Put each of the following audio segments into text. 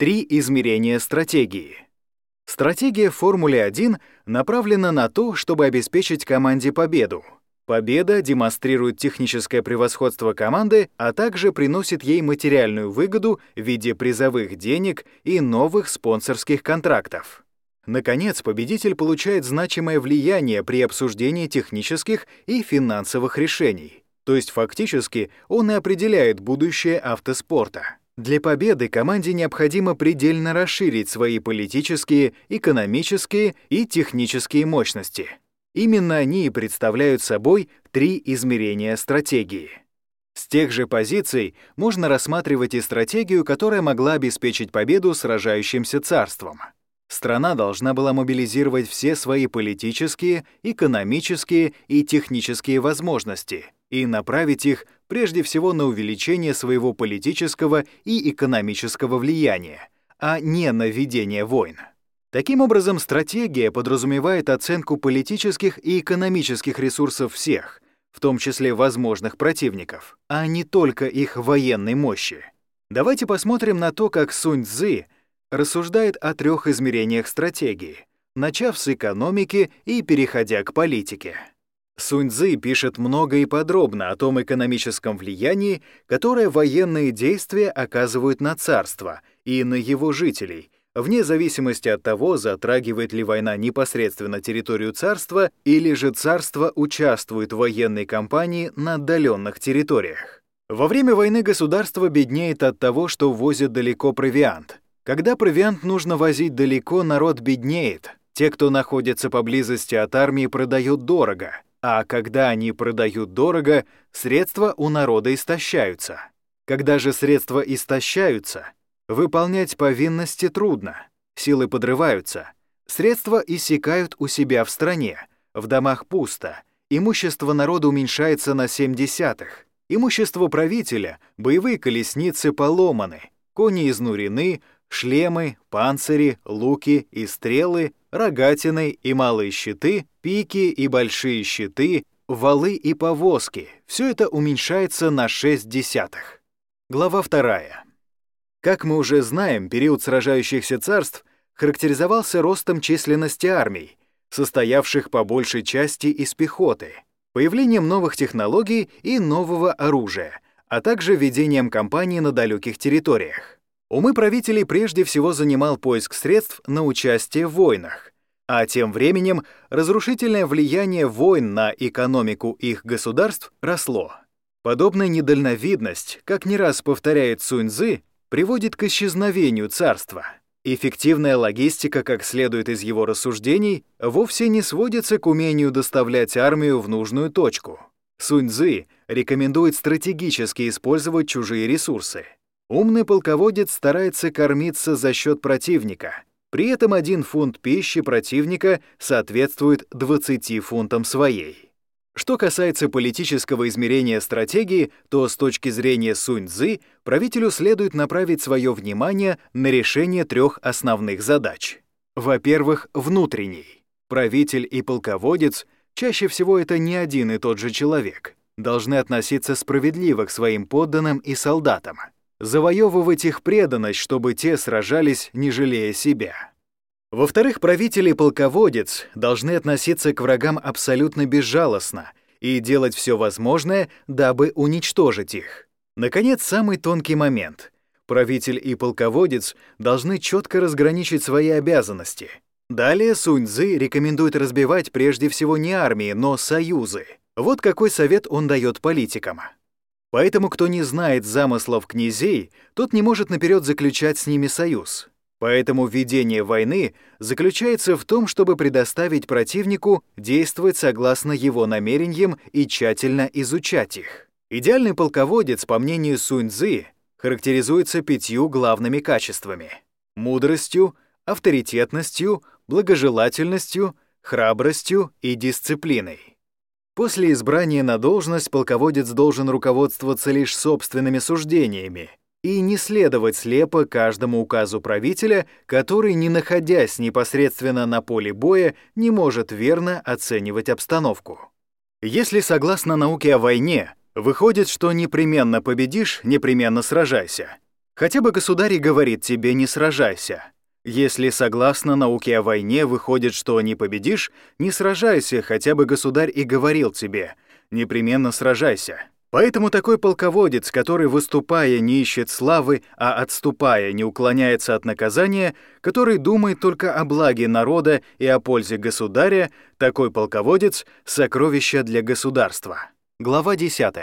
Три измерения стратегии. Стратегия в Формуле-1 направлена на то, чтобы обеспечить команде победу. Победа демонстрирует техническое превосходство команды, а также приносит ей материальную выгоду в виде призовых денег и новых спонсорских контрактов. Наконец, победитель получает значимое влияние при обсуждении технических и финансовых решений. То есть фактически он и определяет будущее автоспорта. Для победы команде необходимо предельно расширить свои политические, экономические и технические мощности. Именно они и представляют собой три измерения стратегии. С тех же позиций можно рассматривать и стратегию, которая могла обеспечить победу сражающимся царством. Страна должна была мобилизировать все свои политические, экономические и технические возможности и направить их прежде всего на увеличение своего политического и экономического влияния, а не на ведение войн. Таким образом, стратегия подразумевает оценку политических и экономических ресурсов всех, в том числе возможных противников, а не только их военной мощи. Давайте посмотрим на то, как Сунь Цзы рассуждает о трех измерениях стратегии, начав с экономики и переходя к политике. Сунь Цзы пишет много и подробно о том экономическом влиянии, которое военные действия оказывают на царство и на его жителей, вне зависимости от того, затрагивает ли война непосредственно территорию царства или же царство участвует в военной кампании на отдаленных территориях. Во время войны государство беднеет от того, что возит далеко провиант. Когда провиант нужно возить далеко, народ беднеет. Те, кто находится поблизости от армии, продают дорого. А когда они продают дорого, средства у народа истощаются. Когда же средства истощаются, выполнять повинности трудно, силы подрываются, средства иссякают у себя в стране, в домах пусто, имущество народа уменьшается на 0,7, имущество правителя, боевые колесницы поломаны, кони изнурены, шлемы, панцири, луки и стрелы, рогатины и малые щиты, пики и большие щиты, валы и повозки — все это уменьшается на 0,6. Глава 2. Как мы уже знаем, период сражающихся царств характеризовался ростом численности армий, состоявших по большей части из пехоты, появлением новых технологий и нового оружия, а также ведением кампаний на далеких территориях. Умы правителей прежде всего занимал поиск средств на участие в войнах, а тем временем разрушительное влияние войн на экономику их государств росло. Подобная недальновидность, как не раз повторяет Сунь Цзы, приводит к исчезновению царства. Эффективная логистика, как следует из его рассуждений, вовсе не сводится к умению доставлять армию в нужную точку. Сунь Цзы рекомендует стратегически использовать чужие ресурсы. Умный полководец старается кормиться за счет противника. При этом 1 фунт пищи противника соответствует 20 фунтам своей. Что касается политического измерения стратегии, то с точки зрения Сунь Цзы правителю следует направить свое внимание на решение 3 основных задач. Во-первых, внутренний. Правитель и полководец, чаще всего это не один и тот же человек, должны относиться справедливо к своим подданным и солдатам, завоевывать их преданность, чтобы те сражались, не жалея себя. Во-вторых, правитель и полководец должны относиться к врагам абсолютно безжалостно и делать все возможное, дабы уничтожить их. Наконец, самый тонкий момент. Правитель и полководец должны четко разграничить свои обязанности. Далее Сунь Цзы рекомендует разбивать прежде всего не армии, но союзы. Вот какой совет он дает политикам. Поэтому, кто не знает замыслов князей, тот не может наперед заключать с ними союз. Поэтому ведение войны заключается в том, чтобы предоставить противнику действовать согласно его намерениям и тщательно изучать их. Идеальный полководец, по мнению Сунь Цзы, характеризуется 5 главными качествами: мудростью, авторитетностью, благожелательностью, храбростью и дисциплиной. После избрания на должность полководец должен руководствоваться лишь собственными суждениями и не следовать слепо каждому указу правителя, который, не находясь непосредственно на поле боя, не может верно оценивать обстановку. Если, согласно науке о войне, выходит, что непременно победишь, непременно сражайся, Хотя бы государь и говорит тебе «не сражайся». Если согласно науке о войне выходит, что не победишь, не сражайся, хотя бы государь и говорил тебе «непременно сражайся». Поэтому такой полководец, который, выступая, не ищет славы, а отступая, не уклоняется от наказания, который думает только о благе народа и о пользе государя, такой полководец — сокровище для государства. Глава 10.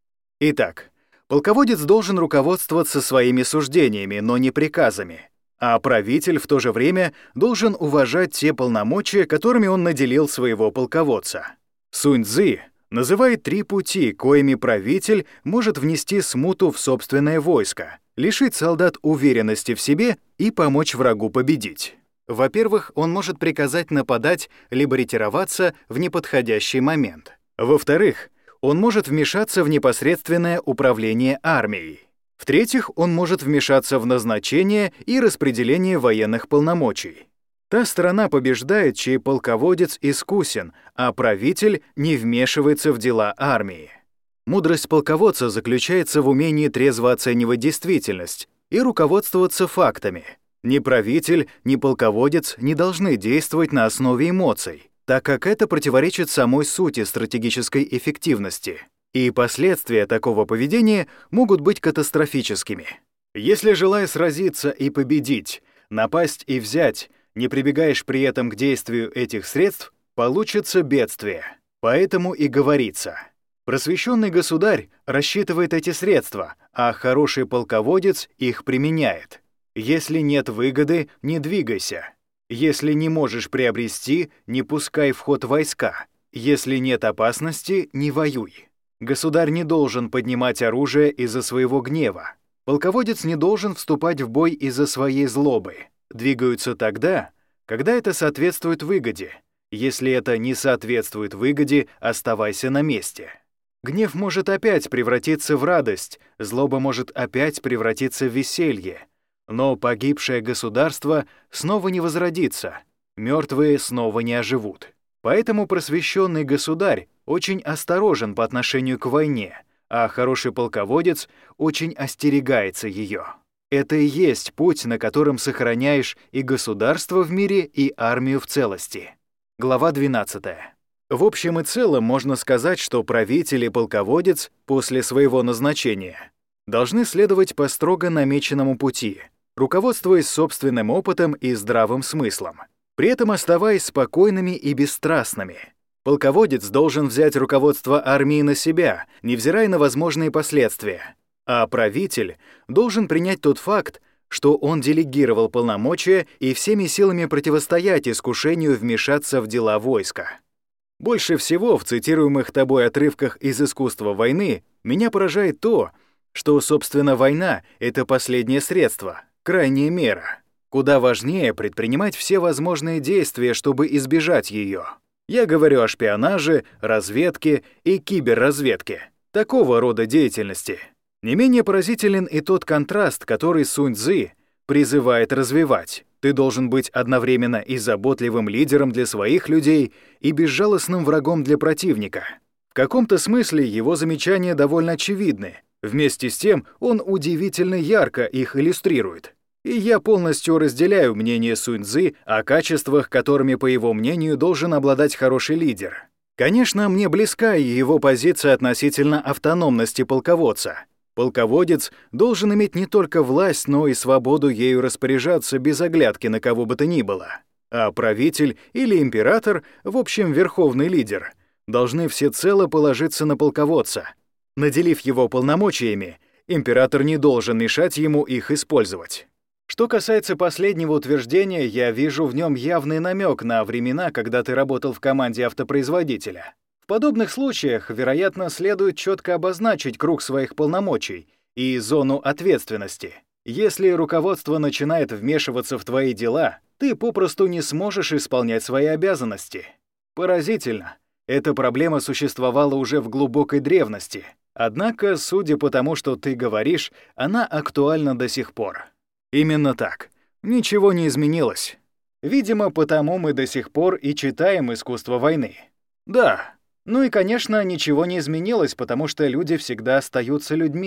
Итак, полководец должен руководствоваться своими суждениями, но не приказами, а правитель в то же время должен уважать те полномочия, которыми он наделил своего полководца. Сунь-цзы называет 3 пути, коими правитель может внести смуту в собственное войско, лишить солдат уверенности в себе и помочь врагу победить. Во-первых, он может приказать нападать либо ретироваться в неподходящий момент. Во-вторых, он может вмешаться в непосредственное управление армией. В-третьих, он может вмешаться в назначение и распределение военных полномочий. Та сторона побеждает, чей полководец искусен, а правитель не вмешивается в дела армии. Мудрость полководца заключается в умении трезво оценивать действительность и руководствоваться фактами. Ни правитель, ни полководец не должны действовать на основе эмоций, так как это противоречит самой сути стратегической эффективности. И последствия такого поведения могут быть катастрофическими. Если, желая сразиться и победить, напасть и взять, не прибегаешь при этом к действию этих средств, получится бедствие. Поэтому и говорится: просвещенный государь рассчитывает эти средства, а хороший полководец их применяет. Если нет выгоды, не двигайся. Если не можешь приобрести, не пускай в ход войска. Если нет опасности, не воюй. Государь не должен поднимать оружие из-за своего гнева. Полководец не должен вступать в бой из-за своей злобы. Двигаются тогда, когда это соответствует выгоде. Если это не соответствует выгоде, оставайся на месте. Гнев может опять превратиться в радость, злоба может опять превратиться в веселье. Но погибшее государство снова не возродится, мертвые снова не оживут. Поэтому просвещенный государь очень осторожен по отношению к войне, а хороший полководец очень остерегается ее. Это и есть путь, на котором сохраняешь и государство в мире, и армию в целости. Глава 12. В общем и целом можно сказать, что правитель и полководец после своего назначения должны следовать по строго намеченному пути, руководствуясь собственным опытом и здравым смыслом, при этом оставаясь спокойными и бесстрастными. Полководец должен взять руководство армии на себя, невзирая на возможные последствия. А правитель должен принять тот факт, что он делегировал полномочия и всеми силами противостоять искушению вмешаться в дела войска. Больше всего в цитируемых тобой отрывках из «Искусства войны» меня поражает то, что, собственно, война — это последнее средство, крайняя мера. Куда важнее предпринимать все возможные действия, чтобы избежать ее. Я говорю о шпионаже, разведке и киберразведке. Такого рода деятельности. Не менее поразителен и тот контраст, который Сунь-цзы призывает развивать. Ты должен быть одновременно и заботливым лидером для своих людей, и безжалостным врагом для противника. В каком-то смысле его замечания довольно очевидны. Вместе с тем он удивительно ярко их иллюстрирует. И я полностью разделяю мнение Сунь-цзы о качествах, которыми, по его мнению, должен обладать хороший лидер. Конечно, мне близка и его позиция относительно автономности полководца. Полководец должен иметь не только власть, но и свободу ею распоряжаться без оглядки на кого бы то ни было. А правитель или император, в общем, верховный лидер, должны всецело положиться на полководца. Наделив его полномочиями, император не должен мешать ему их использовать. Что касается последнего утверждения, я вижу в нем явный намек на времена, когда ты работал в команде автопроизводителя. В подобных случаях, вероятно, следует четко обозначить круг своих полномочий и зону ответственности. Если руководство начинает вмешиваться в твои дела, ты попросту не сможешь исполнять свои обязанности. Поразительно. Эта проблема существовала уже в глубокой древности. Однако, судя по тому, что ты говоришь, она актуальна до сих пор. Именно так. Ничего не изменилось. Видимо, потому мы до сих пор и читаем «Искусство войны». Да. Ну и, конечно, ничего не изменилось, потому что люди всегда остаются людьми.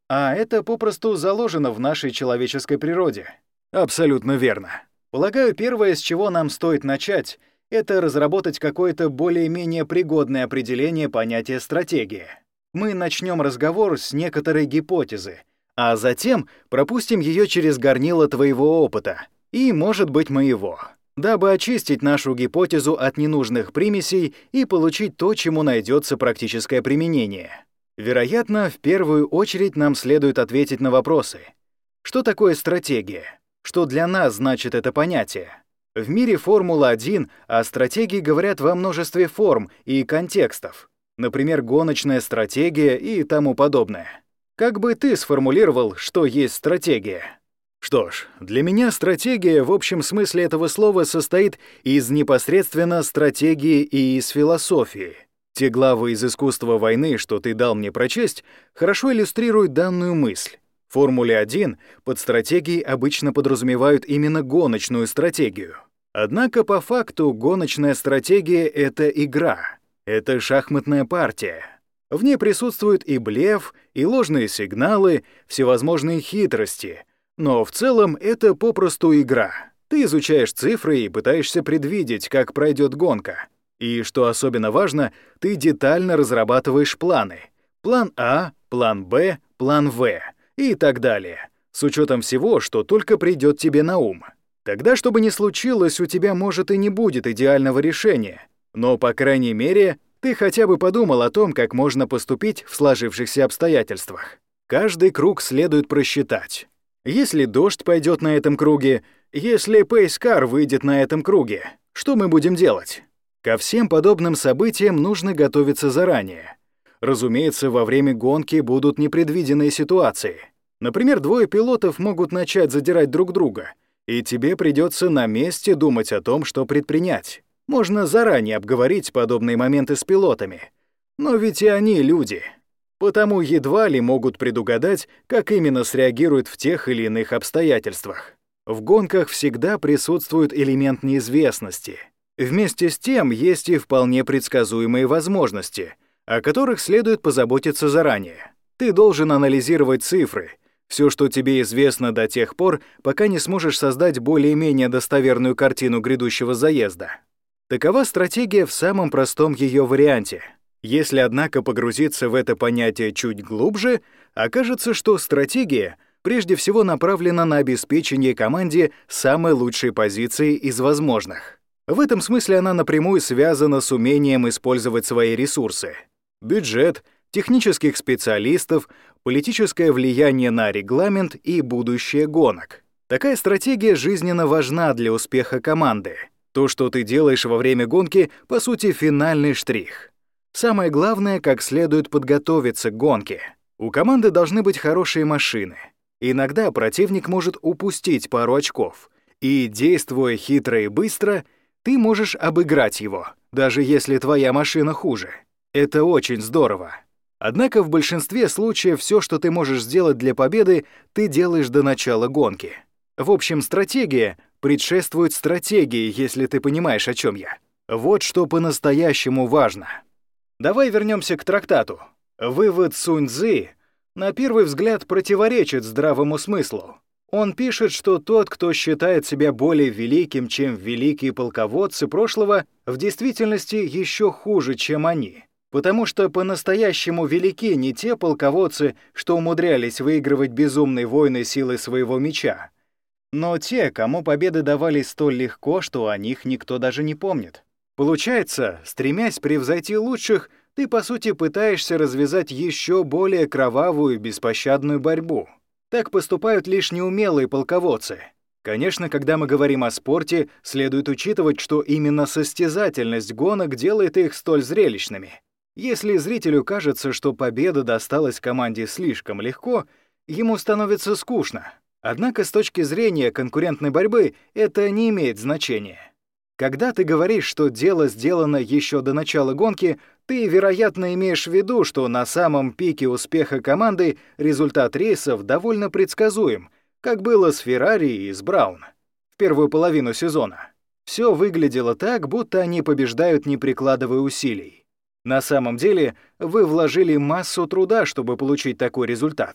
А это попросту заложено в нашей человеческой природе. Абсолютно верно. Полагаю, первое, с чего нам стоит начать, это разработать какое-то более-менее пригодное определение понятия «стратегия». Мы начнем разговор с некоторой гипотезы, а затем пропустим ее через горнило твоего опыта и, может быть, моего, дабы очистить нашу гипотезу от ненужных примесей и получить то, чему найдется практическое применение. Вероятно, в первую очередь нам следует ответить на вопросы. Что такое стратегия? Что для нас значит это понятие? В мире Формулы-1 о стратегии говорят во множестве форм и контекстов. Например, гоночная стратегия и тому подобное. Как бы ты сформулировал, что есть стратегия? Что ж, для меня стратегия в общем смысле этого слова состоит из непосредственно стратегии и из философии. Те главы из искусства войны, что ты дал мне прочесть, хорошо иллюстрируют данную мысль. В Формуле-1 под стратегией обычно подразумевают именно гоночную стратегию. Однако по факту гоночная стратегия — это игра, это шахматная партия. В ней присутствует и блеф, и ложные сигналы, всевозможные хитрости, но в целом это попросту игра. Ты изучаешь цифры и пытаешься предвидеть, как пройдет гонка. И, что особенно важно, ты детально разрабатываешь планы. План А, план Б, план В и так далее, с учетом всего, что только придет тебе на ум. Тогда, что бы ни случилось, у тебя, может, и не будет идеального решения, но, по крайней мере, ты хотя бы подумал о том, как можно поступить в сложившихся обстоятельствах. Каждый круг следует просчитать. Если дождь пойдет на этом круге, если пейскар выйдет на этом круге, что мы будем делать? Ко всем подобным событиям нужно готовиться заранее. Разумеется, во время гонки будут непредвиденные ситуации. Например, двое пилотов могут начать задирать друг друга, и тебе придется на месте думать о том, что предпринять. Можно заранее обговорить подобные моменты с пилотами. Но ведь и они люди. Потому едва ли могут предугадать, как именно среагируют в тех или иных обстоятельствах. В гонках всегда присутствует элемент неизвестности. Вместе с тем есть и вполне предсказуемые возможности, о которых следует позаботиться заранее. Ты должен анализировать цифры, все, что тебе известно до тех пор, пока не сможешь создать более-менее достоверную картину грядущего заезда. Такова стратегия в самом простом ее варианте. Если, однако, погрузиться в это понятие чуть глубже, окажется, что стратегия прежде всего направлена на обеспечение команде самой лучшей позиции из возможных. В этом смысле она напрямую связана с умением использовать свои ресурсы. Бюджет, технических специалистов, политическое влияние на регламент и будущее гонок. Такая стратегия жизненно важна для успеха команды. То, что ты делаешь во время гонки, по сути, финальный штрих. Самое главное, как следует подготовиться к гонке. У команды должны быть хорошие машины. Иногда противник может упустить пару очков, и, действуя хитро и быстро, ты можешь обыграть его, даже если твоя машина хуже. Это очень здорово. Однако в большинстве случаев все, что ты можешь сделать для победы, ты делаешь до начала гонки. В общем, стратегия предшествует стратегии, если ты понимаешь, о чем я. Вот что по-настоящему важно. Давай вернемся к трактату. Вывод Сунь-Цзы на первый взгляд противоречит здравому смыслу. Он пишет, что тот, кто считает себя более великим, чем великие полководцы прошлого, в действительности еще хуже, чем они. Потому что по-настоящему велики не те полководцы, что умудрялись выигрывать безумные войны силой своего меча, но те, кому победы давались столь легко, что о них никто даже не помнит. Получается, стремясь превзойти лучших, ты, по сути, пытаешься развязать еще более кровавую и беспощадную борьбу. Так поступают лишь неумелые полководцы. Конечно, когда мы говорим о спорте, следует учитывать, что именно состязательность гонок делает их столь зрелищными. Если зрителю кажется, что победа досталась команде слишком легко, ему становится скучно. Однако с точки зрения конкурентной борьбы это не имеет значения. Когда ты говоришь, что дело сделано еще до начала гонки, ты, вероятно, имеешь в виду, что на самом пике успеха команды результат рейсов довольно предсказуем, как было с Феррари и с Браун в первую половину сезона. Все выглядело так, будто они побеждают, не прикладывая усилий. На самом деле, вы вложили массу труда, чтобы получить такой результат.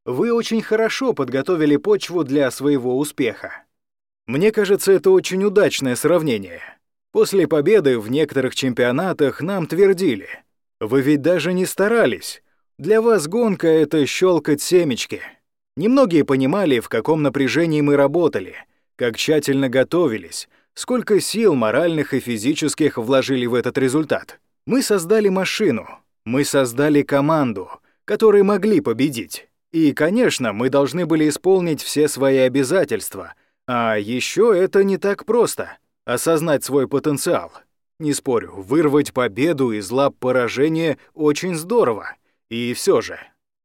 Вы очень хорошо подготовили почву для своего успеха. Мне кажется, это очень удачное сравнение. После победы в некоторых чемпионатах нам твердили: вы ведь даже не старались. Для вас гонка — это щелкать семечки. Немногие понимали, в каком напряжении мы работали, как тщательно готовились, сколько сил моральных и физических вложили в этот результат. Мы создали машину, мы создали команду, которые могли победить. И, конечно, мы должны были исполнить все свои обязательства. А еще это не так просто — осознать свой потенциал. Не спорю, вырвать победу из лап поражения очень здорово. И все же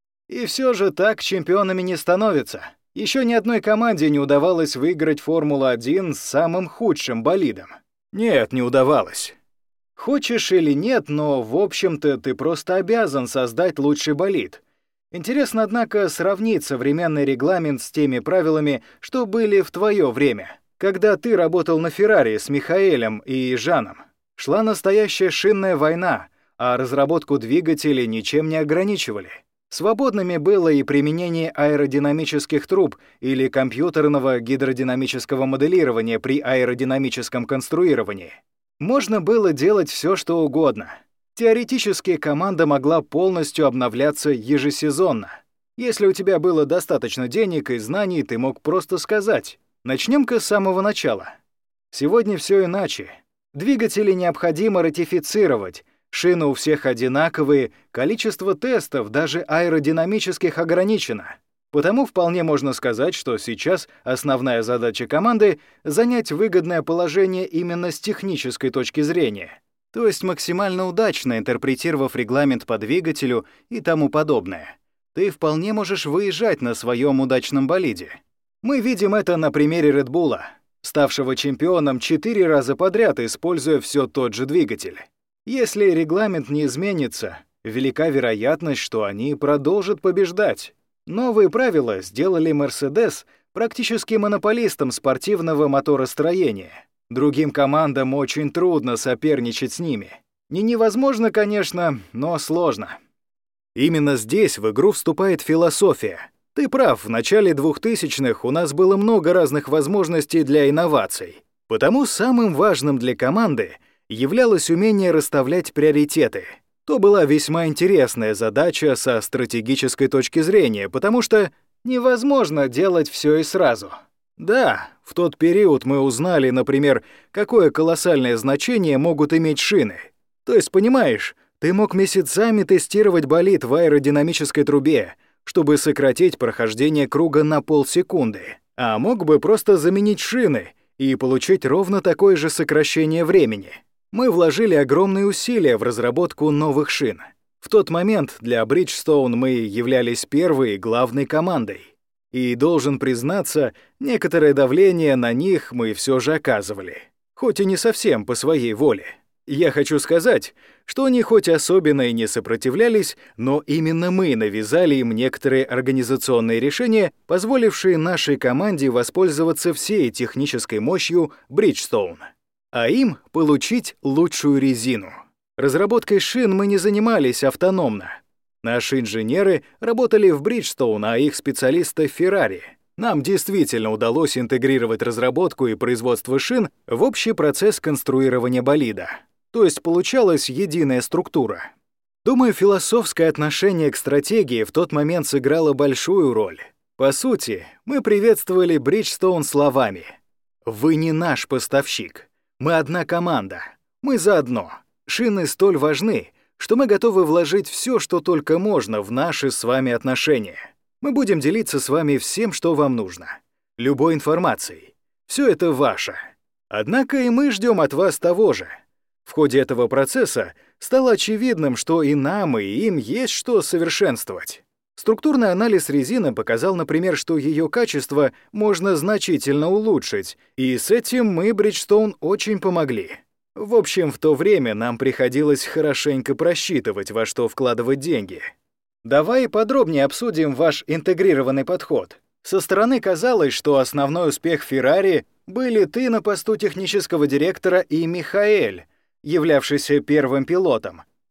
так чемпионами не становятся. Еще ни одной команде не удавалось выиграть Формулу-1 с самым худшим болидом. Нет, не удавалось. Хочешь или нет, но, в общем-то, ты просто обязан создать лучший болид. Интересно, однако, сравнить современный регламент с теми правилами, что были в твое время, когда ты работал на Феррари с Михаэлем и Жаном. Шла настоящая шинная война, а разработку двигателей ничем не ограничивали. Свободными было и применение аэродинамических труб или компьютерного гидродинамического моделирования при аэродинамическом конструировании. Можно было делать все, что угодно. Теоретически команда могла полностью обновляться ежесезонно. Если у тебя было достаточно денег и знаний, ты мог просто сказать: начнем-ка с самого начала. Сегодня все иначе. Двигатели необходимо ратифицировать, шины у всех одинаковые, количество тестов, даже аэродинамических, ограничено. Потому вполне можно сказать, что сейчас основная задача команды — занять выгодное положение именно с технической точки зрения, то есть максимально удачно интерпретировав регламент по двигателю и тому подобное. Ты вполне можешь выезжать на своем удачном болиде. Мы видим это на примере Red Bull, ставшего чемпионом 4 раза подряд, используя все тот же двигатель. Если регламент не изменится, велика вероятность, что они продолжат побеждать. Новые правила сделали Mercedes практически монополистом спортивного моторостроения. Другим командам очень трудно соперничать с ними. Не невозможно, конечно, но сложно. Именно здесь в игру вступает философия. Ты прав, в начале 2000-х у нас было много разных возможностей для инноваций. Потому самым важным для команды являлось умение расставлять приоритеты. То была весьма интересная задача со стратегической точки зрения, потому что невозможно делать все и сразу. Да, в тот период мы узнали, например, какое колоссальное значение могут иметь шины. То есть, понимаешь, ты мог месяцами тестировать болид в аэродинамической трубе, чтобы сократить прохождение круга на полсекунды, а мог бы просто заменить шины и получить ровно такое же сокращение времени. Мы вложили огромные усилия в разработку новых шин. В тот момент для Bridgestone мы являлись первой и главной командой. И, должен признаться, некоторое давление на них мы все же оказывали. Хоть и не совсем по своей воле. Я хочу сказать, что они хоть особенно и не сопротивлялись, но именно мы навязали им некоторые организационные решения, позволившие нашей команде воспользоваться всей технической мощью Bridgestone, а им получить лучшую резину. Разработкой шин мы не занимались автономно. Наши инженеры работали в Bridgestone, а их специалисты в Ferrari. Нам действительно удалось интегрировать разработку и производство шин в общий процесс конструирования болида. То есть получалась единая структура. Думаю, философское отношение к стратегии в тот момент сыграло большую роль. По сути, мы приветствовали Bridgestone словами: «Вы не наш поставщик. Мы одна команда. Мы заодно. Шины столь важны, что мы готовы вложить все, что только можно, в наши с вами отношения. Мы будем делиться с вами всем, что вам нужно. Любой информацией. Все это ваше. Однако и мы ждем от вас того же». В ходе этого процесса стало очевидным, что и нам, и им есть что совершенствовать. Структурный анализ резины показал, например, что ее качество можно значительно улучшить, и с этим мы, Bridgestone, очень помогли. В общем, в то время нам приходилось хорошенько просчитывать, во что вкладывать деньги. Давай подробнее обсудим ваш интегрированный подход. Со стороны казалось, что основной успех Ferrari были ты на посту технического директора и Михаэль, являвшийся первым пилотом.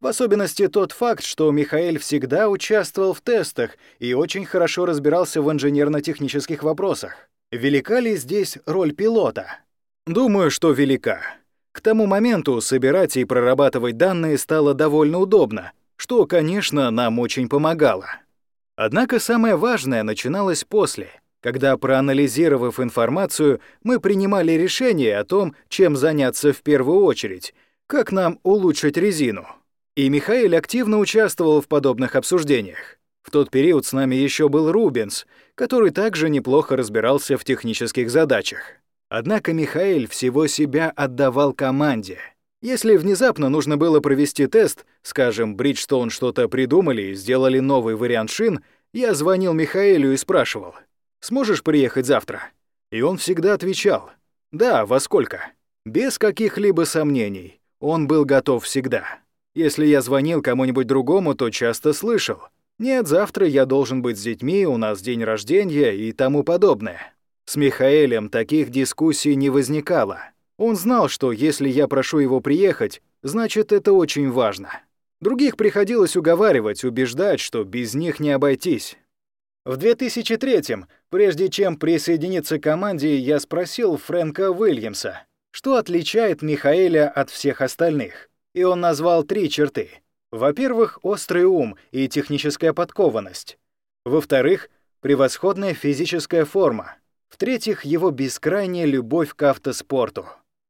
В особенности тот факт, что Михаэль всегда участвовал в тестах и очень хорошо разбирался в инженерно-технических вопросах. Велика ли здесь роль пилота? Думаю, что велика. К тому моменту собирать и прорабатывать данные стало довольно удобно, что, конечно, нам очень помогало. Однако самое важное начиналось после, когда, проанализировав информацию, мы принимали решение о том, чем заняться в первую очередь, как нам улучшить резину. И Михаэль активно участвовал в подобных обсуждениях. В тот период с нами еще был Рубенс, который также неплохо разбирался в технических задачах. Однако Михаэль всего себя отдавал команде. Если внезапно нужно было провести тест, скажем, Bridgestone что-то придумали и сделали новый вариант шин, я звонил Михаэлю и спрашивал: «Сможешь приехать завтра?» И он всегда отвечал: «Да, во сколько?» Без каких-либо сомнений. Он был готов всегда. Если я звонил кому-нибудь другому, то часто слышал: «Нет, завтра я должен быть с детьми, у нас день рождения» и тому подобное. С Михаэлем таких дискуссий не возникало. Он знал, что если я прошу его приехать, значит, это очень важно. Других приходилось уговаривать, убеждать, что без них не обойтись. В 2003-м, прежде чем присоединиться к команде, я спросил Фрэнка Уильямса, что отличает Михаэля от всех остальных. И он назвал 3 черты. Во-первых, острый ум и техническая подкованность. Во-вторых, превосходная физическая форма. В-третьих, его бескрайняя любовь к автоспорту.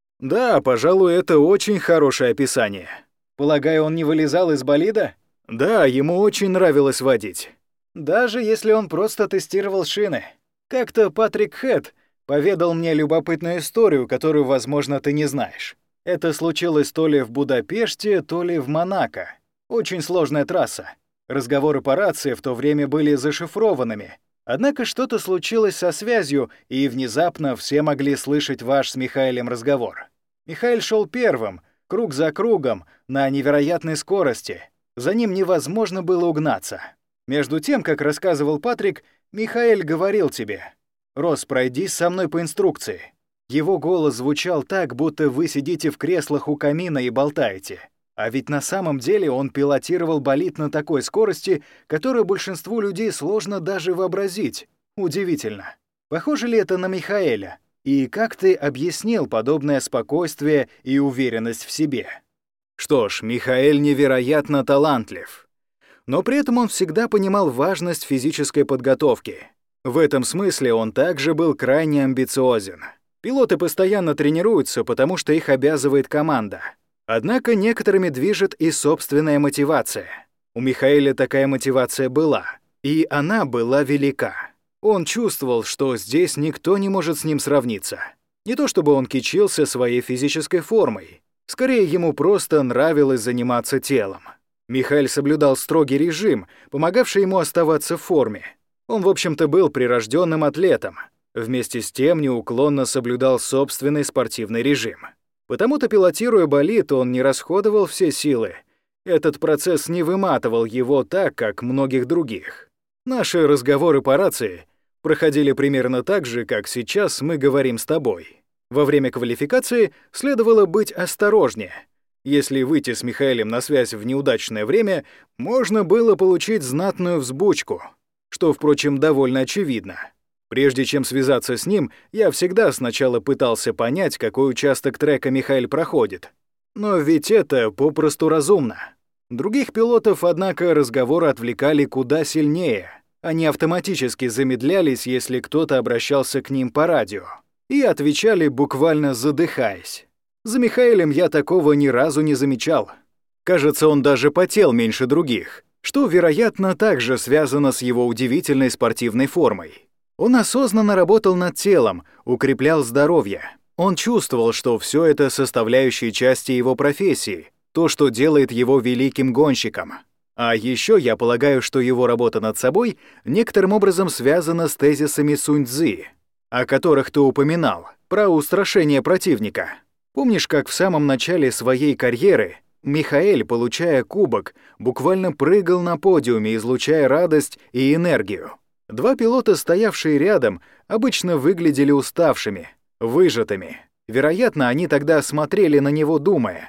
Да, пожалуй, это очень хорошее описание. Полагаю, он не вылезал из болида? Да, ему очень нравилось водить. Даже если он просто тестировал шины. Как-то Патрик Хэт поведал мне любопытную историю, которую, возможно, ты не знаешь. Это случилось то ли в Будапеште, то ли в Монако. Очень сложная трасса. Разговоры по рации в то время были зашифрованными. Однако что-то случилось со связью, и внезапно все могли слышать ваш с Михаэлем разговор. Михаэль шел первым, круг за кругом, на невероятной скорости. За ним невозможно было угнаться. Между тем, как рассказывал Патрик, Михаэль говорил тебе: «Росс, пройдись со мной по инструкции». Его голос звучал так, будто вы сидите в креслах у камина и болтаете. А ведь на самом деле он пилотировал болид на такой скорости, которую большинству людей сложно даже вообразить. Удивительно. Похоже ли это на Михаэля? И как ты объяснил подобное спокойствие и уверенность в себе? Что ж, Михаэль невероятно талантлив. Но при этом он всегда понимал важность физической подготовки. В этом смысле он также был крайне амбициозен. Пилоты постоянно тренируются, потому что их обязывает команда. Однако некоторыми движет и собственная мотивация. У Михаэля такая мотивация была, и она была велика. Он чувствовал, что здесь никто не может с ним сравниться. Не то чтобы он кичился своей физической формой, скорее ему просто нравилось заниматься телом. Михаэль соблюдал строгий режим, помогавший ему оставаться в форме. Он, в общем-то, был прирожденным атлетом. Вместе с тем неуклонно соблюдал собственный спортивный режим. Потому-то, пилотируя болид, он не расходовал все силы. Этот процесс не выматывал его так, как многих других. Наши разговоры по рации проходили примерно так же, как сейчас мы говорим с тобой. Во время квалификации следовало быть осторожнее. Если выйти с Михаэлем на связь в неудачное время, можно было получить знатную взбучку, что, впрочем, довольно очевидно. Прежде чем связаться с ним, я всегда сначала пытался понять, какой участок трека Михаэль проходит. Но ведь это попросту разумно. Других пилотов, однако, разговоры отвлекали куда сильнее. Они автоматически замедлялись, если кто-то обращался к ним по радио, и отвечали, буквально задыхаясь. За Михаэлем я такого ни разу не замечал. Кажется, он даже потел меньше других, что, вероятно, также связано с его удивительной спортивной формой. Он осознанно работал над телом, укреплял здоровье. Он чувствовал, что все это составляющие части его профессии, то, что делает его великим гонщиком. А еще я полагаю, что его работа над собой некоторым образом связана с тезисами Сунь-Цзы, о которых ты упоминал, про устрашение противника. Помнишь, как в самом начале своей карьеры Михаэль, получая кубок, буквально прыгал на подиуме, излучая радость и энергию? Два пилота, стоявшие рядом, обычно выглядели уставшими, выжатыми. Вероятно, они тогда смотрели на него, думая: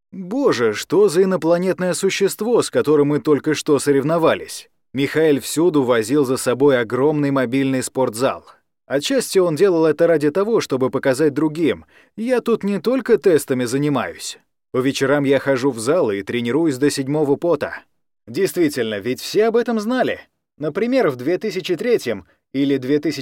Боже, что за инопланетное существо, с которым мы только что соревновались? Михаэль всюду возил за собой огромный мобильный спортзал. Отчасти он делал это ради того, чтобы показать другим: я тут не только тестами занимаюсь. По вечерам я хожу в зал и тренируюсь до седьмого пота. Действительно, ведь все об этом знали. Например, в 2003 или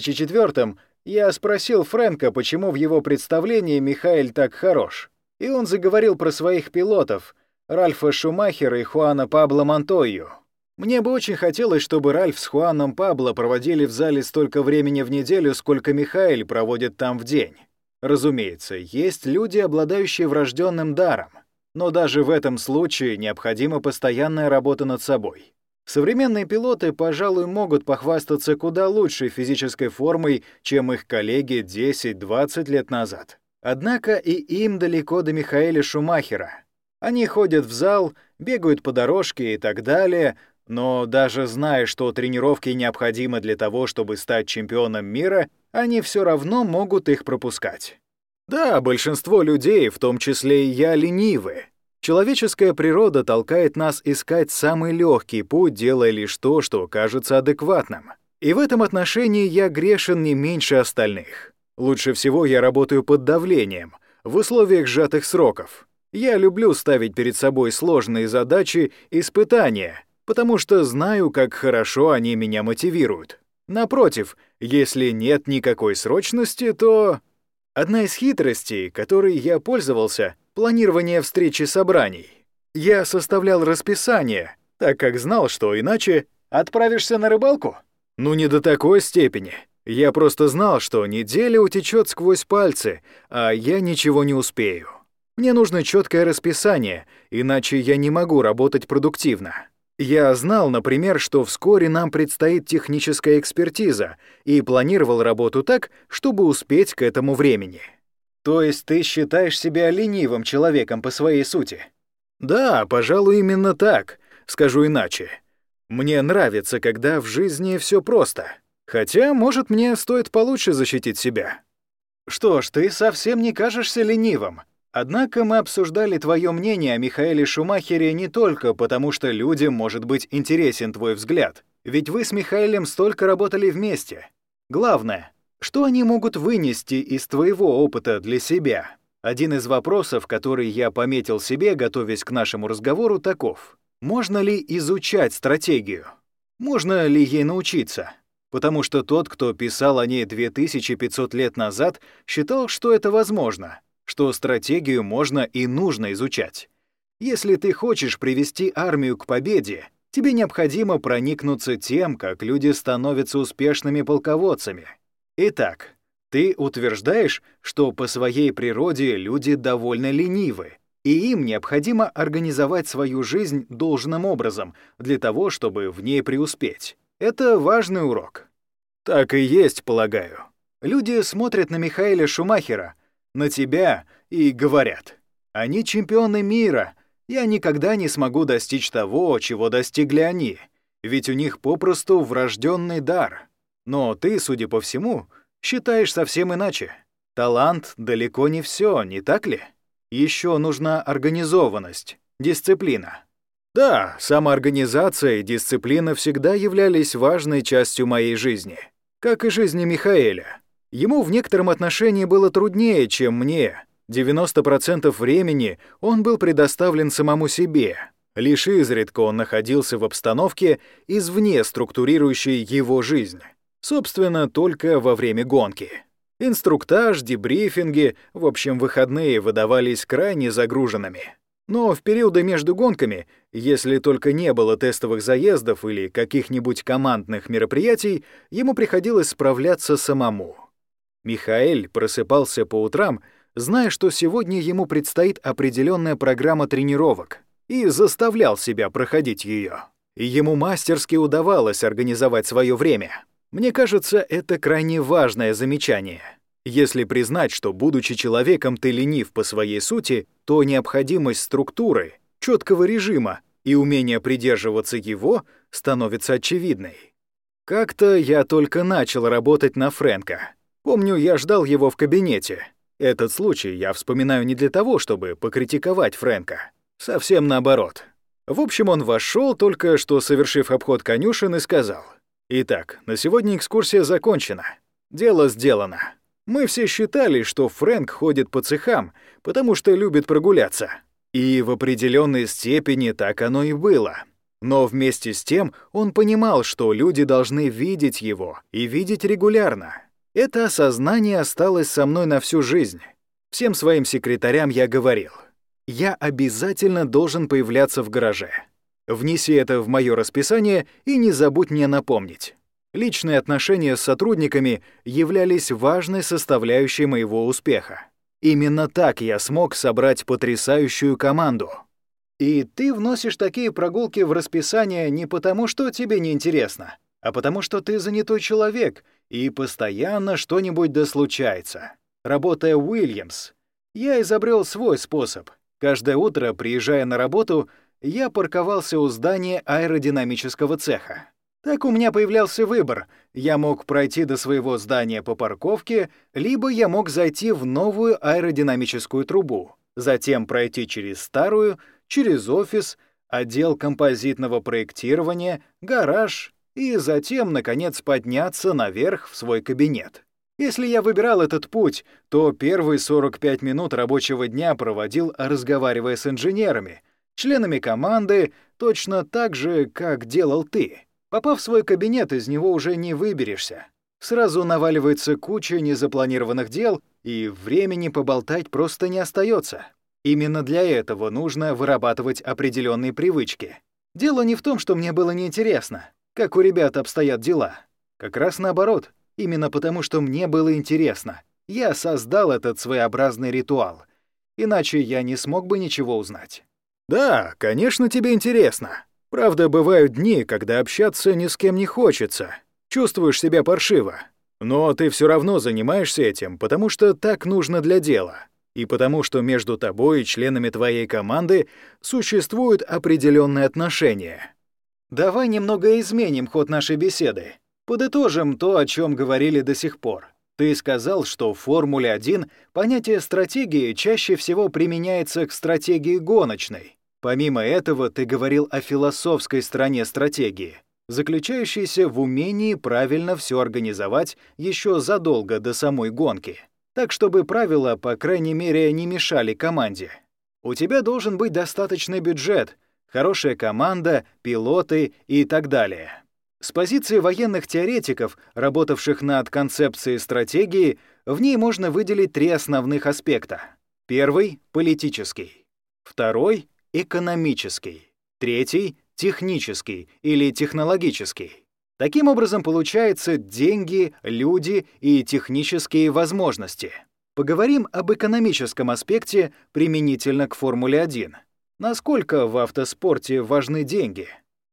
2004 я спросил Фрэнка, почему в его представлении Михаэль так хорош. И он заговорил про своих пилотов — Ральфа Шумахера и Хуана Пабло Монтойю. Мне бы очень хотелось, чтобы Ральф с Хуаном Пабло проводили в зале столько времени в неделю, сколько Михаэль проводит там в день. Разумеется, есть люди, обладающие врожденным даром, но даже в этом случае необходима постоянная работа над собой. Современные пилоты, пожалуй, могут похвастаться куда лучшей физической формой, чем их коллеги 10-20 лет назад. Однако и им далеко до Михаэля Шумахера. Они ходят в зал, бегают по дорожке и так далее, но даже зная, что тренировки необходимы для того, чтобы стать чемпионом мира, они все равно могут их пропускать. Да, большинство людей, в том числе и я, ленивы. Человеческая природа толкает нас искать самый легкий путь, делая лишь то, что кажется адекватным. И в этом отношении я грешен не меньше остальных. Лучше всего я работаю под давлением, в условиях сжатых сроков. Я люблю ставить перед собой сложные задачи, испытания, потому что знаю, как хорошо они меня мотивируют. Напротив, если нет никакой срочности, то... Одна из хитростей, которой я пользовался — планирование встречи собраний. Я составлял расписание, так как знал, что иначе... Отправишься на рыбалку? Ну, не до такой степени. Я просто знал, что неделя утечет сквозь пальцы, а я ничего не успею. Мне нужно четкое расписание, иначе я не могу работать продуктивно. Я знал, например, что вскоре нам предстоит техническая экспертиза, и планировал работу так, чтобы успеть к этому времени. То есть ты считаешь себя ленивым человеком по своей сути? Да, пожалуй, именно так. Скажу иначе. Мне нравится, когда в жизни все просто. Хотя, может, мне стоит получше защитить себя. Что ж, ты совсем не кажешься ленивым. Однако мы обсуждали твое мнение о Михаэле Шумахере не только потому, что людям может быть интересен твой взгляд, ведь вы с Михаэлем столько работали вместе. Главное, что они могут вынести из твоего опыта для себя? Один из вопросов, который я пометил себе, готовясь к нашему разговору, таков: можно ли изучать стратегию? Можно ли ей научиться? Потому что тот, кто писал о ней 2500 лет назад, считал, что это возможно, что стратегию можно и нужно изучать. Если ты хочешь привести армию к победе, тебе необходимо проникнуться тем, как люди становятся успешными полководцами. Итак, ты утверждаешь, что по своей природе люди довольно ленивы, и им необходимо организовать свою жизнь должным образом для того, чтобы в ней преуспеть. Это важный урок. Так и есть, полагаю. Люди смотрят на Михаэля Шумахера, на тебя и говорят: они чемпионы мира, я никогда не смогу достичь того, чего достигли они, ведь у них попросту врожденный дар. Но ты, судя по всему, считаешь совсем иначе. Талант далеко не все, не так ли? Еще нужна организованность, дисциплина. Да, самоорганизация и дисциплина всегда являлись важной частью моей жизни, как и жизни Михаэля. Ему в некотором отношении было труднее, чем мне. 90% времени он был предоставлен самому себе. Лишь изредка он находился в обстановке, извне структурирующей его жизнь. Собственно, только во время гонки. Инструктаж, дебрифинги, в общем, выходные выдавались крайне загруженными. Но в периоды между гонками, если только не было тестовых заездов или каких-нибудь командных мероприятий, ему приходилось справляться самому. Михаэль просыпался по утрам, зная, что сегодня ему предстоит определенная программа тренировок, и заставлял себя проходить ее. И ему мастерски удавалось организовать свое время. Мне кажется, это крайне важное замечание. Если признать, что, будучи человеком, ты ленив по своей сути, то необходимость структуры, четкого режима и умение придерживаться его становится очевидной. Как-то я только начал работать на Фрэнка. Помню, я ждал его в кабинете. Этот случай я вспоминаю не для того, чтобы покритиковать Фрэнка. Совсем наоборот. В общем, он вошел, только что совершив обход конюшен, и сказал: «Итак, на сегодня экскурсия закончена. Дело сделано. Мы все считали, что Фрэнк ходит по цехам, потому что любит прогуляться. И в определенной степени так оно и было. Но вместе с тем он понимал, что люди должны видеть его, и видеть регулярно. Это осознание осталось со мной на всю жизнь. Всем своим секретарям я говорил: я обязательно должен появляться в гараже. Внеси это в мое расписание и не забудь мне напомнить». Личные отношения с сотрудниками являлись важной составляющей моего успеха. Именно так я смог собрать потрясающую команду. И ты вносишь такие прогулки в расписание не потому, что тебе неинтересно, а потому что ты занятой человек, и постоянно что-нибудь да случается. Работая в Уильямс, я изобрел свой способ. Каждое утро, приезжая на работу, я парковался у здания аэродинамического цеха. Так у меня появлялся выбор. Я мог пройти до своего здания по парковке, либо я мог зайти в новую аэродинамическую трубу, затем пройти через старую, через офис, отдел композитного проектирования, гараж и затем, наконец, подняться наверх в свой кабинет. Если я выбирал этот путь, то первые 45 минут рабочего дня проводил, разговаривая с инженерами, членами команды, точно так же, как делал ты. Попав в свой кабинет, из него уже не выберешься. Сразу наваливается куча незапланированных дел, и времени поболтать просто не остается. Именно для этого нужно вырабатывать определенные привычки. Дело не в том, что мне было неинтересно, как у ребят обстоят дела. Как раз наоборот, именно потому, что мне было интересно, я создал этот своеобразный ритуал. Иначе я не смог бы ничего узнать. Да, конечно, тебе интересно. Правда, бывают дни, когда общаться ни с кем не хочется. Чувствуешь себя паршиво. Но ты все равно занимаешься этим, потому что так нужно для дела. И потому что между тобой и членами твоей команды существуют определенные отношения. Давай немного изменим ход нашей беседы. Подытожим то, о чем говорили до сих пор. Ты сказал, что в Формуле-1 понятие стратегии чаще всего применяется к стратегии гоночной. Помимо этого, ты говорил о философской стороне стратегии, заключающейся в умении правильно все организовать еще задолго до самой гонки, так чтобы правила, по крайней мере, не мешали команде. У тебя должен быть достаточный бюджет, хорошая команда, пилоты и так далее. С позиции военных теоретиков, работавших над концепцией стратегии, в ней можно выделить три основных аспекта. Первый — политический. Второй — экономический. Третий — технический или технологический. Таким образом, получается деньги, люди и технические возможности. Поговорим об экономическом аспекте применительно к Формуле-1. Насколько в автоспорте важны деньги?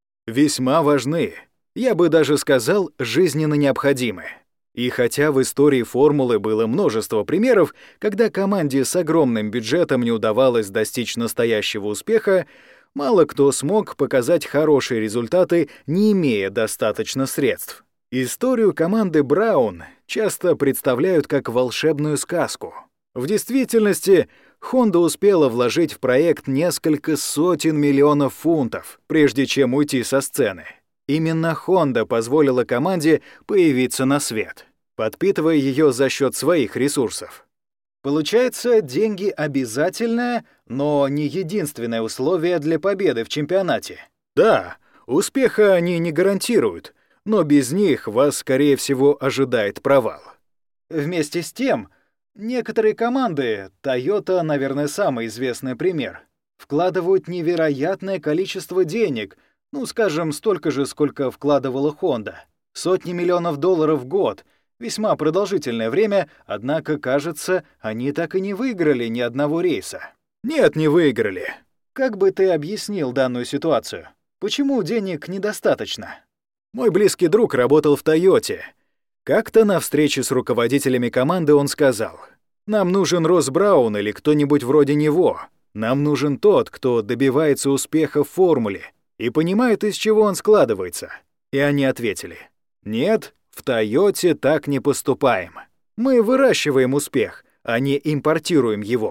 Весьма важны. Я бы даже сказал, жизненно необходимы. И хотя в истории формулы было множество примеров, когда команде с огромным бюджетом не удавалось достичь настоящего успеха, мало кто смог показать хорошие результаты, не имея достаточно средств. Историю команды Браун часто представляют как волшебную сказку. В действительности, Honda успела вложить в проект несколько сотен миллионов фунтов, прежде чем уйти со сцены. Именно Honda позволила команде появиться на свет, подпитывая ее за счет своих ресурсов. Получается, деньги — обязательное, но не единственное условие для победы в чемпионате. Да, успеха они не гарантируют, но без них вас, скорее всего, ожидает провал. Вместе с тем, некоторые команды, Toyota, наверное, самый известный пример, вкладывают невероятное количество денег, скажем, столько же, сколько вкладывала Honda. Сотни миллионов долларов в год, весьма продолжительное время, однако, кажется, они так и не выиграли ни одного рейса. Нет, не выиграли. Как бы ты объяснил данную ситуацию? Почему денег недостаточно? Мой близкий друг работал в Тойоте. Как-то на встрече с руководителями команды он сказал: «Нам нужен Росс Браун или кто-нибудь вроде него. Нам нужен тот, кто добивается успеха в формуле и понимает, из чего он складывается». И они ответили: «Нет, в Тойоте так не поступаем. Мы выращиваем успех, а не импортируем его».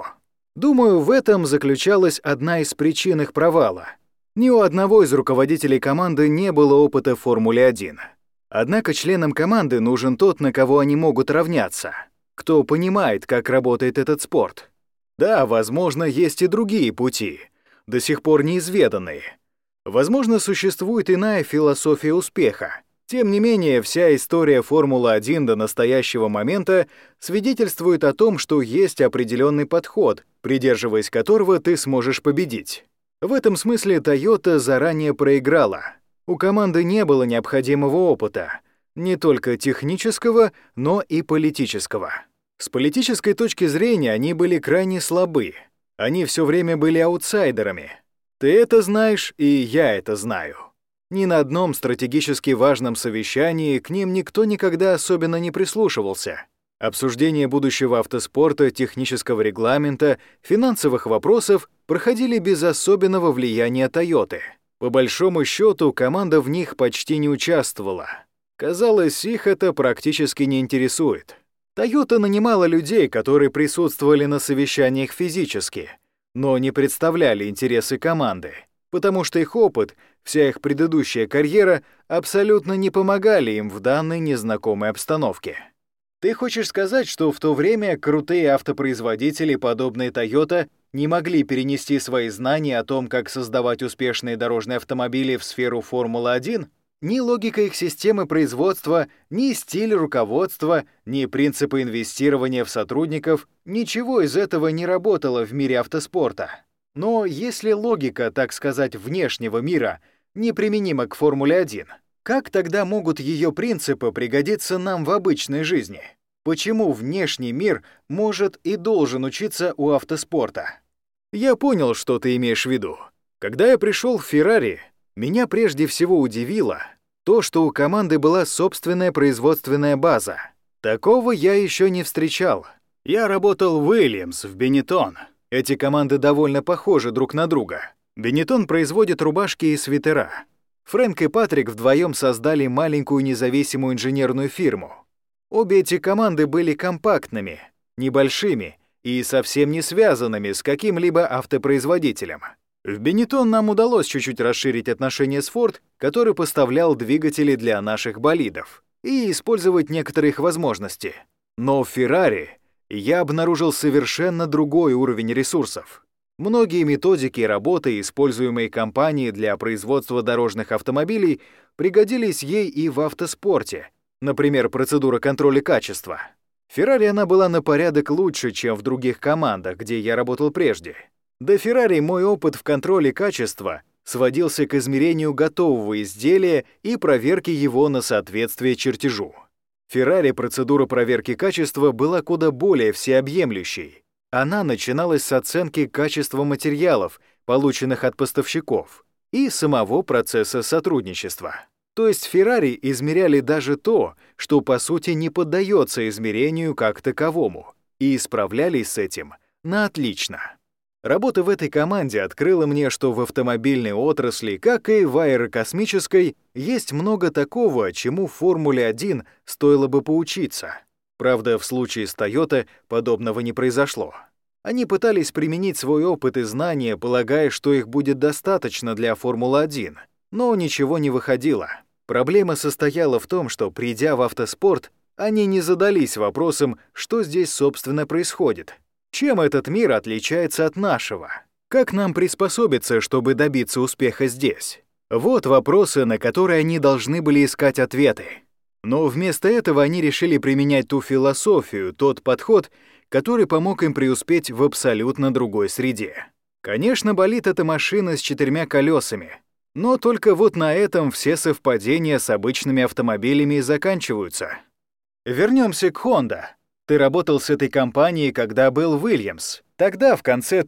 Думаю, в этом заключалась одна из причин их провала. Ни у одного из руководителей команды не было опыта в Формуле-1. Однако членам команды нужен тот, на кого они могут равняться, кто понимает, как работает этот спорт. Да, возможно, есть и другие пути, до сих пор неизведанные. Возможно, существует иная философия успеха. Тем не менее, вся история Формулы-1 до настоящего момента свидетельствует о том, что есть определенный подход, придерживаясь которого ты сможешь победить. В этом смысле Toyota заранее проиграла. У команды не было необходимого опыта, не только технического, но и политического. С политической точки зрения они были крайне слабы. Они все время были аутсайдерами. Ты это знаешь, и я это знаю. Ни на одном стратегически важном совещании к ним никто никогда особенно не прислушивался. Обсуждение будущего автоспорта, технического регламента, финансовых вопросов проходили без особенного влияния Toyota. По большому счету, команда в них почти не участвовала. Казалось, их это практически не интересует. Toyota нанимала людей, которые присутствовали на совещаниях физически, но не представляли интересы команды, потому что их опыт, вся их предыдущая карьера абсолютно не помогали им в данной незнакомой обстановке. Ты хочешь сказать, что в то время крутые автопроизводители, подобные Toyota, не могли перенести свои знания о том, как создавать успешные дорожные автомобили в сферу Формулы-1? Ни логика их системы производства, ни стиль руководства, ни принципы инвестирования в сотрудников, ничего из этого не работало в мире автоспорта. Но если логика, так сказать, внешнего мира неприменима к Формуле-1, как тогда могут ее принципы пригодиться нам в обычной жизни? Почему внешний мир может и должен учиться у автоспорта? Я понял, что ты имеешь в виду. Когда я пришел в Ferrari, меня прежде всего удивило то, что у команды была собственная производственная база. Такого я еще не встречал. Я работал в Williams, в Benetton. Эти команды довольно похожи друг на друга. Benetton производит рубашки и свитера. Фрэнк и Патрик вдвоем создали маленькую независимую инженерную фирму. Обе эти команды были компактными, небольшими и совсем не связанными с каким-либо автопроизводителем. В Benetton нам удалось чуть-чуть расширить отношения с Ford, который поставлял двигатели для наших болидов, и использовать некоторые их возможности. Но в Ferrari я обнаружил совершенно другой уровень ресурсов. Многие методики работы, используемые компанией для производства дорожных автомобилей, пригодились ей и в автоспорте, например, процедура контроля качества. В Ferrari она была на порядок лучше, чем в других командах, где я работал прежде. До Ferrari мой опыт в контроле качества сводился к измерению готового изделия и проверке его на соответствие чертежу. В Ferrari процедура проверки качества была куда более всеобъемлющей. Она начиналась с оценки качества материалов, полученных от поставщиков, и самого процесса сотрудничества. То есть Ferrari измеряли даже то, что по сути не поддается измерению как таковому, и справлялись с этим на отлично. Работа в этой команде открыла мне, что в автомобильной отрасли, как и в аэрокосмической, есть много такого, чему в Формуле-1 стоило бы поучиться. Правда, в случае с Toyota подобного не произошло. Они пытались применить свой опыт и знания, полагая, что их будет достаточно для Формулы-1, но ничего не выходило. Проблема состояла в том, что, придя в автоспорт, они не задались вопросом, что здесь, собственно, происходит. Чем этот мир отличается от нашего? Как нам приспособиться, чтобы добиться успеха здесь? Вот вопросы, на которые они должны были искать ответы. Но вместо этого они решили применять ту философию, тот подход, который помог им преуспеть в абсолютно другой среде. Конечно, болид — это машина с 4 колесами. Но только вот на этом все совпадения с обычными автомобилями и заканчиваются. Вернемся к Honda. Ты работал с этой компанией, когда был в Williams. Тогда, в конце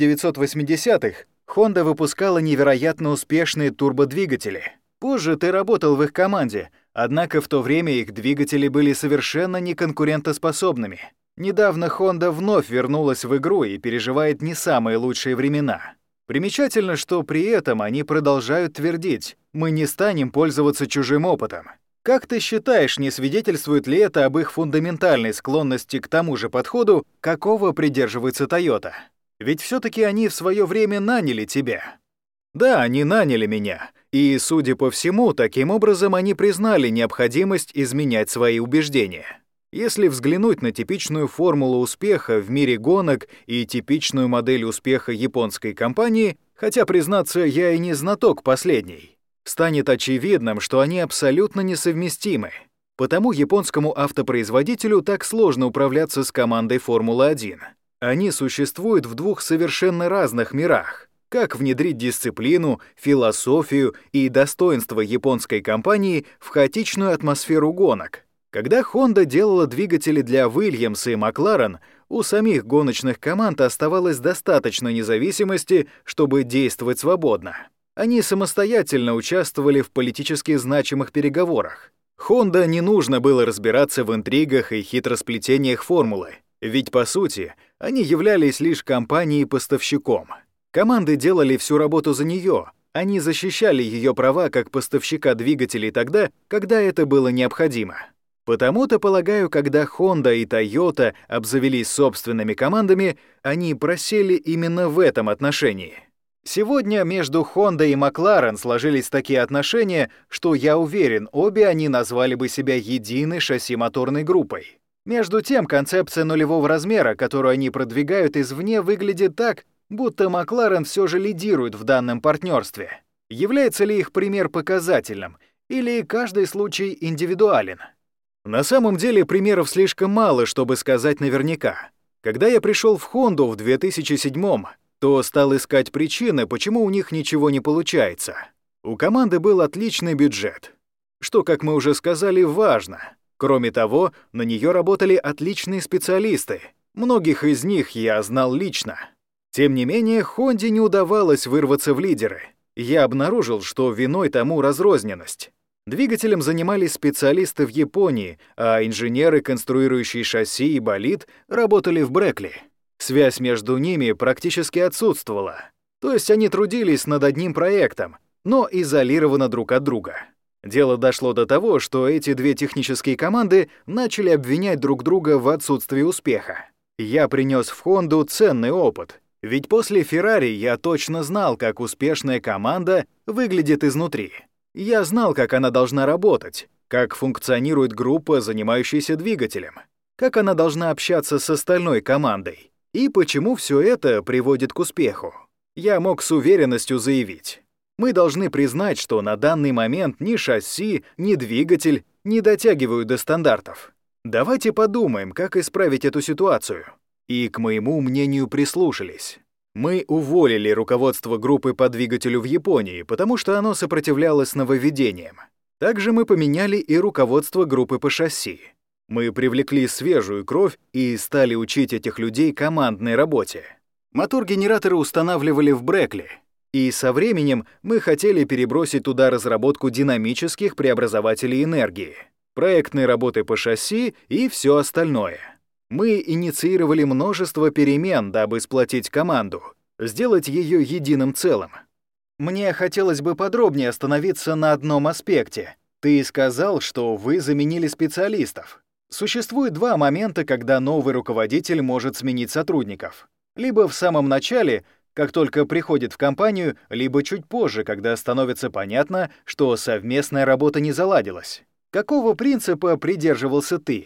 1980-х, Honda выпускала невероятно успешные турбодвигатели. Позже ты работал в их команде, однако в то время их двигатели были совершенно неконкурентоспособными. Недавно Honda вновь вернулась в игру и переживает не самые лучшие времена. Примечательно, что при этом они продолжают твердить: «Мы не станем пользоваться чужим опытом». Как ты считаешь, не свидетельствует ли это об их фундаментальной склонности к тому же подходу, какого придерживается Toyota? Ведь все-таки они в свое время наняли тебя. Да, они наняли меня, и, судя по всему, таким образом они признали необходимость изменять свои убеждения. Если взглянуть на типичную формулу успеха в мире гонок и типичную модель успеха японской компании, хотя, признаться, я и не знаток последней, станет очевидным, что они абсолютно несовместимы. Потому японскому автопроизводителю так сложно управляться с командой Формулы-1. Они существуют в двух совершенно разных мирах. Как внедрить дисциплину, философию и достоинство японской компании в хаотичную атмосферу гонок? Когда Honda делала двигатели для Williams и McLaren, у самих гоночных команд оставалось достаточно независимости, чтобы действовать свободно. Они самостоятельно участвовали в политически значимых переговорах. Honda не нужно было разбираться в интригах и хитросплетениях формулы, ведь, по сути, они являлись лишь компанией-поставщиком. Команды делали всю работу за нее, они защищали ее права как поставщика двигателей тогда, когда это было необходимо. Потому-то, полагаю, когда Honda и Toyota обзавелись собственными командами, они просели именно в этом отношении. Сегодня между Honda и McLaren сложились такие отношения, что, я уверен, обе они назвали бы себя единой шасси-моторной группой. Между тем, концепция нулевого размера, которую они продвигают извне, выглядит так, будто McLaren все же лидирует в данном партнерстве. Является ли их пример показательным, или каждый случай индивидуален? На самом деле примеров слишком мало, чтобы сказать наверняка. Когда я пришел в Honda в 2007-м, то стал искать причины, почему у них ничего не получается. У команды был отличный бюджет, что, как мы уже сказали, важно. Кроме того, на нее работали отличные специалисты. Многих из них я знал лично. Тем не менее, Honda не удавалось вырваться в лидеры. Я обнаружил, что виной тому разрозненность. Двигателем занимались специалисты в Японии, а инженеры, конструирующие шасси и болид, работали в Брэкли. Связь между ними практически отсутствовала. То есть они трудились над одним проектом, но изолированно друг от друга. Дело дошло до того, что эти две технические команды начали обвинять друг друга в отсутствии успеха. Я принес в Honda ценный опыт, ведь после Ferrari я точно знал, как успешная команда выглядит изнутри. Я знал, как она должна работать, как функционирует группа, занимающаяся двигателем, как она должна общаться с остальной командой, и почему все это приводит к успеху. Я мог с уверенностью заявить: мы должны признать, что на данный момент ни шасси, ни двигатель не дотягивают до стандартов. Давайте подумаем, как исправить эту ситуацию. И к моему мнению прислушались. Мы уволили руководство группы по двигателю в Японии, потому что оно сопротивлялось нововведениям. Также мы поменяли и руководство группы по шасси. Мы привлекли свежую кровь и стали учить этих людей командной работе. Мотор-генераторы устанавливали в Брэкли, и со временем мы хотели перебросить туда разработку динамических преобразователей энергии, проектные работы по шасси и все остальное. Мы инициировали множество перемен, дабы сплотить команду, сделать ее единым целым. Мне хотелось бы подробнее остановиться на одном аспекте. Ты сказал, что вы заменили специалистов. Существует два момента, когда новый руководитель может сменить сотрудников. Либо в самом начале, как только приходит в компанию, либо чуть позже, когда становится понятно, что совместная работа не заладилась. Какого принципа придерживался ты?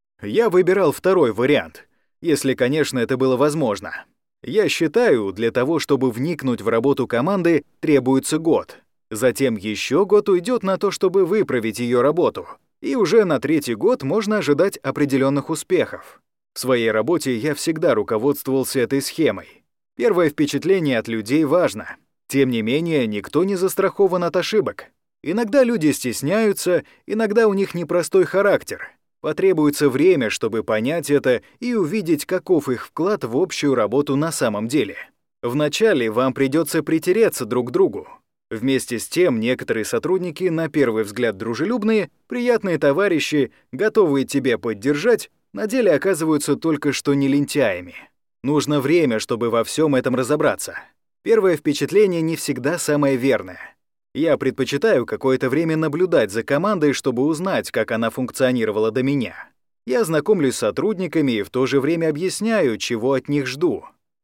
Я выбирал второй вариант, если, конечно, это было возможно. Я считаю, для того, чтобы вникнуть в работу команды, требуется год. Затем еще год уйдет на то, чтобы выправить ее работу. И уже на третий год можно ожидать определенных успехов. В своей работе я всегда руководствовался этой схемой. Первое впечатление от людей важно. Тем не менее, никто не застрахован от ошибок. Иногда люди стесняются, иногда у них непростой характер. Потребуется время, чтобы понять это и увидеть, каков их вклад в общую работу на самом деле. Вначале вам придется притереться друг к другу. Вместе с тем, некоторые сотрудники, на первый взгляд дружелюбные, приятные товарищи, готовые тебя поддержать, на деле оказываются только что не лентяями. Нужно время, чтобы во всем этом разобраться. Первое впечатление не всегда самое верное. Я предпочитаю какое-то время наблюдать за командой, чтобы узнать, как она функционировала до меня. Я знакомлюсь с сотрудниками и в то же время объясняю, чего от них жду.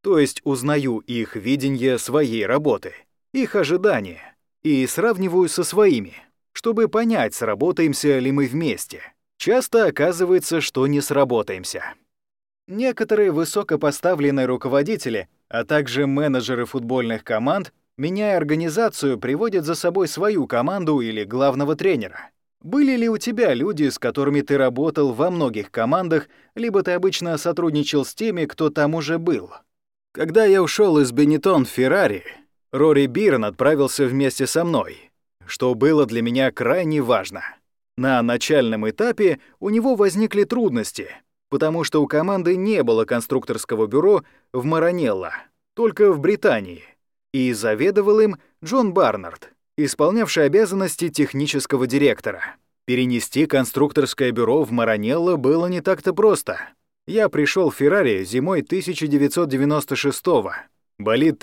То есть узнаю их видение своей работы, их ожидания, и сравниваю со своими, чтобы понять, сработаемся ли мы вместе. Часто оказывается, что не сработаемся. Некоторые высокопоставленные руководители, а также менеджеры футбольных команд, меняя организацию, приводят за собой свою команду или главного тренера. Были ли у тебя люди, с которыми ты работал во многих командах, либо ты обычно сотрудничал с теми, кто там уже был? Когда я ушел из Benetton в Ferrari, Рори Бирн отправился вместе со мной, что было для меня крайне важно. На начальном этапе у него возникли трудности, потому что у команды не было конструкторского бюро в Маранелло, только в Британии, и заведовал им Джон Барнард, исполнявший обязанности технического директора. Перенести конструкторское бюро в Маранелло было не так-то просто. Я пришел в Ferrari зимой 1996-го. Болид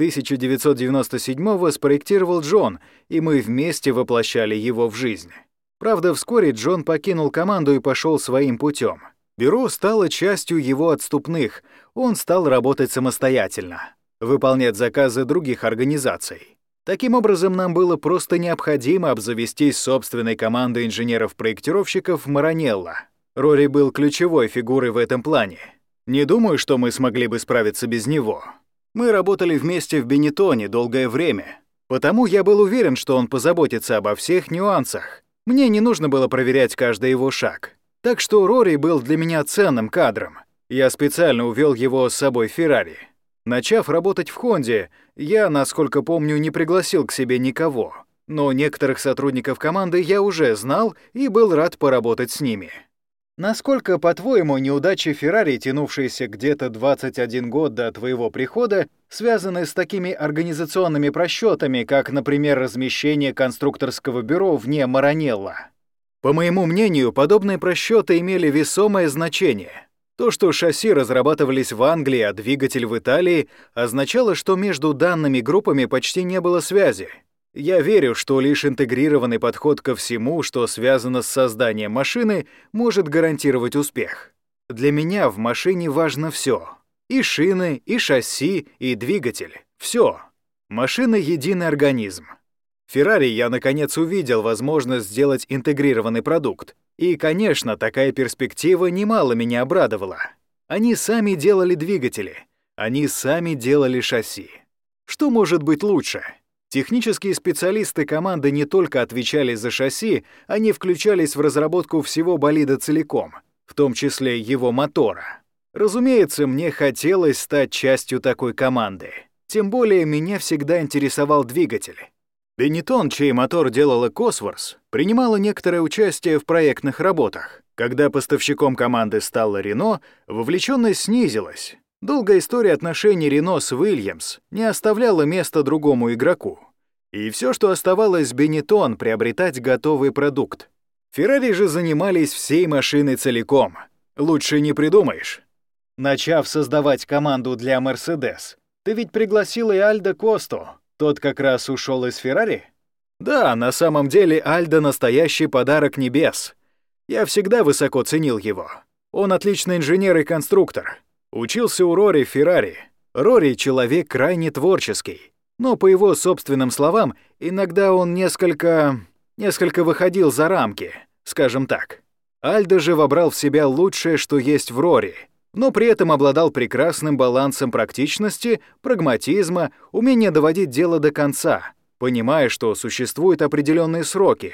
1997-го спроектировал Джон, и мы вместе воплощали его в жизнь. Правда, вскоре Джон покинул команду и пошел своим путем. Бюро стало частью его отступных, он стал работать самостоятельно, выполнять заказы других организаций. Таким образом, нам было просто необходимо обзавестись собственной командой инженеров-проектировщиков в Маранелло. Рори был ключевой фигурой в этом плане. Не думаю, что мы смогли бы справиться без него. Мы работали вместе в Бенеттоне долгое время, потому я был уверен, что он позаботится обо всех нюансах. Мне не нужно было проверять каждый его шаг. Так что Рори был для меня ценным кадром. Я специально увел его с собой в Ferrari. Начав работать в Хонде, я, насколько помню, не пригласил к себе никого. Но некоторых сотрудников команды я уже знал и был рад поработать с ними. Насколько, по-твоему, неудачи Ferrari, тянувшиеся где-то 21 год до твоего прихода, связаны с такими организационными просчетами, как, например, размещение конструкторского бюро вне Маранелло? По моему мнению, подобные просчеты имели весомое значение. То, что шасси разрабатывались в Англии, а двигатель в Италии, означало, что между данными группами почти не было связи. Я верю, что лишь интегрированный подход ко всему, что связано с созданием машины, может гарантировать успех. Для меня в машине важно все: и шины, и шасси, и двигатель. Все. Машина — единый организм. В Ferrari я, наконец, увидел возможность сделать интегрированный продукт. И, конечно, такая перспектива немало меня обрадовала. Они сами делали двигатели, они сами делали шасси. Что может быть лучше? Технические специалисты команды не только отвечали за шасси, они включались в разработку всего болида целиком, в том числе его мотора. Разумеется, мне хотелось стать частью такой команды. Тем более меня всегда интересовал двигатель. Benetton, чей мотор делала Cosworth, принимала некоторое участие в проектных работах. Когда поставщиком команды стала Renault, вовлеченность снизилась. Долгая история отношений Renault с Williams не оставляла места другому игроку. И все, что оставалось Benetton, приобретать готовый продукт. Ferrari же занимались всей машиной целиком. Лучше не придумаешь. Начав создавать команду для Mercedes, ты ведь пригласил и Альдо Косту. Тот как раз ушел из Ferrari? Да, на самом деле Альдо — настоящий подарок небес. Я всегда высоко ценил его. Он отличный инженер и конструктор. Учился у Рори в Ferrari. Рори — человек крайне творческий. Но, по его собственным словам, иногда он несколько выходил за рамки, скажем так. Альдо же вобрал в себя лучшее, что есть в Рори, но при этом обладал прекрасным балансом практичности, прагматизма, умения доводить дело до конца, понимая, что существуют определенные сроки.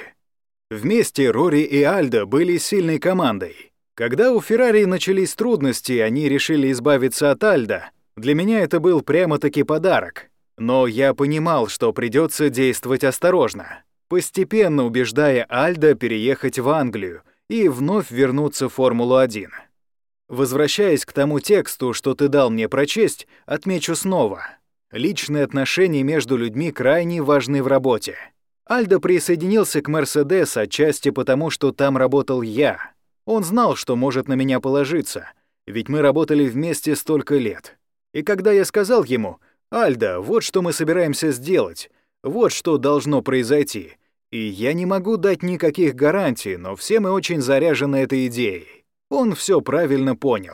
Вместе Рори и Альдо были сильной командой. Когда у Ferrari начались трудности, они решили избавиться от Альдо. Для меня это был прямо-таки подарок. Но я понимал, что придется действовать осторожно, постепенно убеждая Альдо переехать в Англию и вновь вернуться в Формулу-1. Возвращаясь к тому тексту, что ты дал мне прочесть, отмечу снова. Личные отношения между людьми крайне важны в работе. Альдо присоединился к Mercedes отчасти потому, что там работал я. Он знал, что может на меня положиться, ведь мы работали вместе столько лет. И когда я сказал ему: «Альдо, вот что мы собираемся сделать, вот что должно произойти», и я не могу дать никаких гарантий, но все мы очень заряжены этой идеей. Он все правильно понял.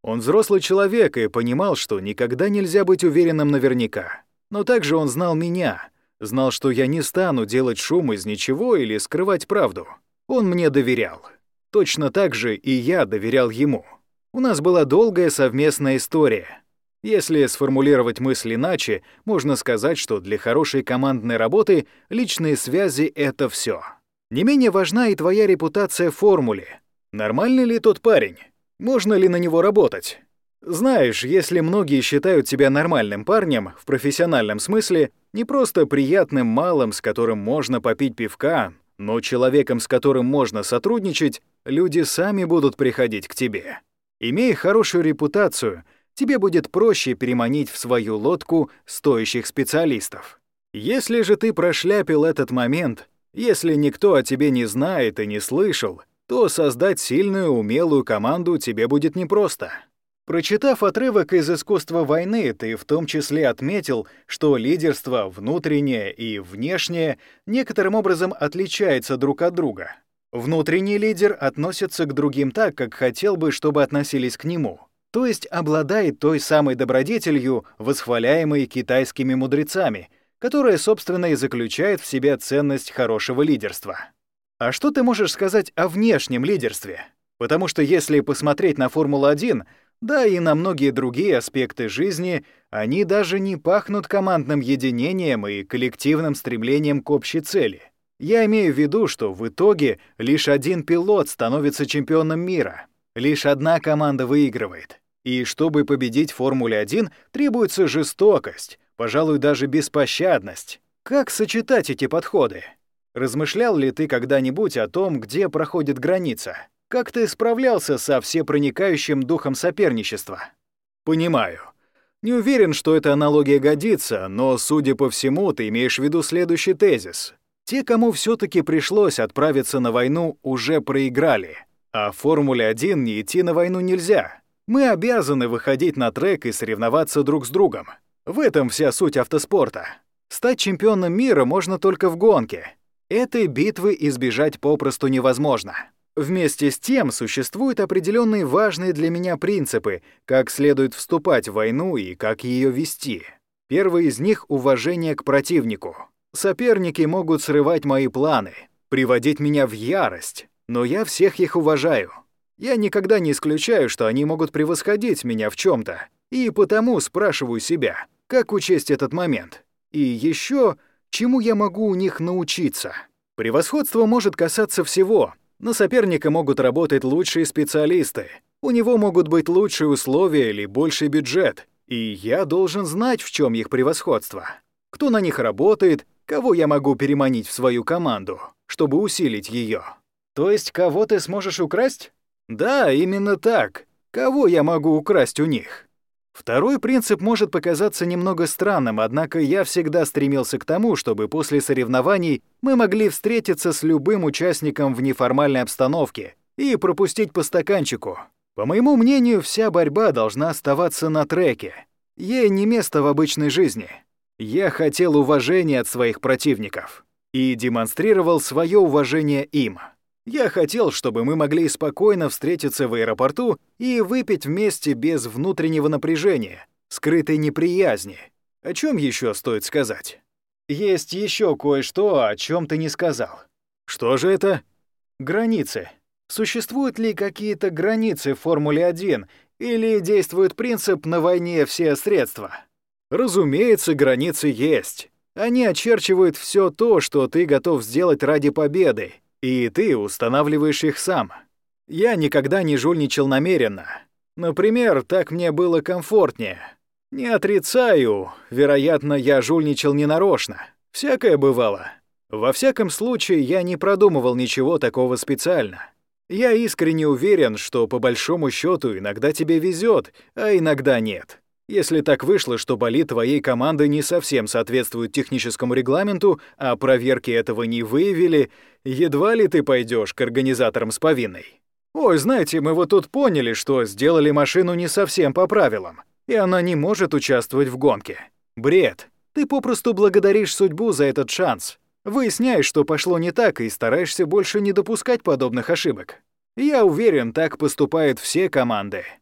Он взрослый человек и понимал, что никогда нельзя быть уверенным наверняка. Но также он знал меня, знал, что я не стану делать шум из ничего или скрывать правду. Он мне доверял. Точно так же и я доверял ему. У нас была долгая совместная история. Если сформулировать мысль иначе, можно сказать, что для хорошей командной работы личные связи — это все. Не менее важна и твоя репутация в формуле. Нормальный ли тот парень? Можно ли на него работать? Знаешь, если многие считают тебя нормальным парнем, в профессиональном смысле, не просто приятным малым, с которым можно попить пивка, но человеком, с которым можно сотрудничать, люди сами будут приходить к тебе. Имея хорошую репутацию, тебе будет проще переманить в свою лодку стоящих специалистов. Если же ты прошляпил этот момент, если никто о тебе не знает и не слышал, то создать сильную, умелую команду тебе будет непросто. Прочитав отрывок из «Искусства войны», ты в том числе отметил, что лидерство внутреннее и внешнее некоторым образом отличается друг от друга. Внутренний лидер относится к другим так, как хотел бы, чтобы относились к нему, то есть обладает той самой добродетелью, восхваляемой китайскими мудрецами, которая, собственно, и заключает в себе ценность хорошего лидерства. А что ты можешь сказать о внешнем лидерстве? Потому что если посмотреть на Формулу-1, да и на многие другие аспекты жизни, они даже не пахнут командным единением и коллективным стремлением к общей цели. Я имею в виду, что в итоге лишь один пилот становится чемпионом мира, лишь одна команда выигрывает. И чтобы победить в Формуле-1, требуется жестокость, пожалуй, даже беспощадность. Как сочетать эти подходы? Размышлял ли ты когда-нибудь о том, где проходит граница? Как ты справлялся со всепроникающим духом соперничества? Понимаю. Не уверен, что эта аналогия годится, но, судя по всему, ты имеешь в виду следующий тезис. Те, кому все-таки пришлось отправиться на войну, уже проиграли. А в Формуле-1 не идти на войну нельзя. Мы обязаны выходить на трек и соревноваться друг с другом. В этом вся суть автоспорта. Стать чемпионом мира можно только в гонке. Этой битвы избежать попросту невозможно. Вместе с тем существуют определенные важные для меня принципы, как следует вступать в войну и как ее вести. Первый из них — уважение к противнику. Соперники могут срывать мои планы, приводить меня в ярость, но я всех их уважаю. Я никогда не исключаю, что они могут превосходить меня в чем-то, и потому спрашиваю себя, как учесть этот момент. И еще, чему я могу у них научиться. Превосходство может касаться всего. На соперника могут работать лучшие специалисты, у него могут быть лучшие условия или больший бюджет, и я должен знать, в чем их превосходство. Кто на них работает, кого я могу переманить в свою команду, чтобы усилить ее. То есть кого ты сможешь украсть? Да, именно так. Кого я могу украсть у них? Второй принцип может показаться немного странным, однако я всегда стремился к тому, чтобы после соревнований мы могли встретиться с любым участником в неформальной обстановке и пропустить по стаканчику. По моему мнению, вся борьба должна оставаться на треке. Ей не место в обычной жизни. Я хотел уважения от своих противников и демонстрировал свое уважение им. Я хотел, чтобы мы могли спокойно встретиться в аэропорту и выпить вместе без внутреннего напряжения, скрытой неприязни. О чем еще стоит сказать? Есть еще кое-что, о чем ты не сказал. Что же это? Границы. Существуют ли какие-то границы в Формуле-1 или действует принцип «на войне все средства»? Разумеется, границы есть. Они очерчивают все то, что ты готов сделать ради победы. И ты устанавливаешь их сам. Я никогда не жульничал намеренно. Например, так мне было комфортнее. Не отрицаю, вероятно, я жульничал ненарочно. Всякое бывало. Во всяком случае, я не продумывал ничего такого специально. Я искренне уверен, что по большому счету иногда тебе везет, а иногда нет. Если так вышло, что болид твоей команды не совсем соответствует техническому регламенту, а проверки этого не выявили, едва ли ты пойдешь к организаторам с повинной. Ой, знаете, мы вот тут поняли, что сделали машину не совсем по правилам, и она не может участвовать в гонке. Бред. Ты попросту благодаришь судьбу за этот шанс. Выясняешь, что пошло не так, и стараешься больше не допускать подобных ошибок. Я уверен, так поступают все команды.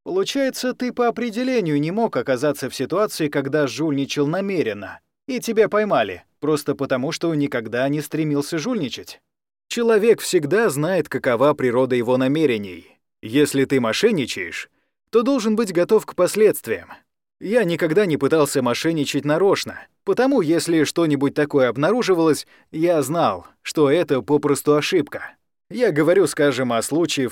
Получается, ты по определению не мог оказаться в ситуации, когда жульничал намеренно, и тебя поймали, просто потому, что никогда не стремился жульничать. Человек всегда знает, какова природа его намерений. Если ты мошенничаешь, то должен быть готов к последствиям. Я никогда не пытался мошенничать нарочно, потому если что-нибудь такое обнаруживалось, я знал, что это попросту ошибка. Я говорю, скажем, о случае в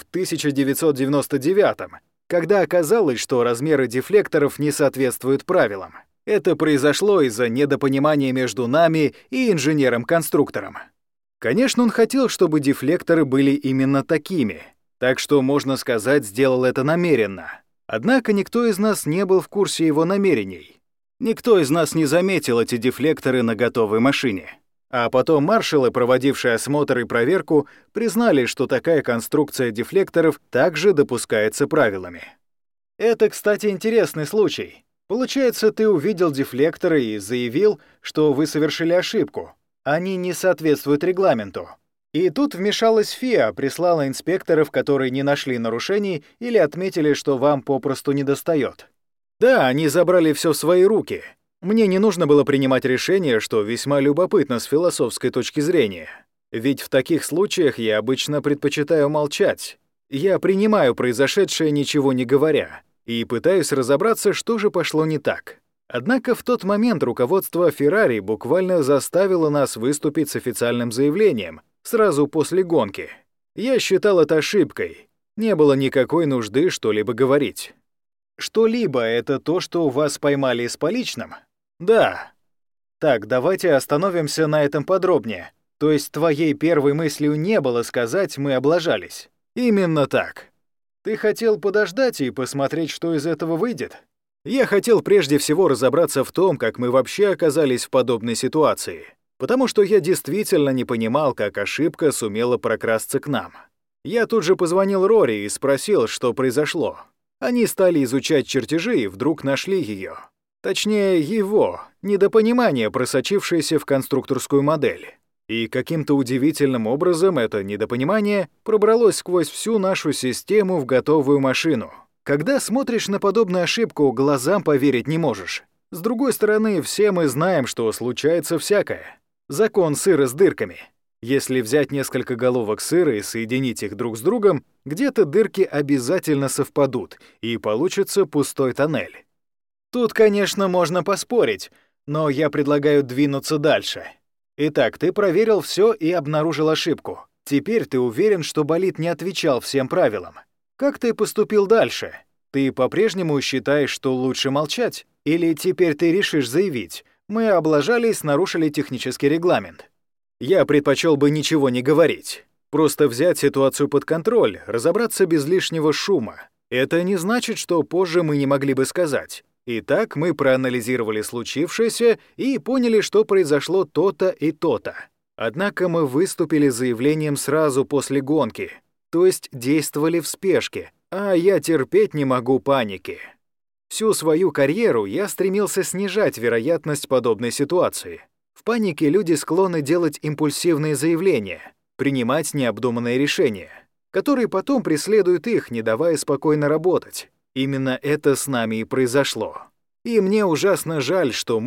1999-м, когда оказалось, что размеры дефлекторов не соответствуют правилам. Это произошло из-за недопонимания между нами и инженером-конструктором. Конечно, он хотел, чтобы дефлекторы были именно такими, так что, можно сказать, сделал это намеренно. Однако никто из нас не был в курсе его намерений. Никто из нас не заметил эти дефлекторы на готовой машине. А потом маршалы, проводившие осмотр и проверку, признали, что такая конструкция дефлекторов также допускается правилами. Это, кстати, интересный случай. Получается, ты увидел дефлекторы и заявил, что вы совершили ошибку. Они не соответствуют регламенту. И тут вмешалась ФИА, прислала инспекторов, которые не нашли нарушений или отметили, что вам попросту недостает. Да, они забрали все в свои руки. Мне не нужно было принимать решение, что весьма любопытно с философской точки зрения. Ведь в таких случаях я обычно предпочитаю молчать. Я принимаю произошедшее, ничего не говоря, и пытаюсь разобраться, что же пошло не так. Однако в тот момент руководство Ferrari буквально заставило нас выступить с официальным заявлением сразу после гонки. Я считал это ошибкой. Не было никакой нужды что-либо говорить. Что-либо — это то, что вас поймали с поличным? Да. Так, давайте остановимся на этом подробнее. То есть твоей первой мыслью не было сказать «мы облажались». Именно так. Ты хотел подождать и посмотреть, что из этого выйдет? Я хотел прежде всего разобраться в том, как мы вообще оказались в подобной ситуации, потому что я действительно не понимал, как ошибка сумела прокрасться к нам. Я тут же позвонил Рори и спросил, что произошло. Они стали изучать чертежи и вдруг нашли ее. Точнее, его недопонимание, просочившееся в конструкторскую модель. И каким-то удивительным образом это недопонимание пробралось сквозь всю нашу систему в готовую машину. Когда смотришь на подобную ошибку, глазам поверить не можешь. С другой стороны, все мы знаем, что случается всякое. Закон сыра с дырками. Если взять несколько головок сыра и соединить их друг с другом, где-то дырки обязательно совпадут, и получится пустой тоннель. Тут, конечно, можно поспорить, но я предлагаю двинуться дальше. Итак, ты проверил все и обнаружил ошибку. Теперь ты уверен, что болид не отвечал всем правилам. Как ты поступил дальше? Ты по-прежнему считаешь, что лучше молчать? Или теперь ты решишь заявить: мы облажались, нарушили технический регламент? Я предпочел бы ничего не говорить. Просто взять ситуацию под контроль, разобраться без лишнего шума. Это не значит, что позже мы не могли бы сказать: итак, мы проанализировали случившееся и поняли, что произошло то-то и то-то. Однако мы выступили с заявлением сразу после гонки, то есть действовали в спешке, а я терпеть не могу паники. Всю свою карьеру я стремился снижать вероятность подобной ситуации. В панике люди склонны делать импульсивные заявления, принимать необдуманные решения, которые потом преследуют их, не давая спокойно работать. Именно это с нами и произошло. И мне ужасно жаль, что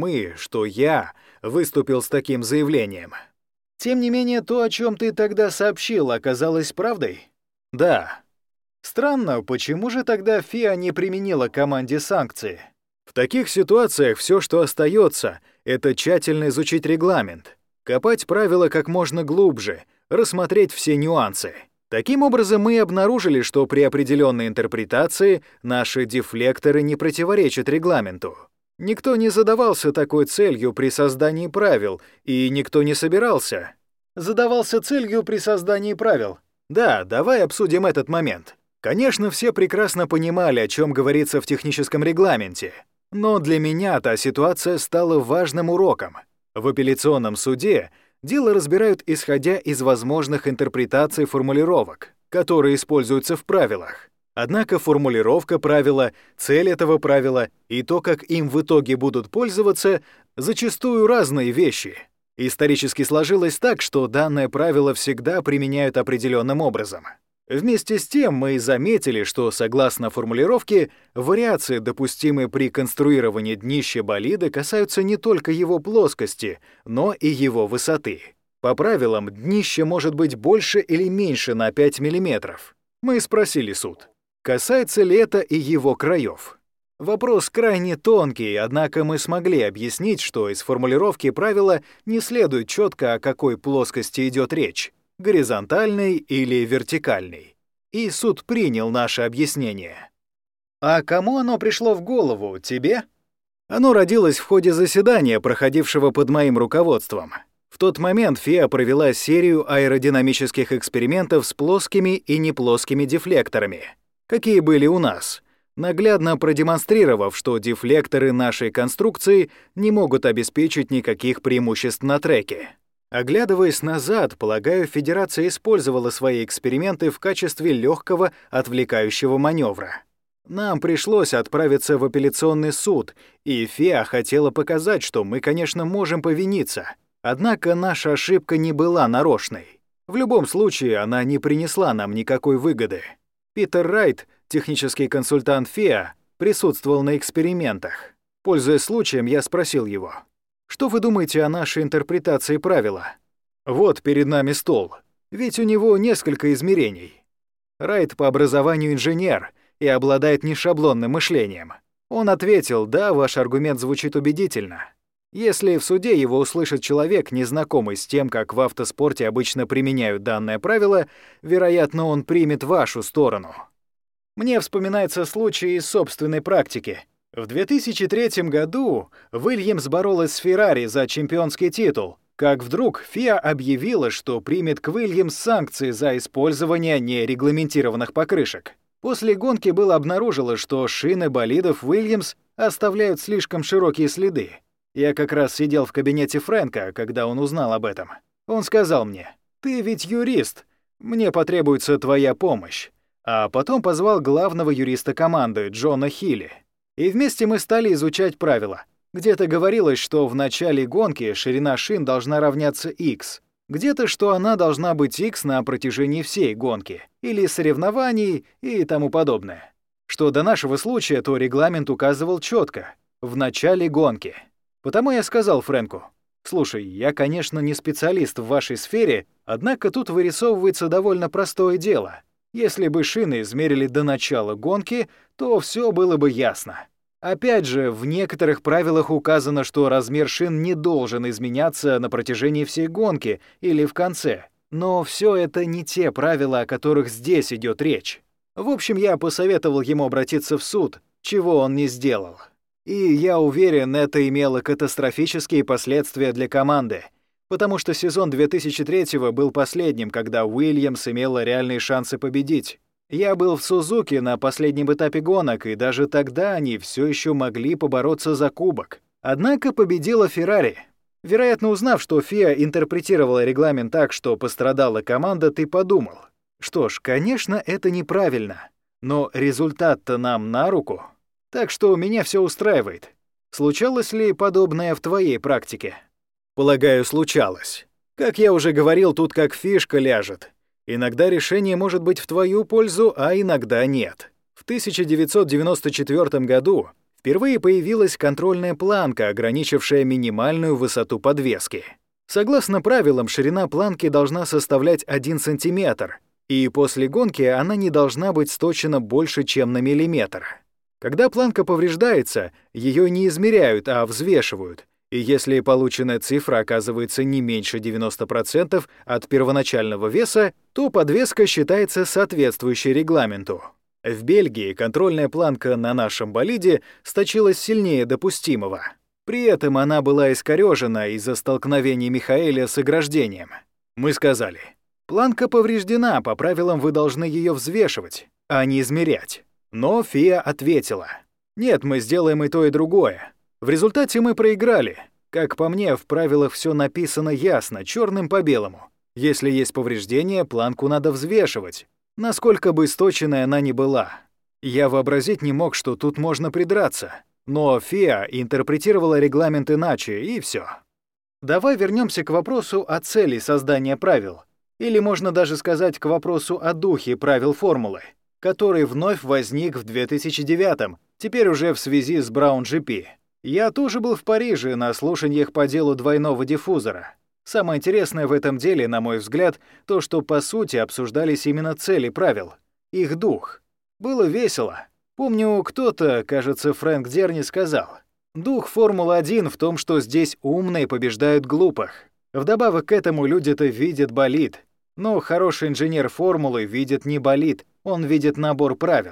я выступил с таким заявлением. Тем не менее, то, о чем ты тогда сообщил, оказалось правдой? Да. Странно, почему же тогда ФИА не применила команде санкции? В таких ситуациях все, что остается, это тщательно изучить регламент, копать правила как можно глубже, рассмотреть все нюансы. Таким образом, мы обнаружили, что при определенной интерпретации наши дефлекторы не противоречат регламенту. Никто не задавался такой целью при создании правил, и никто не собирался. Задавался целью при создании правил. Да, давай обсудим этот момент. Конечно, все прекрасно понимали, о чем говорится в техническом регламенте. Но для меня та ситуация стала важным уроком. В апелляционном суде дело разбирают, исходя из возможных интерпретаций формулировок, которые используются в правилах. Однако формулировка правила, цель этого правила и то, как им в итоге будут пользоваться, зачастую разные вещи. Исторически сложилось так, что данное правило всегда применяют определенным образом. Вместе с тем мы заметили, что, согласно формулировке, вариации, допустимые при конструировании днища болида, касаются не только его плоскости, но и его высоты. По правилам, днище может быть больше или меньше на 5 мм. Мы спросили суд, касается ли это и его краев. Вопрос крайне тонкий, однако мы смогли объяснить, что из формулировки правила не следует четко, о какой плоскости идет речь. Горизонтальный или вертикальный. И суд принял наше объяснение. А кому оно пришло в голову, тебе? Оно родилось в ходе заседания, проходившего под моим руководством. В тот момент ФИА провела серию аэродинамических экспериментов с плоскими и неплоскими дефлекторами, какие были у нас, наглядно продемонстрировав, что дефлекторы нашей конструкции не могут обеспечить никаких преимуществ на треке. Оглядываясь назад, полагаю, Федерация использовала свои эксперименты в качестве легкого отвлекающего маневра. Нам пришлось отправиться в апелляционный суд, и ФИА хотела показать, что мы, конечно, можем повиниться. Однако наша ошибка не была нарочной. В любом случае, она не принесла нам никакой выгоды. Питер Райт, технический консультант ФИА, присутствовал на экспериментах. Пользуясь случаем, я спросил его: «Что вы думаете о нашей интерпретации правила? Вот перед нами стол, ведь у него несколько измерений. Райт по образованию инженер и обладает нешаблонным мышлением. Он ответил: да, ваш аргумент звучит убедительно. Если в суде его услышит человек, незнакомый с тем, как в автоспорте обычно применяют данное правило, вероятно, он примет вашу сторону». Мне вспоминается случай из собственной практики. В 2003 году Уильямс боролась с Феррари за чемпионский титул, как вдруг ФИА объявила, что примет к Уильямс санкции за использование нерегламентированных покрышек. После гонки было обнаружило, что шины болидов Уильямс оставляют слишком широкие следы. Я как раз сидел в кабинете Фрэнка, когда он узнал об этом. Он сказал мне: «Ты ведь юрист, мне потребуется твоя помощь». А потом позвал главного юриста команды, Джона Хилли. И вместе мы стали изучать правила. Где-то говорилось, что в начале гонки ширина шин должна равняться X. Где-то, что она должна быть X на протяжении всей гонки, или соревнований и тому подобное. Что до нашего случая, то регламент указывал четко — в начале гонки. Потому я сказал Фрэнку: «Слушай, я, конечно, не специалист в вашей сфере, однако тут вырисовывается довольно простое дело. Если бы шины измерили до начала гонки, то все было бы ясно. Опять же, в некоторых правилах указано, что размер шин не должен изменяться на протяжении всей гонки или в конце. Но все это не те правила, о которых здесь идет речь». В общем, я посоветовал ему обратиться в суд, чего он не сделал. И я уверен, это имело катастрофические последствия для команды, потому что сезон 2003-го был последним, когда Уильямс имела реальные шансы победить. Я был в Сузуки на последнем этапе гонок, и даже тогда они все еще могли побороться за кубок. Однако победила Феррари. Вероятно, узнав, что ФИА интерпретировала регламент так, что пострадала команда, ты подумал: что ж, конечно, это неправильно, но результат-то нам на руку. Так что меня все устраивает. Случалось ли подобное в твоей практике? Полагаю, случалось. Как я уже говорил, тут как фишка ляжет. Иногда решение может быть в твою пользу, а иногда нет. В 1994 году впервые появилась контрольная планка, ограничившая минимальную высоту подвески. Согласно правилам, ширина планки должна составлять 1 сантиметр, и после гонки она не должна быть сточена больше, чем на миллиметр. Когда планка повреждается, ее не измеряют, а взвешивают. И если полученная цифра оказывается не меньше 90% от первоначального веса, то подвеска считается соответствующей регламенту. В Бельгии контрольная планка на нашем болиде сточилась сильнее допустимого. При этом она была искорёжена из-за столкновения Михаэля с ограждением. Мы сказали: планка повреждена, по правилам вы должны ее взвешивать, а не измерять. Но ФИА ответила: нет, мы сделаем и то, и другое. В результате мы проиграли. Как по мне, в правилах все написано ясно, черным по белому. Если есть повреждение, планку надо взвешивать, насколько бы сточенной она ни была. Я вообразить не мог, что тут можно придраться. Но ФИА интерпретировала регламент иначе, и все. Давай вернемся к вопросу о цели создания правил. Или можно даже сказать к вопросу о духе правил формулы, который вновь возник в 2009-м, теперь уже в связи с Brown GP. Я тоже был в Париже на слушаниях по делу двойного диффузора. Самое интересное в этом деле, на мой взгляд, то, что по сути обсуждались именно цели правил, их дух. Было весело. Помню, кто-то, кажется, Фрэнк Дерни сказал: «Дух Формулы-1 в том, что здесь умные побеждают глупых». Вдобавок к этому люди-то видят болид. Но хороший инженер формулы видит не болид, он видит набор правил.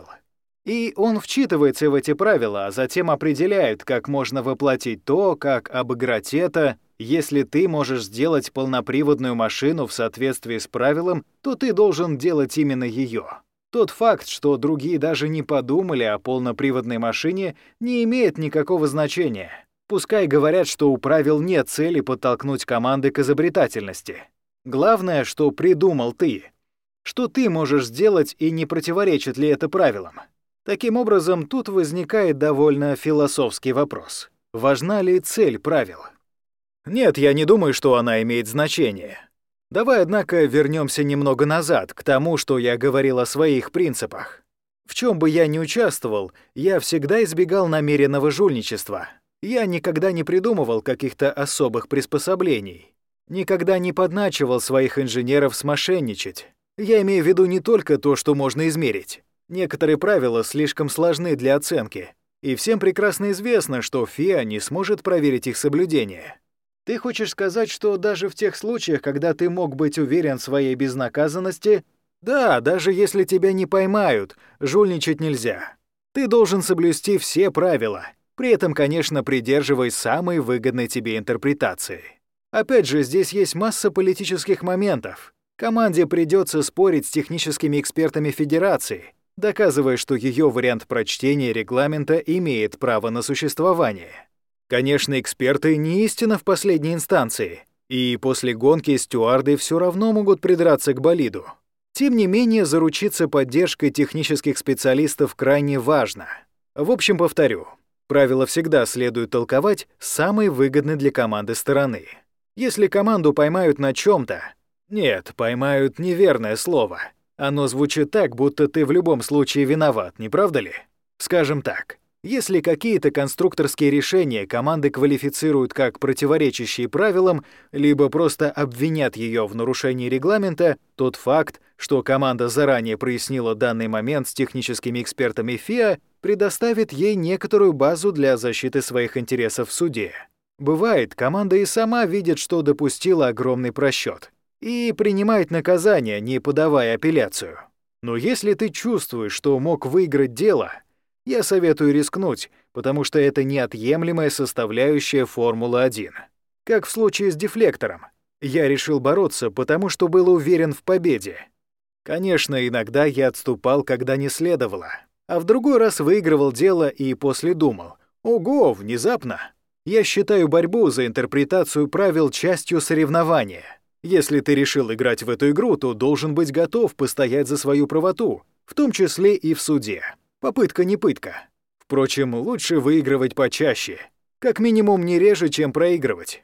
И он вчитывается в эти правила, а затем определяет, как можно воплотить то, как обыграть это. Если ты можешь сделать полноприводную машину в соответствии с правилом, то ты должен делать именно ее. Тот факт, что другие даже не подумали о полноприводной машине, не имеет никакого значения. Пускай говорят, что у правил нет цели подтолкнуть команды к изобретательности. Главное, что придумал ты. Что ты можешь сделать и не противоречит ли это правилам? Таким образом, тут возникает довольно философский вопрос. Важна ли цель правил? Нет, я не думаю, что она имеет значение. Давай, однако, вернемся немного назад, к тому, что я говорил о своих принципах. В чем бы я ни участвовал, я всегда избегал намеренного жульничества. Я никогда не придумывал каких-то особых приспособлений. Никогда не подначивал своих инженеров смошенничать. Я имею в виду не только то, что можно измерить. Некоторые правила слишком сложны для оценки, и всем прекрасно известно, что ФИА не сможет проверить их соблюдение. Ты хочешь сказать, что даже в тех случаях, когда ты мог быть уверен в своей безнаказанности, да, даже если тебя не поймают, жульничать нельзя. Ты должен соблюсти все правила, при этом, конечно, придерживаясь самой выгодной тебе интерпретации. Опять же, здесь есть масса политических моментов. Команде придется спорить с техническими экспертами Федерации, доказывая, что ее вариант прочтения регламента имеет право на существование. Конечно, эксперты не истина в последней инстанции, и после гонки стюарды все равно могут придраться к болиду. Тем не менее, заручиться поддержкой технических специалистов крайне важно. В общем, повторю, правила всегда следует толковать с самой выгодной для команды стороны. Если команду поймают на чем-то, нет, поймают неверное слово. Оно звучит так, будто ты в любом случае виноват, не правда ли? Скажем так, если какие-то конструкторские решения команды квалифицируют как противоречащие правилам, либо просто обвинят ее в нарушении регламента, тот факт, что команда заранее прояснила данный момент с техническими экспертами ФИА, предоставит ей некоторую базу для защиты своих интересов в суде. Бывает, команда и сама видит, что допустила огромный просчет, и принимает наказание, не подавая апелляцию. Но если ты чувствуешь, что мог выиграть дело, я советую рискнуть, потому что это неотъемлемая составляющая Формулы-1. Как в случае с дефлектором. Я решил бороться, потому что был уверен в победе. Конечно, иногда я отступал, когда не следовало. А в другой раз выигрывал дело и после думал: «Ого, внезапно!» Я считаю борьбу за интерпретацию правил частью соревнования. Если ты решил играть в эту игру, то должен быть готов постоять за свою правоту, в том числе и в суде. Попытка не пытка. Впрочем, лучше выигрывать почаще. Как минимум не реже, чем проигрывать.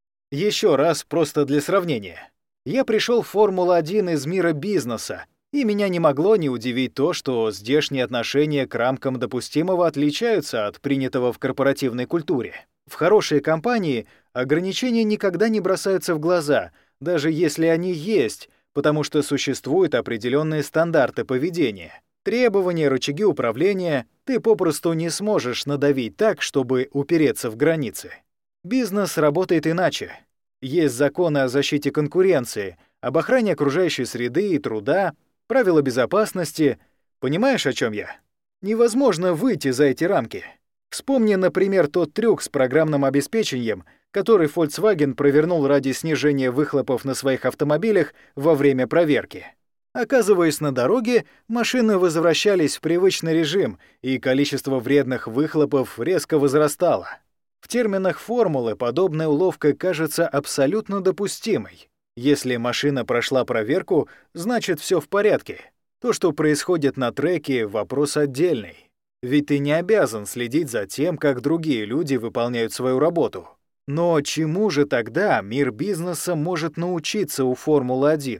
Еще раз, просто для сравнения. Я пришел в Формулу-1 из мира бизнеса, и меня не могло не удивить то, что здешние отношения к рамкам допустимого отличаются от принятого в корпоративной культуре. В хорошей компании ограничения никогда не бросаются в глаза, даже если они есть, потому что существуют определенные стандарты поведения. Требования, рычаги управления, ты попросту не сможешь надавить так, чтобы упереться в границы. Бизнес работает иначе. Есть законы о защите конкуренции, об охране окружающей среды и труда, правила безопасности. Понимаешь, о чем я? Невозможно выйти за эти рамки. Вспомни, например, тот трюк с программным обеспечением, который Volkswagen провернул ради снижения выхлопов на своих автомобилях во время проверки. Оказываясь на дороге, машины возвращались в привычный режим, и количество вредных выхлопов резко возрастало. В терминах формулы подобная уловка кажется абсолютно допустимой. Если машина прошла проверку, значит, все в порядке. То, что происходит на треке, вопрос отдельный. Ведь ты не обязан следить за тем, как другие люди выполняют свою работу. Но чему же тогда мир бизнеса может научиться у Формулы-1?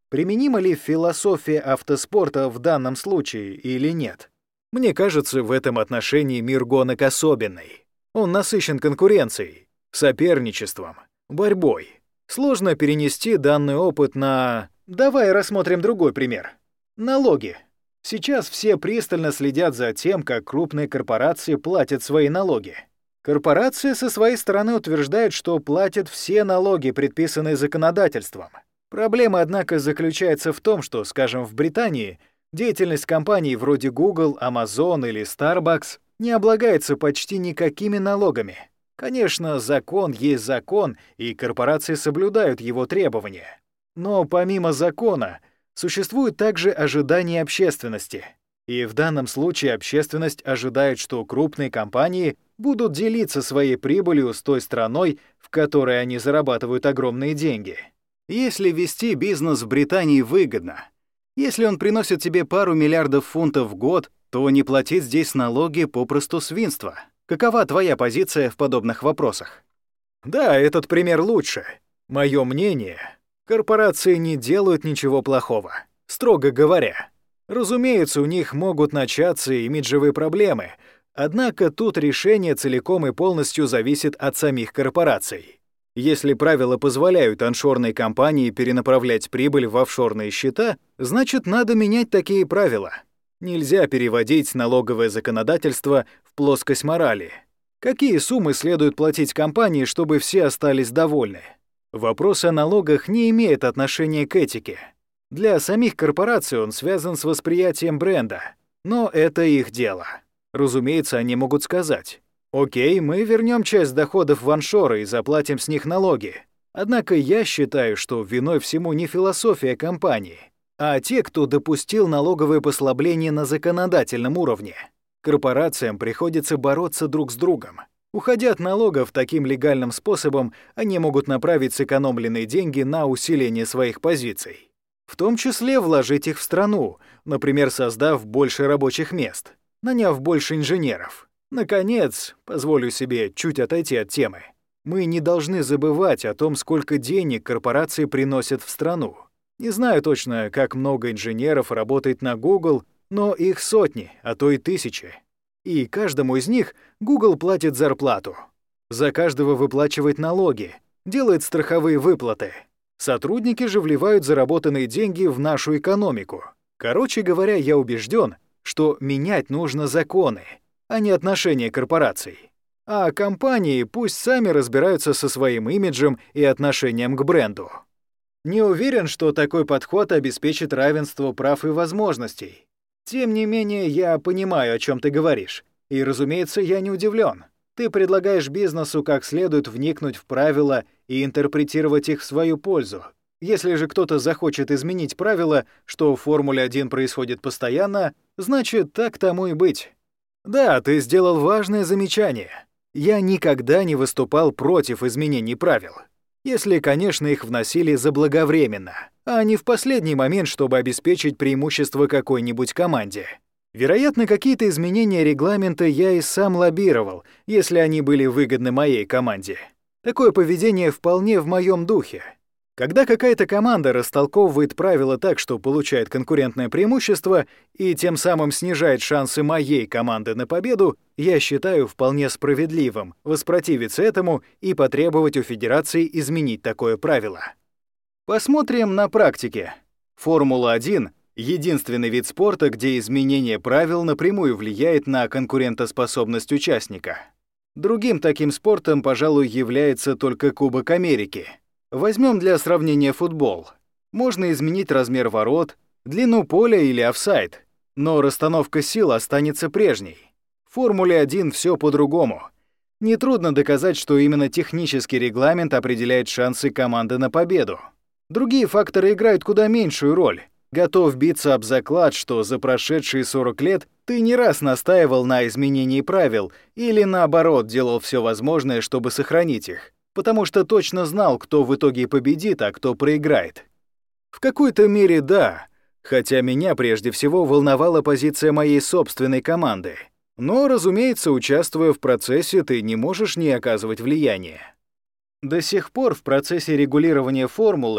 Применима ли философия автоспорта в данном случае или нет? Мне кажется, в этом отношении мир гонок особенный. Он насыщен конкуренцией, соперничеством, борьбой. Сложно перенести данный опыт на... Давай рассмотрим другой пример. Налоги. Сейчас все пристально следят за тем, как крупные корпорации платят свои налоги. Корпорации со своей стороны утверждают, что платят все налоги, предписанные законодательством. Проблема, однако, заключается в том, что, скажем, в Британии деятельность компаний вроде Google, Amazon или Starbucks не облагается почти никакими налогами. Конечно, закон есть закон, и корпорации соблюдают его требования. Но помимо закона, существует также ожидание общественности. И в данном случае общественность ожидает, что крупные компании будут делиться своей прибылью с той страной, в которой они зарабатывают огромные деньги. Если вести бизнес в Британии выгодно, если он приносит тебе пару миллиардов фунтов в год, то не платить здесь налоги попросту свинство. Какова твоя позиция в подобных вопросах? Да, этот пример лучше. Мое мнение, корпорации не делают ничего плохого, строго говоря. Разумеется, у них могут начаться имиджевые проблемы, однако тут решение целиком и полностью зависит от самих корпораций. Если правила позволяют офшорной компании перенаправлять прибыль в офшорные счета, значит, надо менять такие правила. Нельзя переводить налоговое законодательство в плоскость морали. Какие суммы следует платить компании, чтобы все остались довольны? Вопрос о налогах не имеет отношения к этике. Для самих корпораций он связан с восприятием бренда, но это их дело. Разумеется, они могут сказать: «Окей, мы вернем часть доходов в офшоры и заплатим с них налоги». Однако я считаю, что виной всему не философия компании, а те, кто допустил налоговые послабления на законодательном уровне. Корпорациям приходится бороться друг с другом. Уходя от налогов таким легальным способом, они могут направить сэкономленные деньги на усиление своих позиций. В том числе вложить их в страну, например, создав больше рабочих мест, наняв больше инженеров. Наконец, позволю себе чуть отойти от темы. Мы не должны забывать о том, сколько денег корпорации приносят в страну. Не знаю точно, как много инженеров работает на Google, но их сотни, а то и тысячи. И каждому из них Google платит зарплату. За каждого выплачивает налоги, делает страховые выплаты. Сотрудники же вливают заработанные деньги в нашу экономику. Короче говоря, я убежден, что менять нужно законы, а не отношения корпораций. А компании пусть сами разбираются со своим имиджем и отношением к бренду. Не уверен, что такой подход обеспечит равенство прав и возможностей. Тем не менее, я понимаю, о чем ты говоришь. И, разумеется, я не удивлен. Ты предлагаешь бизнесу как следует вникнуть в правила и интерпретировать их в свою пользу. Если же кто-то захочет изменить правила, что в Формуле-1 происходит постоянно, значит, так тому и быть. Да, ты сделал важное замечание. Я никогда не выступал против изменений правил. Если, конечно, их вносили заблаговременно, а не в последний момент, чтобы обеспечить преимущество какой-нибудь команде. Вероятно, какие-то изменения регламента я и сам лоббировал, если они были выгодны моей команде. Такое поведение вполне в моем духе. Когда какая-то команда растолковывает правила так, что получает конкурентное преимущество и тем самым снижает шансы моей команды на победу, я считаю вполне справедливым воспротивиться этому и потребовать у федерации изменить такое правило. Посмотрим на практике. Формула-1 — единственный вид спорта, где изменение правил напрямую влияет на конкурентоспособность участника. Другим таким спортом, пожалуй, является только Кубок Америки. Возьмем для сравнения футбол. Можно изменить размер ворот, длину поля или офсайд, но расстановка сил останется прежней. В Формуле-1 все по-другому. Нетрудно доказать, что именно технический регламент определяет шансы команды на победу. Другие факторы играют куда меньшую роль. Готов биться об заклад, что за прошедшие 40 лет ты не раз настаивал на изменении правил или, наоборот, делал все возможное, чтобы сохранить их, потому что точно знал, кто в итоге победит, а кто проиграет. В какой-то мере да, хотя меня прежде всего волновала позиция моей собственной команды. Но, разумеется, участвуя в процессе, ты не можешь не оказывать влияния. До сих пор в процессе регулирования формулы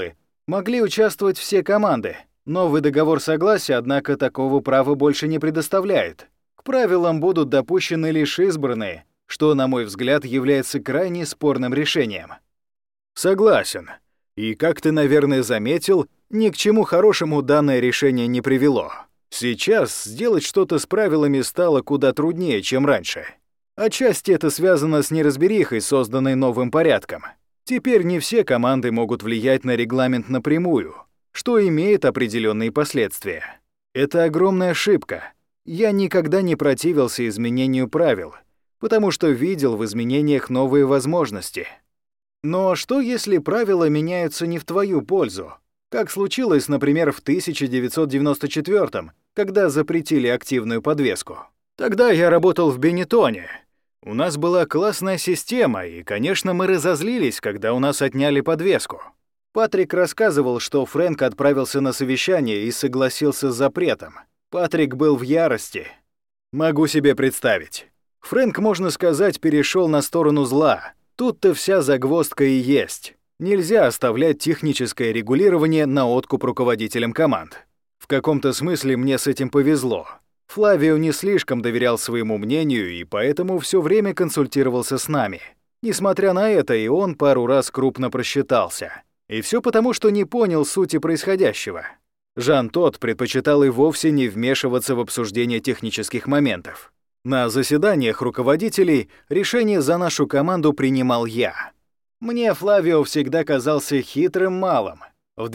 Могли участвовать все команды. Новый договор согласия, однако, такого права больше не предоставляет. К правилам будут допущены лишь избранные, что, на мой взгляд, является крайне спорным решением. Согласен. И, как ты, наверное, заметил, ни к чему хорошему данное решение не привело. Сейчас сделать что-то с правилами стало куда труднее, чем раньше. Отчасти это связано с неразберихой, созданной новым порядком. Теперь не все команды могут влиять на регламент напрямую, что имеет определенные последствия. Это огромная ошибка. Я никогда не противился изменению правил, потому что видел в изменениях новые возможности. Но что, если правила меняются не в твою пользу? Как случилось, например, в 1994-м, когда запретили активную подвеску. Тогда я работал в Бенетоне. У нас была классная система, и, конечно, мы разозлились, когда у нас отняли подвеску. Патрик рассказывал, что Фрэнк отправился на совещание и согласился с запретом. Патрик был в ярости. Могу себе представить. Фрэнк, можно сказать, перешел на сторону зла. Тут-то вся загвоздка и есть. Нельзя оставлять техническое регулирование на откуп руководителям команд. В каком-то смысле мне с этим повезло. Флавио не слишком доверял своему мнению и поэтому все время консультировался с нами. Несмотря на это, и он пару раз крупно просчитался. И все потому, что не понял сути происходящего. Жан Тот предпочитал и вовсе не вмешиваться в обсуждение технических моментов. На заседаниях руководителей решение за нашу команду принимал я. Мне Флавио всегда казался хитрым малым. В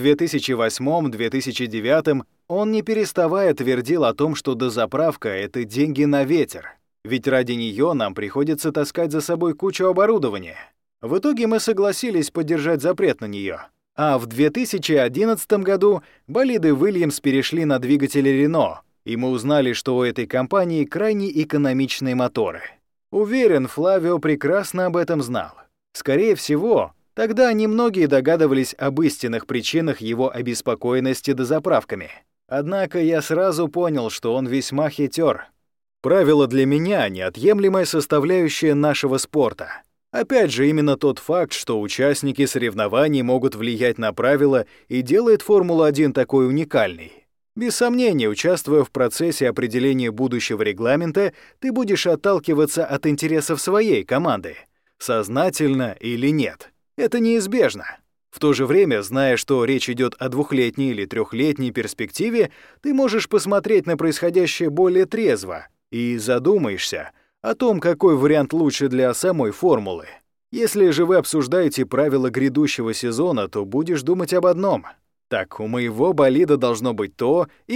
2008-2009 он не переставая твердил о том, что дозаправка — это деньги на ветер, ведь ради нее нам приходится таскать за собой кучу оборудования. В итоге мы согласились поддержать запрет на нее. А в 2011 году болиды Williams перешли на двигатели Renault, и мы узнали, что у этой компании крайне экономичные моторы. Уверен, Флавио прекрасно об этом знал. Скорее всего, тогда немногие догадывались об истинных причинах его обеспокоенности дозаправками. Однако я сразу понял, что он весьма хитер. Правила для меня — неотъемлемая составляющая нашего спорта. Опять же, именно тот факт, что участники соревнований могут влиять на правила, и делает Формулу-1 такой уникальной. Без сомнения, участвуя в процессе определения будущего регламента, ты будешь отталкиваться от интересов своей команды, сознательно или нет. Это неизбежно. В то же время, зная, что речь идет о 2-летней или 3-летней перспективе, ты можешь посмотреть на происходящее более трезво и задумаешься о том, какой вариант лучше для самой формулы. Если же вы обсуждаете правила грядущего сезона, то будешь думать об одном. Так, у моего болида должно быть то, и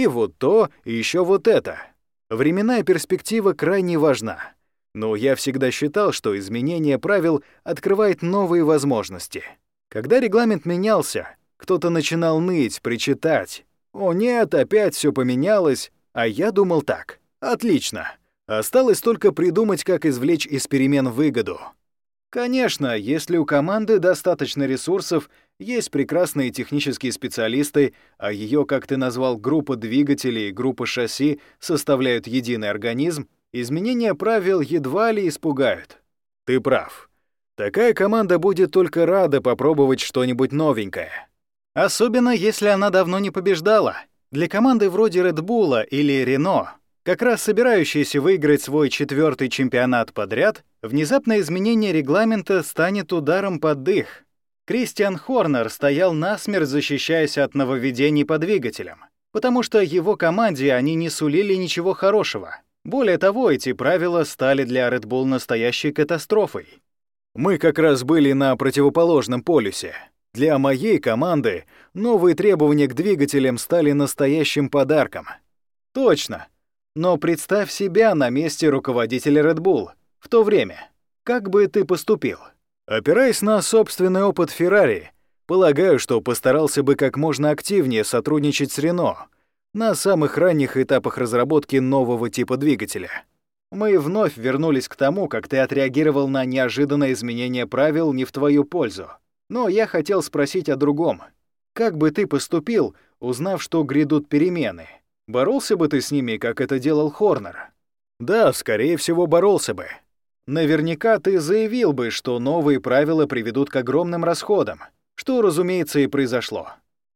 еще вот это. Временная перспектива крайне важна. Но я всегда считал, что изменение правил открывает новые возможности. Когда регламент менялся, кто-то начинал ныть, причитать. «О нет, опять все поменялось», а я думал так. «Отлично. Осталось только придумать, как извлечь из перемен выгоду». Конечно, если у команды достаточно ресурсов, есть прекрасные технические специалисты, а ее, как ты назвал, группа двигателей и группа шасси составляют единый организм, изменения правил едва ли испугают. Ты прав. Такая команда будет только рада попробовать что-нибудь новенькое. Особенно, если она давно не побеждала. Для команды вроде Red Bull или Renault, как раз собирающиеся выиграть свой 4-й чемпионат подряд, внезапное изменение регламента станет ударом под дых. Кристиан Хорнер стоял насмерть, защищаясь от нововведений по двигателям, потому что его команде они не сулили ничего хорошего. Более того, эти правила стали для Red Bull настоящей катастрофой. Мы как раз были на противоположном полюсе. Для моей команды новые требования к двигателям стали настоящим подарком. Точно. Но представь себя на месте руководителя Red Bull в то время. Как бы ты поступил? Опираясь на собственный опыт Ferrari, полагаю, что постарался бы как можно активнее сотрудничать с Renault на самых ранних этапах разработки нового типа двигателя. Мы вновь вернулись к тому, как ты отреагировал на неожиданное изменение правил не в твою пользу. Но я хотел спросить о другом. Как бы ты поступил, узнав, что грядут перемены? Боролся бы ты с ними, как это делал Хорнер? Да, скорее всего, боролся бы. Наверняка ты заявил бы, что новые правила приведут к огромным расходам, что, разумеется, и произошло.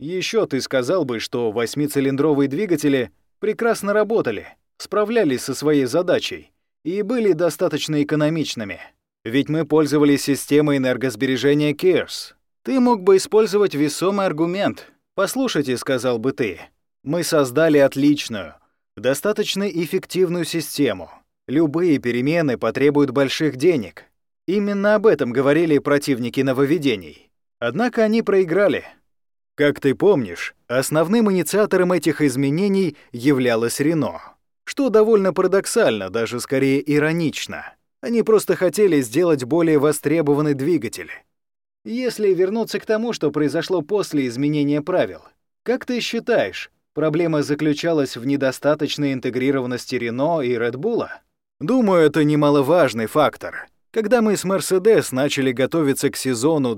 Еще ты сказал бы, что 8-цилиндровые двигатели прекрасно работали, справлялись со своей задачей и были достаточно экономичными. Ведь мы пользовались системой энергосбережения KERS. Ты мог бы использовать весомый аргумент. «Послушайте», — сказал бы ты, — «мы создали отличную, достаточно эффективную систему. Любые перемены потребуют больших денег». Именно об этом говорили противники нововведений. Однако они проиграли. Как ты помнишь, основным инициатором этих изменений являлась Renault. Что довольно парадоксально, даже скорее иронично. Они просто хотели сделать более востребованный двигатель. Если вернуться к тому, что произошло после изменения правил, как ты считаешь, проблема заключалась в недостаточной интегрированности Renault и Red Bull? Думаю, это немаловажный фактор. Когда мы с Mercedes начали готовиться к сезону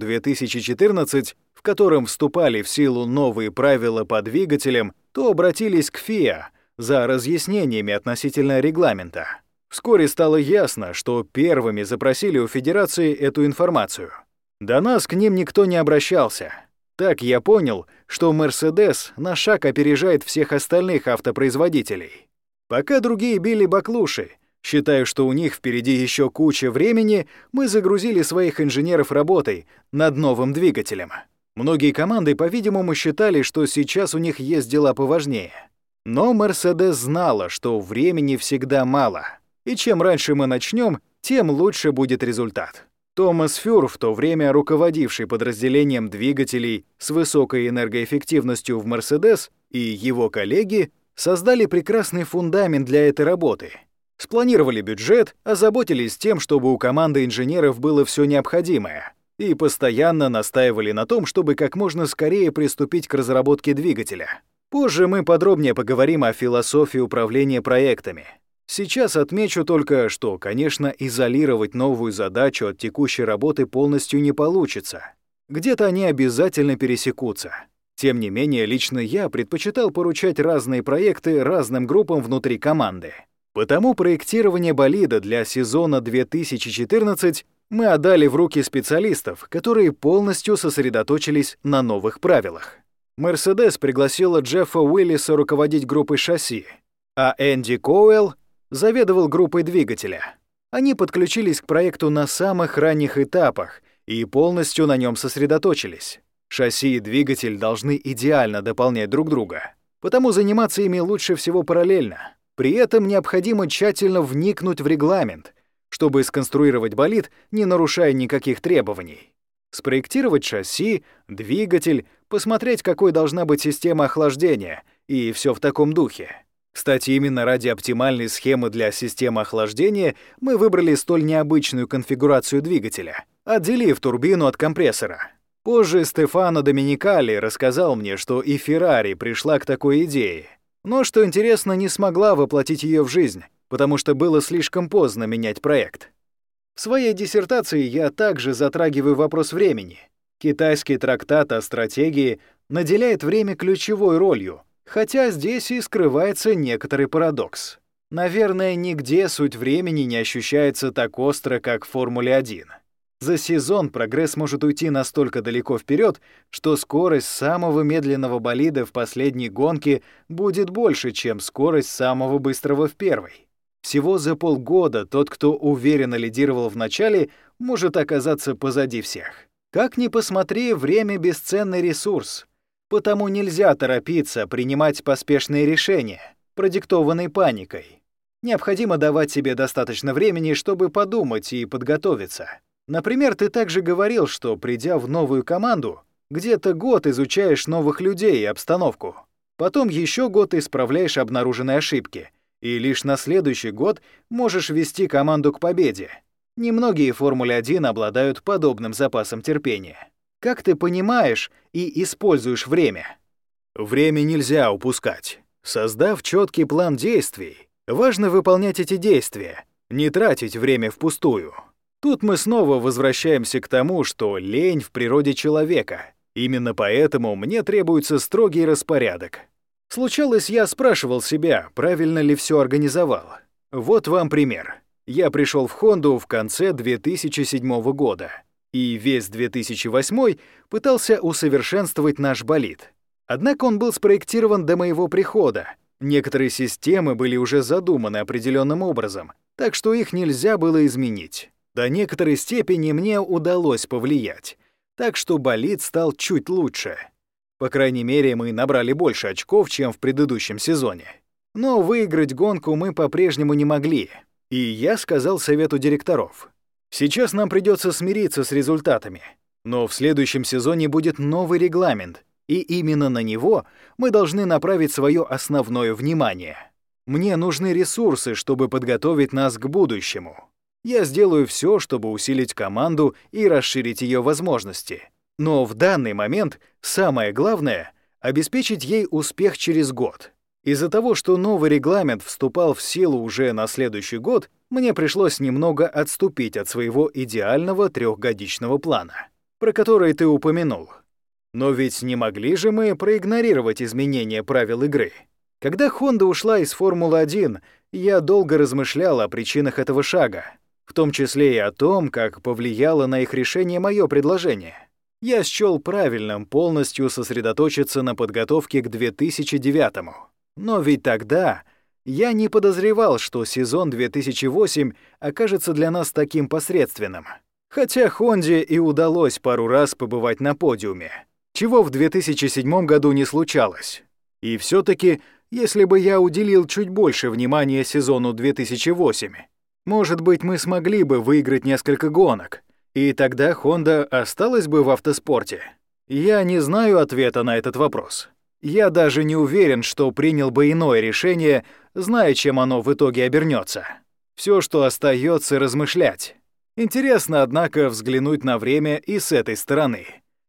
2014, в котором вступали в силу новые правила по двигателям, то обратились к FIA за разъяснениями относительно регламента. Вскоре стало ясно, что первыми запросили у Федерации эту информацию. До нас к ним никто не обращался. Так я понял, что Mercedes на шаг опережает всех остальных автопроизводителей. Пока другие били баклуши, считая, что у них впереди еще куча времени, мы загрузили своих инженеров работой над новым двигателем. Многие команды, по-видимому, считали, что сейчас у них есть дела поважнее. Но Mercedes знала, что времени всегда мало. И чем раньше мы начнем, тем лучше будет результат. Томас Фюр, в то время руководивший подразделением двигателей с высокой энергоэффективностью в Mercedes, и его коллеги создали прекрасный фундамент для этой работы. Спланировали бюджет, озаботились тем, чтобы у команды инженеров было все необходимое, и постоянно настаивали на том, чтобы как можно скорее приступить к разработке двигателя. Позже мы подробнее поговорим о философии управления проектами. Сейчас отмечу только, что, конечно, изолировать новую задачу от текущей работы полностью не получится. Где-то они обязательно пересекутся. Тем не менее, лично я предпочитал поручать разные проекты разным группам внутри команды. Потому проектирование болида для сезона 2014 мы отдали в руки специалистов, которые полностью сосредоточились на новых правилах. Mercedes пригласила Джеффа Уиллиса руководить группой шасси, а Энди Коуэлл заведовал группой двигателя. Они подключились к проекту на самых ранних этапах и полностью на нем сосредоточились. Шасси и двигатель должны идеально дополнять друг друга, потому заниматься ими лучше всего параллельно. При этом необходимо тщательно вникнуть в регламент, чтобы сконструировать болид, не нарушая никаких требований. Спроектировать шасси, двигатель, посмотреть, какой должна быть система охлаждения, и все в таком духе. Кстати, именно ради оптимальной схемы для системы охлаждения мы выбрали столь необычную конфигурацию двигателя, отделив турбину от компрессора. Позже Стефано Доминикали рассказал мне, что и Ferrari пришла к такой идее, но, что интересно, не смогла воплотить ее в жизнь, потому что было слишком поздно менять проект. В своей диссертации я также затрагиваю вопрос времени. Китайский трактат о стратегии наделяет время ключевой ролью, хотя здесь и скрывается некоторый парадокс. Наверное, нигде суть времени не ощущается так остро, как в Формуле-1. За сезон прогресс может уйти настолько далеко вперед, что скорость самого медленного болида в последней гонке будет больше, чем скорость самого быстрого в первой. Всего за полгода тот, кто уверенно лидировал в начале, может оказаться позади всех. Как ни посмотри, время — бесценный ресурс. Потому нельзя торопиться принимать поспешные решения, продиктованные паникой. Необходимо давать себе достаточно времени, чтобы подумать и подготовиться. Например, ты также говорил, что, придя в новую команду, где-то год изучаешь новых людей и обстановку. Потом еще год исправляешь обнаруженные ошибки, и лишь на следующий год можешь вести команду к победе. Немногие в Формуле-1 обладают подобным запасом терпения. Как ты понимаешь и используешь время? Время нельзя упускать. Создав четкий план действий, важно выполнять эти действия, не тратить время впустую. Тут мы снова возвращаемся к тому, что лень в природе человека. Именно поэтому мне требуется строгий распорядок. Случалось, я спрашивал себя, правильно ли все организовал. Вот вам пример. Я пришел в Хонду в конце 2007 года, и весь 2008 пытался усовершенствовать наш болид. Однако он был спроектирован до моего прихода. Некоторые системы были уже задуманы определенным образом, так что их нельзя было изменить. До некоторой степени мне удалось повлиять, так что болид стал чуть лучше. По крайней мере, мы набрали больше очков, чем в предыдущем сезоне. Но выиграть гонку мы по-прежнему не могли. И я сказал совету директоров: сейчас нам придется смириться с результатами, но в следующем сезоне будет новый регламент, и именно на него мы должны направить свое основное внимание. Мне нужны ресурсы, чтобы подготовить нас к будущему. Я сделаю все, чтобы усилить команду и расширить ее возможности. Но в данный момент самое главное — обеспечить ей успех через год. Из-за того, что новый регламент вступал в силу уже на следующий год, мне пришлось немного отступить от своего идеального трехгодичного плана, про который ты упомянул. Но ведь не могли же мы проигнорировать изменения правил игры. Когда Honda ушла из Формулы-1, я долго размышлял о причинах этого шага, в том числе и о том, как повлияло на их решение мое предложение. Я счёл правильным полностью сосредоточиться на подготовке к 2009-му. Но ведь тогда я не подозревал, что сезон 2008 окажется для нас таким посредственным. Хотя Хонде и удалось пару раз побывать на подиуме, чего в 2007 году не случалось. И все-таки, если бы я уделил чуть больше внимания сезону 2008, может быть, мы смогли бы выиграть несколько гонок, и тогда Honda осталась бы в автоспорте. Я не знаю ответа на этот вопрос. Я даже не уверен, что принял бы иное решение, зная, чем оно в итоге обернется. Все, что остается, размышлять. Интересно, однако, взглянуть на время и с этой стороны.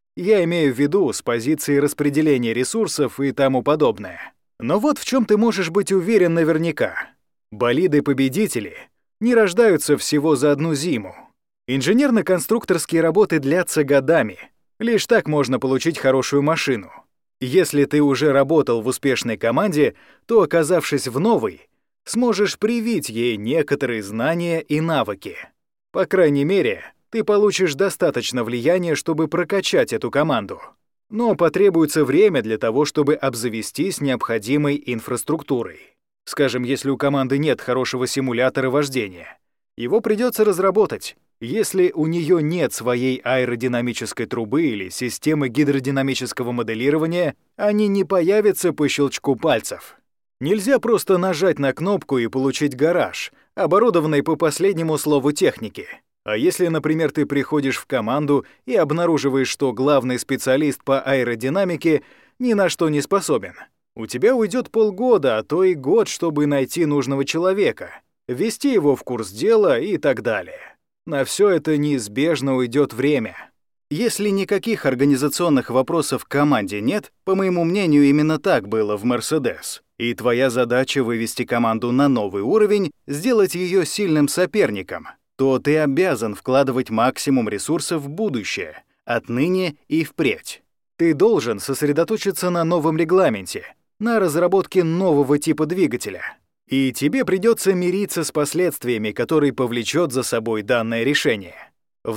Я имею в виду с позиции распределения ресурсов и тому подобное. Но вот в чем ты можешь быть уверен наверняка. Болиды-победители не рождаются всего за одну зиму. Инженерно-конструкторские работы длятся годами. Лишь так можно получить хорошую машину. Если ты уже работал в успешной команде, то, оказавшись в новой, сможешь привить ей некоторые знания и навыки. По крайней мере, ты получишь достаточно влияния, чтобы прокачать эту команду. Но потребуется время для того, чтобы обзавестись необходимой инфраструктурой. Скажем, если у команды нет хорошего симулятора вождения, его придется разработать. Если у нее нет своей аэродинамической трубы или системы гидродинамического моделирования, они не появятся по щелчку пальцев. Нельзя просто нажать на кнопку и получить гараж, оборудованный по последнему слову техники. А если, например, ты приходишь в команду и обнаруживаешь, что главный специалист по аэродинамике ни на что не способен, у тебя уйдет полгода, а то и год, чтобы найти нужного человека, ввести его в курс дела и так далее. На все это неизбежно уйдет время. Если никаких организационных вопросов в команде нет, по моему мнению, именно так было в Mercedes, и твоя задача вывести команду на новый уровень, сделать ее сильным соперником, то ты обязан вкладывать максимум ресурсов в будущее, отныне и впредь. Ты должен сосредоточиться на новом регламенте, на разработке нового типа двигателя. И тебе придется мириться с последствиями, которые повлечет за собой данное решение. В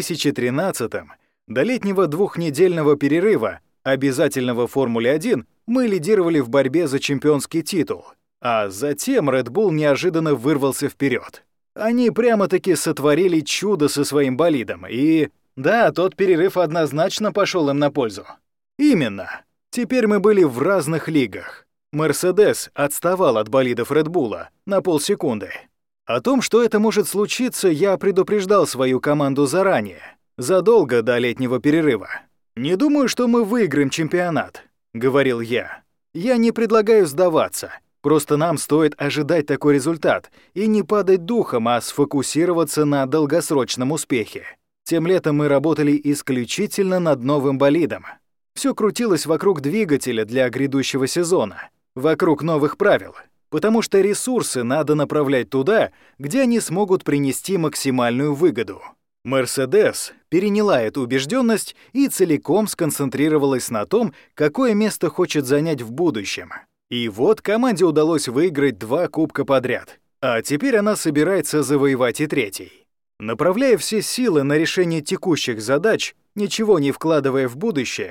2013-м, до летнего двухнедельного перерыва, обязательного в Формуле-1, мы лидировали в борьбе за чемпионский титул, а затем Red Bull неожиданно вырвался вперед. Они прямо-таки сотворили чудо со своим болидом, и... Да, тот перерыв однозначно пошел им на пользу. Именно. Теперь мы были в разных лигах. Mercedes отставал от болидов Red Bull на полсекунды. О том, что это может случиться, я предупреждал свою команду заранее, задолго до летнего перерыва. «Не думаю, что мы выиграем чемпионат», — говорил я. «Я не предлагаю сдаваться. Просто нам стоит ожидать такой результат и не падать духом, а сфокусироваться на долгосрочном успехе. Тем летом мы работали исключительно над новым болидом. Все крутилось вокруг двигателя для грядущего сезона, вокруг новых правил, потому что ресурсы надо направлять туда, где они смогут принести максимальную выгоду». Mercedes переняла эту убежденность и целиком сконцентрировалась на том, какое место хочет занять в будущем. И вот команде удалось выиграть 2 кубка подряд, а теперь она собирается завоевать и 3-й. Направляя все силы на решение текущих задач, ничего не вкладывая в будущее,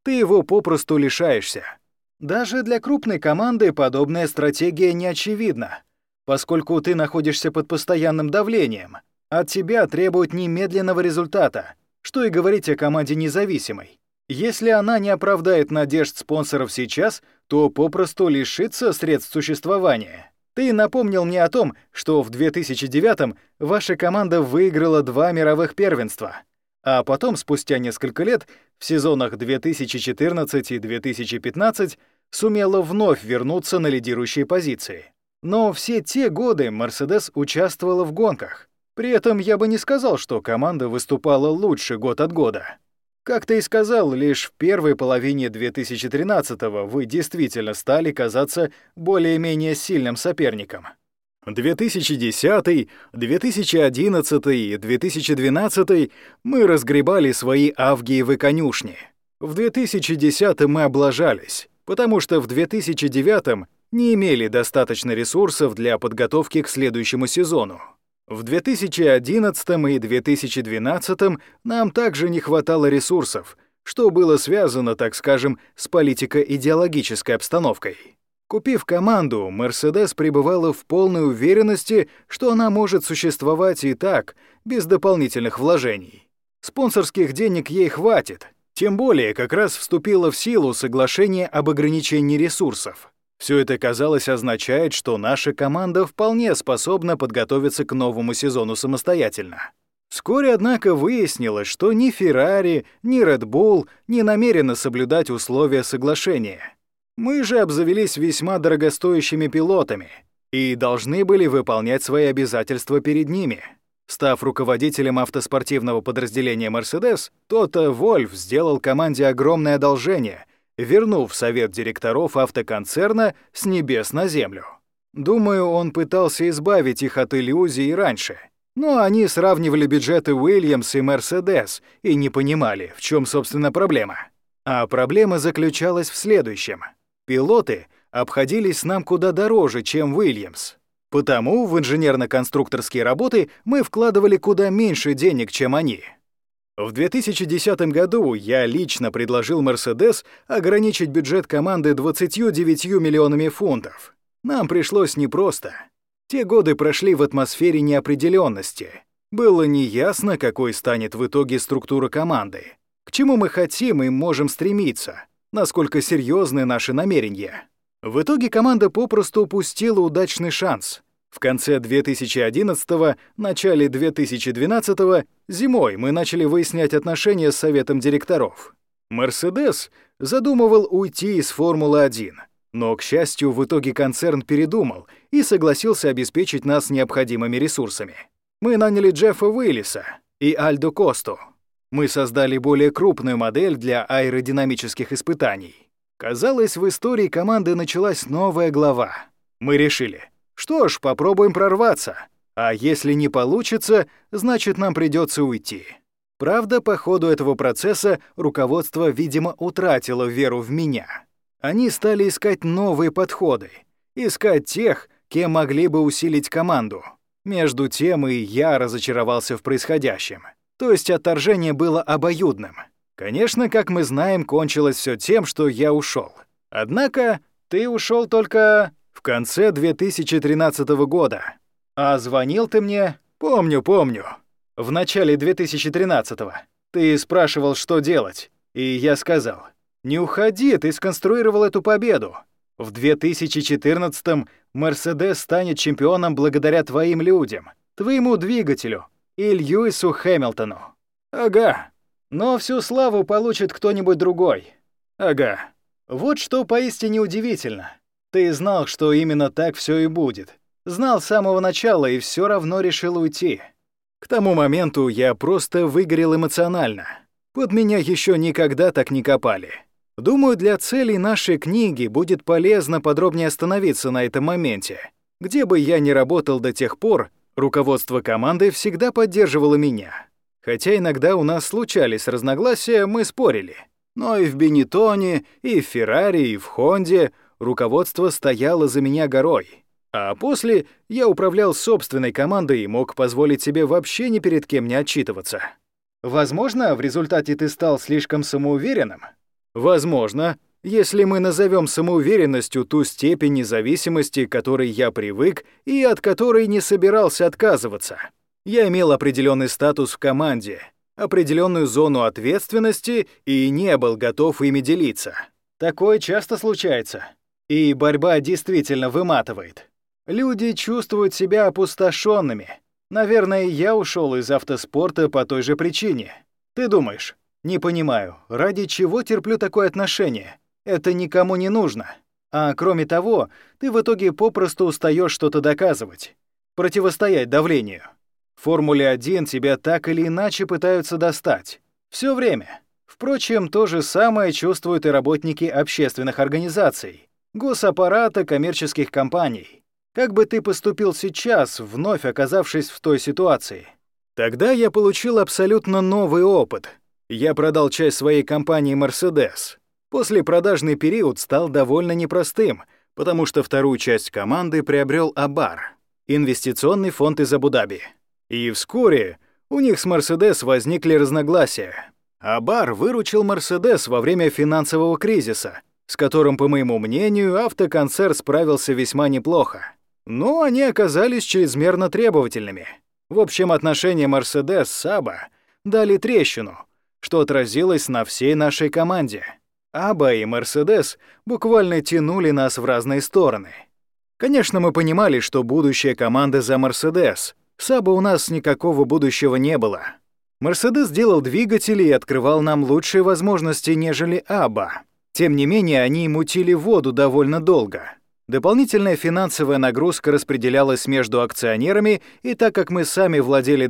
ты его попросту лишаешься. Даже для крупной команды подобная стратегия не очевидна, поскольку ты находишься под постоянным давлением. От тебя требуют немедленного результата, что и говорить о команде независимой. Если она не оправдает надежд спонсоров сейчас, то попросту лишится средств существования. Ты напомнил мне о том, что в 2009-м ваша команда выиграла 2 мировых первенства, а потом, спустя несколько лет, в сезонах 2014 и 2015, сумела вновь вернуться на лидирующие позиции. Но все те годы Mercedes участвовала в гонках. При этом я бы не сказал, что команда выступала лучше год от года. Как ты и сказал, лишь в первой половине 2013-го вы действительно стали казаться более-менее сильным соперником. 2010, 2011 и 2012 мы разгребали свои авгиевы конюшни. В 2010 мы облажались, потому что в 2009 не имели достаточно ресурсов для подготовки к следующему сезону. В 2011 и 2012 нам также не хватало ресурсов, что было связано, так скажем, с политико-идеологической обстановкой. Купив команду, Mercedes пребывала в полной уверенности, что она может существовать и так, без дополнительных вложений. Спонсорских денег ей хватит, тем более как раз вступило в силу соглашение об ограничении ресурсов. Все это, казалось, означает, что наша команда вполне способна подготовиться к новому сезону самостоятельно. Вскоре, однако, выяснилось, что ни Ferrari, ни Red Bull не намерены соблюдать условия соглашения. Мы же обзавелись весьма дорогостоящими пилотами и должны были выполнять свои обязательства перед ними. Став руководителем автоспортивного подразделения Mercedes, Тото Вольф сделал команде огромное одолжение, вернув совет директоров автоконцерна с небес на землю. Думаю, он пытался избавить их от иллюзий раньше, но они сравнивали бюджеты Williams и Mercedes и не понимали, в чем, собственно, проблема. А проблема заключалась в следующем. Пилоты обходились нам куда дороже, чем Williams. Потому в инженерно-конструкторские работы мы вкладывали куда меньше денег, чем они. В 2010 году я лично предложил Mercedes ограничить бюджет команды 29 миллионами фунтов. Нам пришлось непросто. Те годы прошли в атмосфере неопределенности. Было неясно, какой станет в итоге структура команды, к чему мы хотим и можем стремиться, насколько серьезны наши намерения. В итоге команда попросту упустила удачный шанс. В конце 2011-го, начале 2012-го, зимой мы начали выяснять отношения с советом директоров. Mercedes задумывал уйти из Формулы-1, но, к счастью, в итоге концерн передумал и согласился обеспечить нас необходимыми ресурсами. Мы наняли Джеффа Уиллиса и Альдо Косту. Мы создали более крупную модель для аэродинамических испытаний. Казалось, в истории команды началась новая глава. Мы решили: что ж, попробуем прорваться. А если не получится, значит, нам придется уйти. Правда, по ходу этого процесса руководство, видимо, утратило веру в меня. Они стали искать новые подходы, искать тех, кем могли бы усилить команду. Между тем и я разочаровался в происходящем. То есть отторжение было обоюдным. Конечно, как мы знаем, кончилось все тем, что я ушел. Однако ты ушел только в конце 2013 года. А звонил ты мне, помню, в начале 2013-го. Ты спрашивал, что делать, и я сказал: не уходи, ты сконструировал эту победу. В 2014-м Mercedes станет чемпионом благодаря твоим людям, твоему двигателю и Льюису Хэмилтону. Ага. Но всю славу получит кто-нибудь другой. Ага. Вот что поистине удивительно. Ты знал, что именно так все и будет. Знал с самого начала и все равно решил уйти. К тому моменту я просто выгорел эмоционально. Под меня еще никогда так не копали. Думаю, для целей нашей книги будет полезно подробнее остановиться на этом моменте. Где бы я ни работал до тех пор, руководство команды всегда поддерживало меня. Хотя иногда у нас случались разногласия, мы спорили. Но и в Бенеттоне, и в Ferrari, и в Хонде руководство стояло за меня горой. А после я управлял собственной командой и мог позволить себе вообще ни перед кем не отчитываться. Возможно, в результате ты стал слишком самоуверенным. Возможно, если мы назовем самоуверенностью ту степень независимости, к которой я привык и от которой не собирался отказываться. Я имел определенный статус в команде, определенную зону ответственности и не был готов ими делиться. Такое часто случается, и борьба действительно выматывает. Люди чувствуют себя опустошенными. Наверное, я ушел из автоспорта по той же причине. Ты думаешь, не понимаю, ради чего терплю такое отношение? Это никому не нужно. А кроме того, ты в итоге попросту устаешь что-то доказывать, противостоять давлению. В Формуле-1 тебя так или иначе пытаются достать. Все время. Впрочем, то же самое чувствуют и работники общественных организаций, госаппарата, коммерческих компаний. Как бы ты поступил сейчас, вновь оказавшись в той ситуации? Тогда я получил абсолютно новый опыт. Я продал часть своей компании Mercedes. Послепродажный период стал довольно непростым, потому что вторую часть команды приобрел Абар, инвестиционный фонд из Абу-Даби. И вскоре у них с Mercedes возникли разногласия. Абар выручил Mercedes во время финансового кризиса, с которым, по моему мнению, автоконцерн справился весьма неплохо. Но они оказались чрезмерно требовательными. В общем, отношения Mercedes с Аба дали трещину, что отразилось на всей нашей команде. Аба и Mercedes буквально тянули нас в разные стороны. Конечно, мы понимали, что будущее команды за Mercedes. С Аба у нас никакого будущего не было. Mercedes делал двигатели и открывал нам лучшие возможности, нежели Аба. Тем не менее, они мутили воду довольно долго. Дополнительная финансовая нагрузка распределялась между акционерами, и так как мы сами владели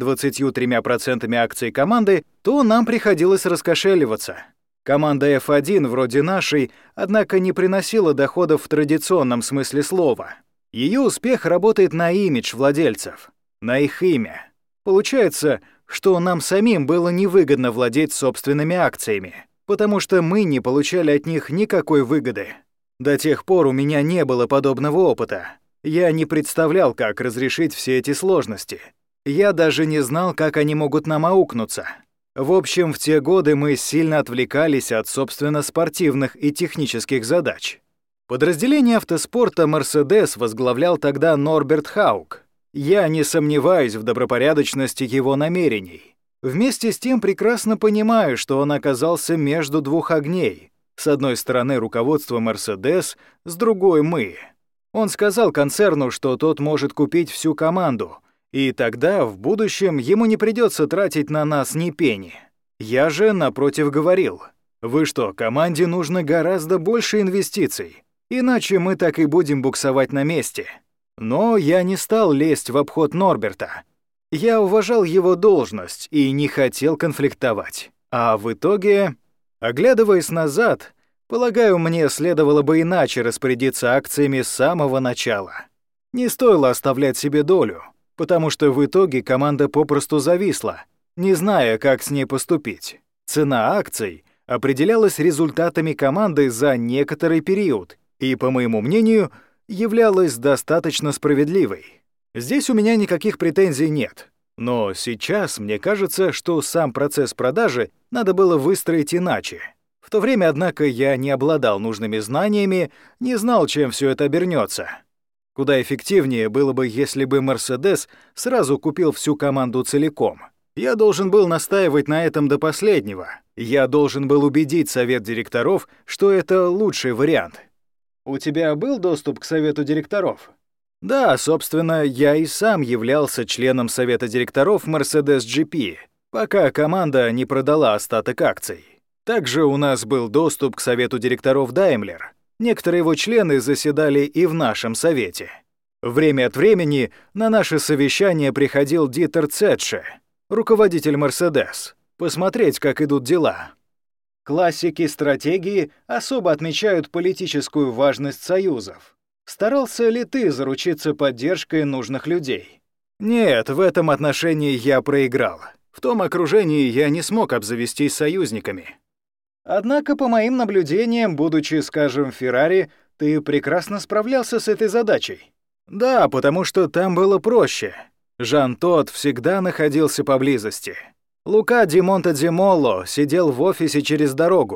23% акций команды, то нам приходилось раскошеливаться. Команда F1, вроде нашей, однако не приносила доходов в традиционном смысле слова. Ее успех работает на имидж владельцев, на их имя. Получается, что нам самим было невыгодно владеть собственными акциями, потому что мы не получали от них никакой выгоды. До тех пор у меня не было подобного опыта. Я не представлял, как разрешить все эти сложности. Я даже не знал, как они могут нам аукнуться. В общем, в те годы мы сильно отвлекались от, собственно, спортивных и технических задач. Подразделение автоспорта Mercedes возглавлял тогда Норберт Хаук. Я не сомневаюсь в добропорядочности его намерений. Вместе с тем прекрасно понимаю, что он оказался между двух огней. С одной стороны руководство Mercedes, с другой мы. Он сказал концерну, что тот может купить всю команду, и тогда в будущем ему не придется тратить на нас ни пени. Я же, напротив, говорил: вы что, команде нужно гораздо больше инвестиций, иначе мы так и будем буксовать на месте. Но я не стал лезть в обход Норберта. Я уважал его должность и не хотел конфликтовать. А в итоге, оглядываясь назад, полагаю, мне следовало бы иначе распорядиться акциями с самого начала. Не стоило оставлять себе долю, потому что в итоге команда попросту зависла, не зная, как с ней поступить. Цена акций определялась результатами команды за некоторый период и, по моему мнению, являлась достаточно справедливой. Здесь у меня никаких претензий нет. Но сейчас мне кажется, что сам процесс продажи надо было выстроить иначе. В то время, однако, я не обладал нужными знаниями, не знал, чем все это обернется. Куда эффективнее было бы, если бы Mercedes сразу купил всю команду целиком. Я должен был настаивать на этом до последнего. Я должен был убедить совет директоров, что это лучший вариант. У тебя был доступ к совету директоров? Да, собственно, я и сам являлся членом совета директоров Mercedes GP, пока команда не продала остаток акций. Также у нас был доступ к совету директоров Daimler. Некоторые его члены заседали и в нашем совете. Время от времени на наше совещание приходил Дитер Цетше, руководитель Mercedes, посмотреть, как идут дела. Классики стратегии особо отмечают политическую важность союзов. Старался ли ты заручиться поддержкой нужных людей? Нет, в этом отношении я проиграл. В том окружении я не смог обзавестись союзниками. Однако, по моим наблюдениям, будучи, скажем, в Феррари, ты прекрасно справлялся с этой задачей. Да, потому что там было проще. Жан Тот всегда находился поблизости. Лука Ди Монтедимолло сидел в офисе через дорогу.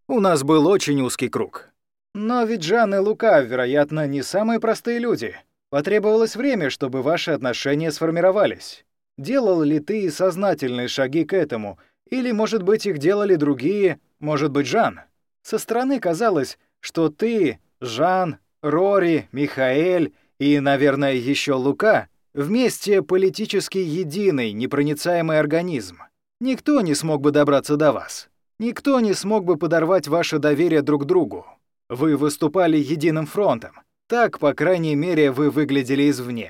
У нас был очень узкий круг. Но ведь Жан и Лука, вероятно, не самые простые люди. Потребовалось время, чтобы ваши отношения сформировались. Делал ли ты сознательные шаги к этому? Или, может быть, их делали другие, может быть, Жан? Со стороны казалось, что ты, Жан, Рори, Михаэль и, наверное, еще Лука вместе политически единый, непроницаемый организм. Никто не смог бы добраться до вас. Никто не смог бы подорвать ваше доверие друг к другу. Вы выступали единым фронтом. Так, по крайней мере, вы выглядели извне.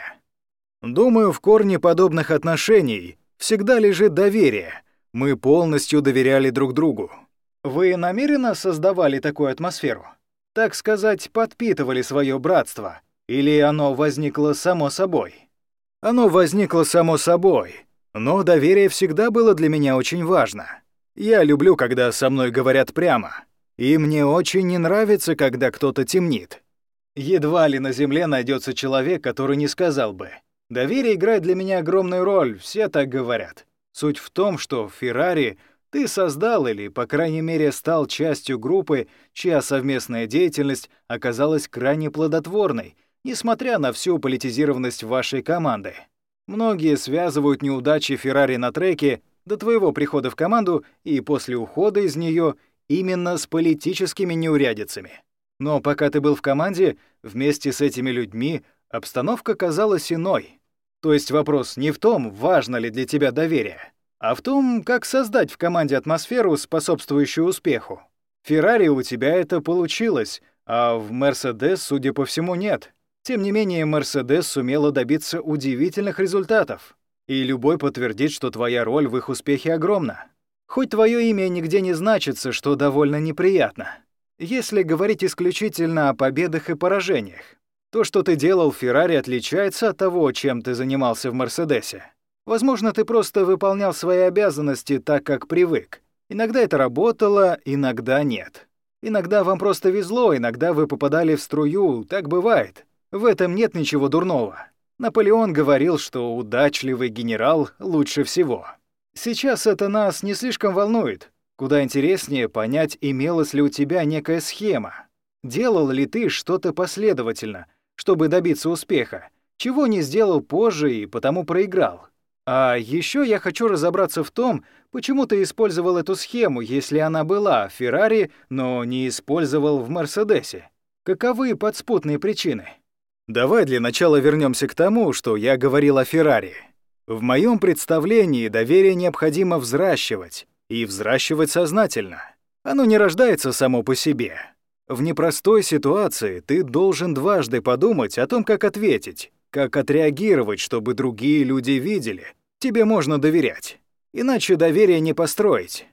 Думаю, в корне подобных отношений всегда лежит доверие. Мы полностью доверяли друг другу. Вы намеренно создавали такую атмосферу? Так сказать, подпитывали свое братство? Или оно возникло само собой? Оно возникло само собой, но доверие всегда было для меня очень важно. Я люблю, когда со мной говорят прямо, и мне очень не нравится, когда кто-то темнит. Едва ли на земле найдется человек, который не сказал бы: «Доверие играет для меня огромную роль, все так говорят». Суть в том, что в Феррари ты создал или, по крайней мере, стал частью группы, чья совместная деятельность оказалась крайне плодотворной, несмотря на всю политизированность вашей команды. Многие связывают неудачи Феррари на треке до твоего прихода в команду и после ухода из нее именно с политическими неурядицами. Но пока ты был в команде, вместе с этими людьми обстановка казалась иной. То есть вопрос не в том, важно ли для тебя доверие, а в том, как создать в команде атмосферу, способствующую успеху. В Феррари у тебя это получилось, а в Мерседес, судя по всему, нет. Тем не менее, Мерседес сумела добиться удивительных результатов, и любой подтвердит, что твоя роль в их успехе огромна. Хоть твое имя нигде не значится, что довольно неприятно. Если говорить исключительно о победах и поражениях, то, что ты делал в Феррари, отличается от того, чем ты занимался в Мерседесе. Возможно, ты просто выполнял свои обязанности так, как привык. Иногда это работало, иногда нет. Иногда вам просто везло, иногда вы попадали в струю, так бывает. В этом нет ничего дурного. Наполеон говорил, что удачливый генерал лучше всего. Сейчас это нас не слишком волнует. Куда интереснее понять, имелась ли у тебя некая схема. Делал ли ты что-то последовательно, чтобы добиться успеха, чего не сделал позже и потому проиграл. А еще я хочу разобраться в том, почему ты использовал эту схему, если она была в Феррари, но не использовал в Мерседесе. Каковы подспутные причины? Давай для начала вернемся к тому, что я говорил о Феррари. В моем представлении доверие необходимо взращивать, и взращивать сознательно. Оно не рождается само по себе. В непростой ситуации ты должен дважды подумать о том, как ответить, как отреагировать, чтобы другие люди видели. Тебе можно доверять. Иначе доверие не построить.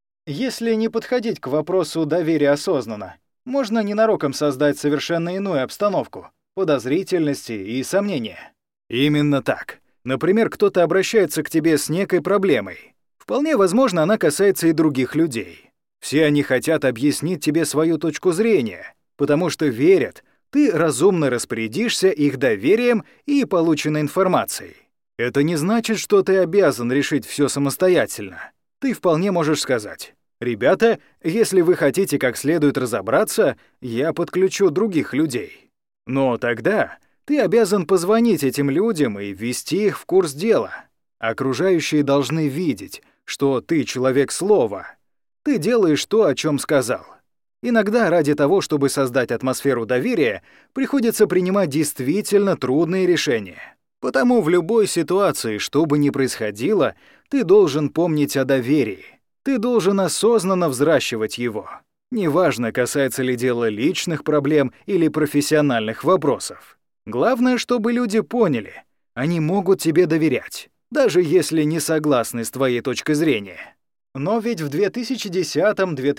Если не подходить к вопросу доверия осознанно, можно ненароком создать совершенно иную обстановку, подозрительности и сомнения. Именно так. Например, кто-то обращается к тебе с некой проблемой. Вполне возможно, она касается и других людей. Все они хотят объяснить тебе свою точку зрения, потому что верят, ты разумно распорядишься их доверием и полученной информацией. Это не значит, что ты обязан решить все самостоятельно. Ты вполне можешь сказать: «Ребята, если вы хотите как следует разобраться, я подключу других людей». Но тогда ты обязан позвонить этим людям и ввести их в курс дела. Окружающие должны видеть, что ты человек слова. Ты делаешь то, о чем сказал. Иногда ради того, чтобы создать атмосферу доверия, приходится принимать действительно трудные решения. Потому в любой ситуации, что бы ни происходило, ты должен помнить о доверии. Ты должен осознанно взращивать его. Неважно, касается ли дело личных проблем или профессиональных вопросов. Главное, чтобы люди поняли, они могут тебе доверять, даже если не согласны с твоей точкой зрения. Но ведь в 2010,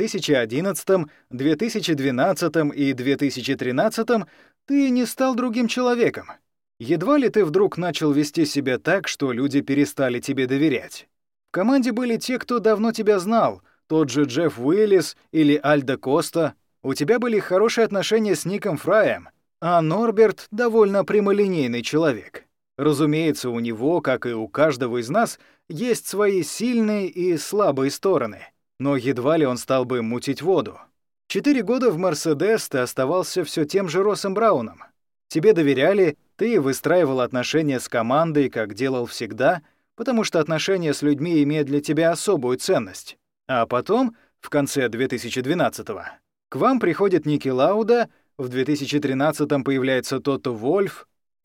2011, 2012 и 2013 ты не стал другим человеком. Едва ли ты вдруг начал вести себя так, что люди перестали тебе доверять. В команде были те, кто давно тебя знал, тот же Джефф Уиллис или Альдо Коста. У тебя были хорошие отношения с Ником Фраем, а Норберт — довольно прямолинейный человек. Разумеется, у него, как и у каждого из нас, есть свои сильные и слабые стороны, но едва ли он стал бы мутить воду. 4 года в «Мерседес» ты оставался все тем же Россом Брауном. Тебе доверяли, ты выстраивал отношения с командой, как делал всегда, потому что отношения с людьми имеют для тебя особую ценность. А потом, в конце 2012-го, к вам приходит Ники Лауда, в 2013-м появляется Тото Вольф,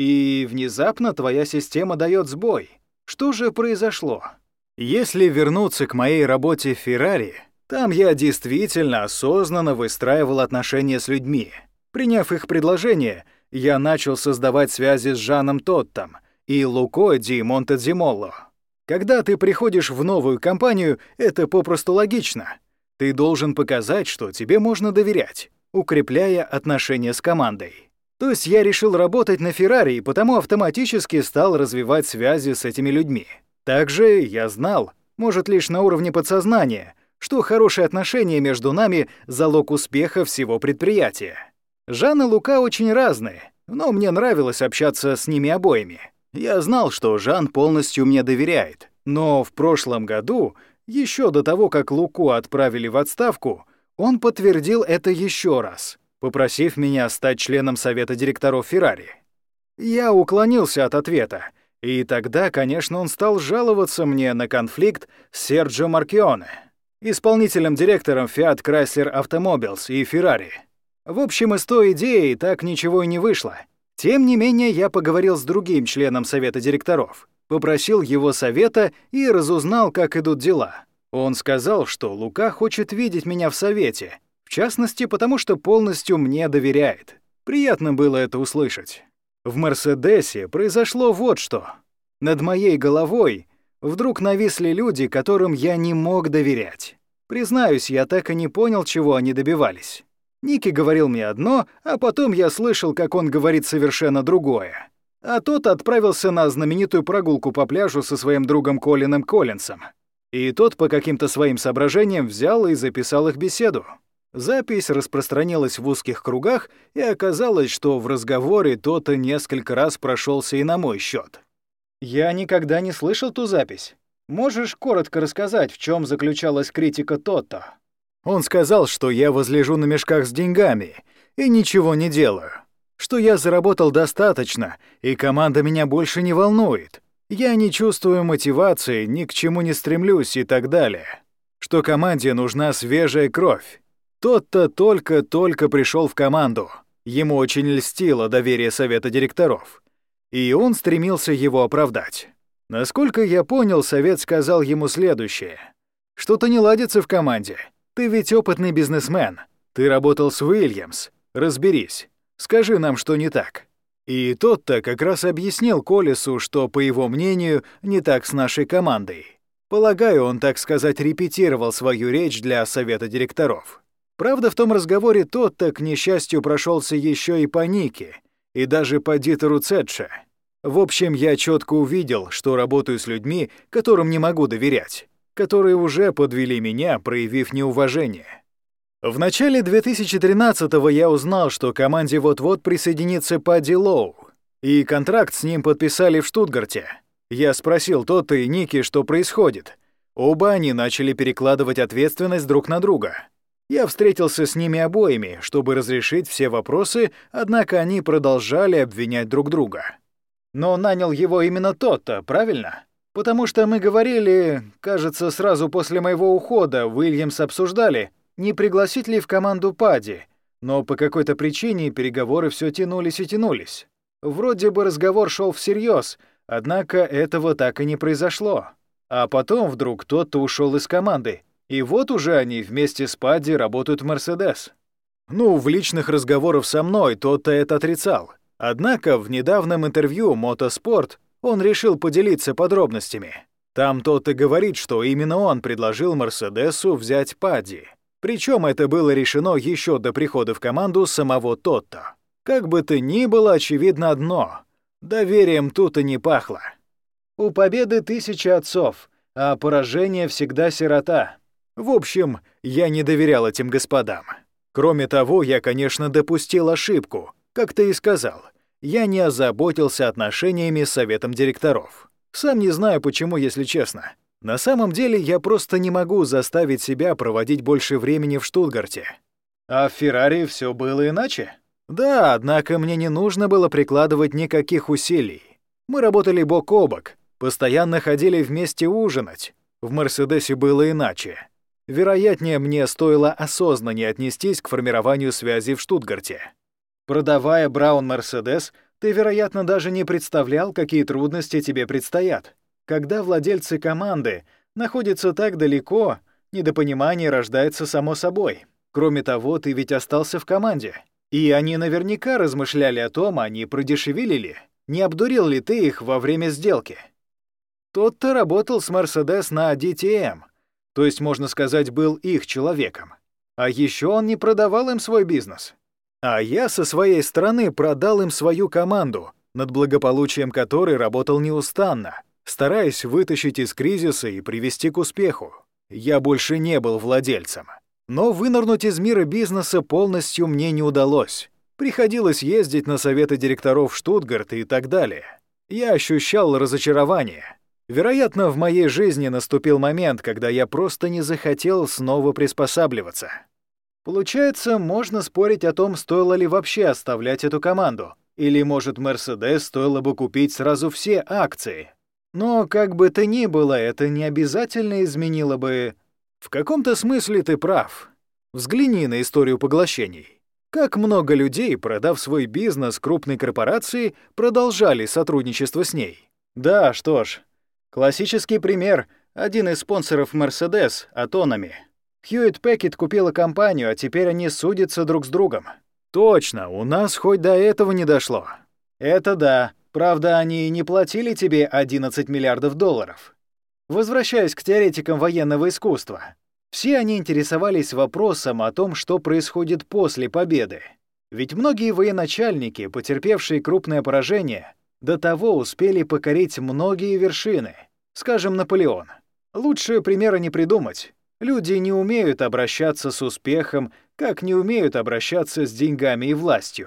и внезапно твоя система дает сбой. Что же произошло? Если вернуться к моей работе в Феррари, там я действительно осознанно выстраивал отношения с людьми. Приняв их предложение, я начал создавать связи с Жаном Тоттом и Лукой Ди Монтеземолло. Когда ты приходишь в новую компанию, это попросту логично. Ты должен показать, что тебе можно доверять, укрепляя отношения с командой. То есть я решил работать на Феррари, и потому автоматически стал развивать связи с этими людьми. Также я знал, может, лишь на уровне подсознания, что хорошие отношения между нами — залог успеха всего предприятия. Жан и Лука очень разные, но мне нравилось общаться с ними обоими. Я знал, что Жан полностью мне доверяет, но в прошлом году, еще до того, как Луку отправили в отставку, он подтвердил это еще раз, попросив меня стать членом совета директоров Феррари. Я уклонился от ответа, и тогда, конечно, он стал жаловаться мне на конфликт с Серджио Маркионе, исполнительным директором Fiat Chrysler Automobiles и Ferrari. В общем, из той идеи так ничего и не вышло. Тем не менее, я поговорил с другим членом совета директоров, попросил его совета и разузнал, как идут дела. Он сказал, что Лука хочет видеть меня в совете, в частности, потому что полностью мне доверяет. Приятно было это услышать. В «Мерседесе» произошло вот что. Над моей головой вдруг нависли люди, которым я не мог доверять. Признаюсь, я так и не понял, чего они добивались. Ники говорил мне одно, а потом я слышал, как он говорит совершенно другое. А тот отправился на знаменитую прогулку по пляжу со своим другом Колином Коллинсом. И тот по каким-то своим соображениям взял и записал их беседу. Запись распространилась в узких кругах, и оказалось, что в разговоре тот несколько раз прошелся и на мой счет. Я никогда не слышал ту запись. Можешь коротко рассказать, в чем заключалась критика Тотто? Он сказал, что я возлежу на мешках с деньгами и ничего не делаю, что я заработал достаточно, и команда меня больше не волнует. Я не чувствую мотивации, ни к чему не стремлюсь и так далее. Что команде нужна свежая кровь. Тот-то только-только пришел в команду. Ему очень льстило доверие совета директоров. И он стремился его оправдать. Насколько я понял, совет сказал ему следующее. «Что-то не ладится в команде. Ты ведь опытный бизнесмен. Ты работал с Уильямс. Разберись. Скажи нам, что не так». И тот-то как раз объяснил Колесу, что, по его мнению, не так с нашей командой. Полагаю, он, так сказать, репетировал свою речь для совета директоров. Правда, в том разговоре тот-то, к несчастью, прошелся еще и по Нике, и даже по Дитеру Цетше. В общем, я четко увидел, что работаю с людьми, которым не могу доверять, которые уже подвели меня, проявив неуважение. В начале 2013-го я узнал, что к команде вот-вот присоединится Падди Лоу, и контракт с ним подписали в Штутгарте. Я спросил Тотта и Ники, что происходит. Оба они начали перекладывать ответственность друг на друга. Я встретился с ними обоими, чтобы разрешить все вопросы, однако они продолжали обвинять друг друга. Но нанял его именно Тотто, правильно? Потому что мы говорили, кажется, сразу после моего ухода, Уильямс обсуждали, не пригласить ли в команду Падди, но по какой-то причине переговоры все тянулись и тянулись. Вроде бы разговор шел всерьез, однако этого так и не произошло. А потом вдруг кто-то ушел из команды, и вот уже они вместе с Падди работают в «Мерседес». Ну, в личных разговорах со мной тот-то это отрицал. Однако в недавнем интервью «Мотоспорт» он решил поделиться подробностями. Там тот и говорит, что именно он предложил «Мерседесу» взять Падди. Причем это было решено еще до прихода в команду самого Тотто. Как бы то ни было, очевидно одно — доверием тут и не пахло. У победы 1000 отцов, а поражение всегда сирота. В общем, я не доверял этим господам. Кроме того, я, конечно, допустил ошибку. Как ты и сказал, я не озаботился отношениями с советом директоров. Сам не знаю почему, если честно. На самом деле, я просто не могу заставить себя проводить больше времени в Штутгарте. А в Феррари все было иначе? Да, однако мне не нужно было прикладывать никаких усилий. Мы работали бок о бок, постоянно ходили вместе ужинать. В Мерседесе было иначе. Вероятнее, мне стоило осознаннее отнестись к формированию связи в Штутгарте. Продавая Браун Мерседес, ты, вероятно, даже не представлял, какие трудности тебе предстоят. Когда владельцы команды находятся так далеко, недопонимание рождается само собой. Кроме того, ты ведь остался в команде. И они наверняка размышляли о том, а не продешевили ли, не обдурил ли ты их во время сделки. Тот-то работал с Мерседес на DTM, то есть, можно сказать, был их человеком. А еще он не продавал им свой бизнес. А я со своей стороны продал им свою команду, над благополучием которой работал неустанно, стараясь вытащить из кризиса и привести к успеху. Я больше не был владельцем. Но вынырнуть из мира бизнеса полностью мне не удалось. Приходилось ездить на советы директоров в Штутгарт и так далее. Я ощущал разочарование. Вероятно, в моей жизни наступил момент, когда я просто не захотел снова приспосабливаться. Получается, можно спорить о том, стоило ли вообще оставлять эту команду. Или, может, Мерседес стоило бы купить сразу все акции. Но, как бы то ни было, это не обязательно изменило бы... В каком-то смысле ты прав. Взгляни на историю поглощений. Как много людей, продав свой бизнес крупной корпорации, продолжали сотрудничество с ней. Да, что ж, классический пример. Один из спонсоров Mercedes — Autonomy. Хьюитт Пеккет купила компанию, а теперь они судятся друг с другом. Точно, у нас хоть до этого не дошло. Это да. Правда, они не платили тебе 11 миллиардов долларов. Возвращаясь к теоретикам военного искусства, все они интересовались вопросом о том, что происходит после победы. Ведь многие военачальники, потерпевшие крупное поражение, до того успели покорить многие вершины. Скажем, Наполеон. Лучше примера не придумать. Люди не умеют обращаться с успехом, как не умеют обращаться с деньгами и властью.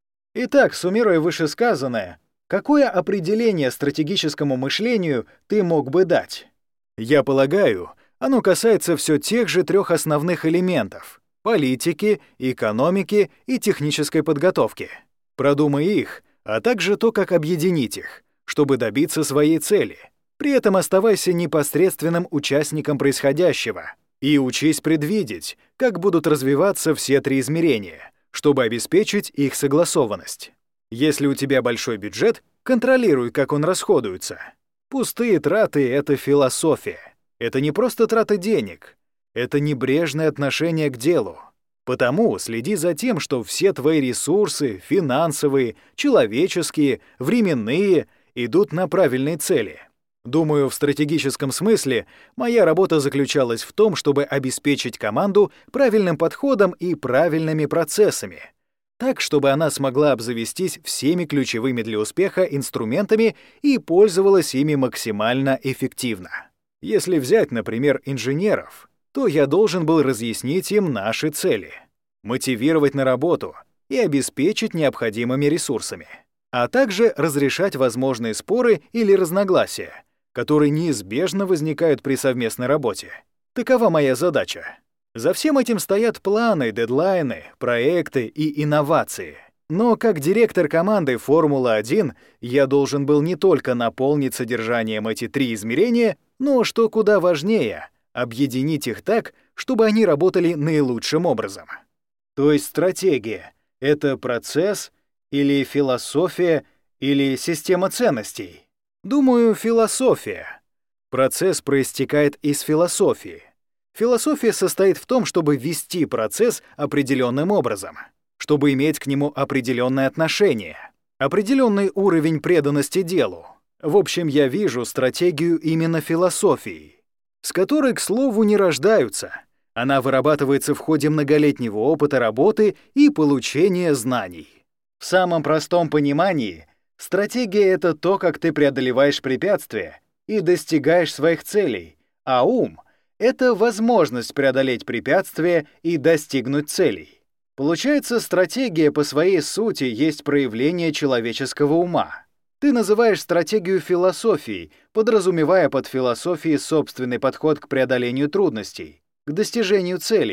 Итак, суммируя вышесказанное, какое определение стратегическому мышлению ты мог бы дать? Я полагаю, оно касается все тех же трех основных элементов — политики, экономики и технической подготовки. Продумай их, а также то, как объединить их, чтобы добиться своей цели. При этом оставайся непосредственным участником происходящего и учись предвидеть, как будут развиваться все три измерения, чтобы обеспечить их согласованность. Если у тебя большой бюджет, контролируй, как он расходуется. Пустые траты — это философия. Это не просто трата денег. Это небрежное отношение к делу. Потому следи за тем, что все твои ресурсы, финансовые, человеческие, временные, идут на правильные цели. Думаю, в стратегическом смысле моя работа заключалась в том, чтобы обеспечить команду правильным подходом и правильными процессами, так, чтобы она смогла обзавестись всеми ключевыми для успеха инструментами и пользовалась ими максимально эффективно. Если взять, например, инженеров, то я должен был разъяснить им наши цели, мотивировать на работу и обеспечить необходимыми ресурсами, а также разрешать возможные споры или разногласия, которые неизбежно возникают при совместной работе. Такова моя задача. За всем этим стоят планы, дедлайны, проекты и инновации. Но как директор команды «Формула-1» я должен был не только наполнить содержанием эти три измерения, но, что куда важнее, объединить их так, чтобы они работали наилучшим образом. То есть стратегия — это процесс или философия или система ценностей? Думаю, философия. Процесс проистекает из философии. Философия состоит в том, чтобы вести процесс определенным образом, чтобы иметь к нему определенное отношение, определенный уровень преданности делу. В общем, я вижу стратегию именно философией, с которой, к слову, не рождаются. Она вырабатывается в ходе многолетнего опыта работы и получения знаний. В самом простом понимании, стратегия — это то, как ты преодолеваешь препятствия и достигаешь своих целей, а ум — это возможность преодолеть препятствия и достигнуть целей. Получается, стратегия по своей сути есть проявление человеческого ума. Ты называешь стратегию философией, подразумевая под философией собственный подход к преодолению трудностей, к достижению целей,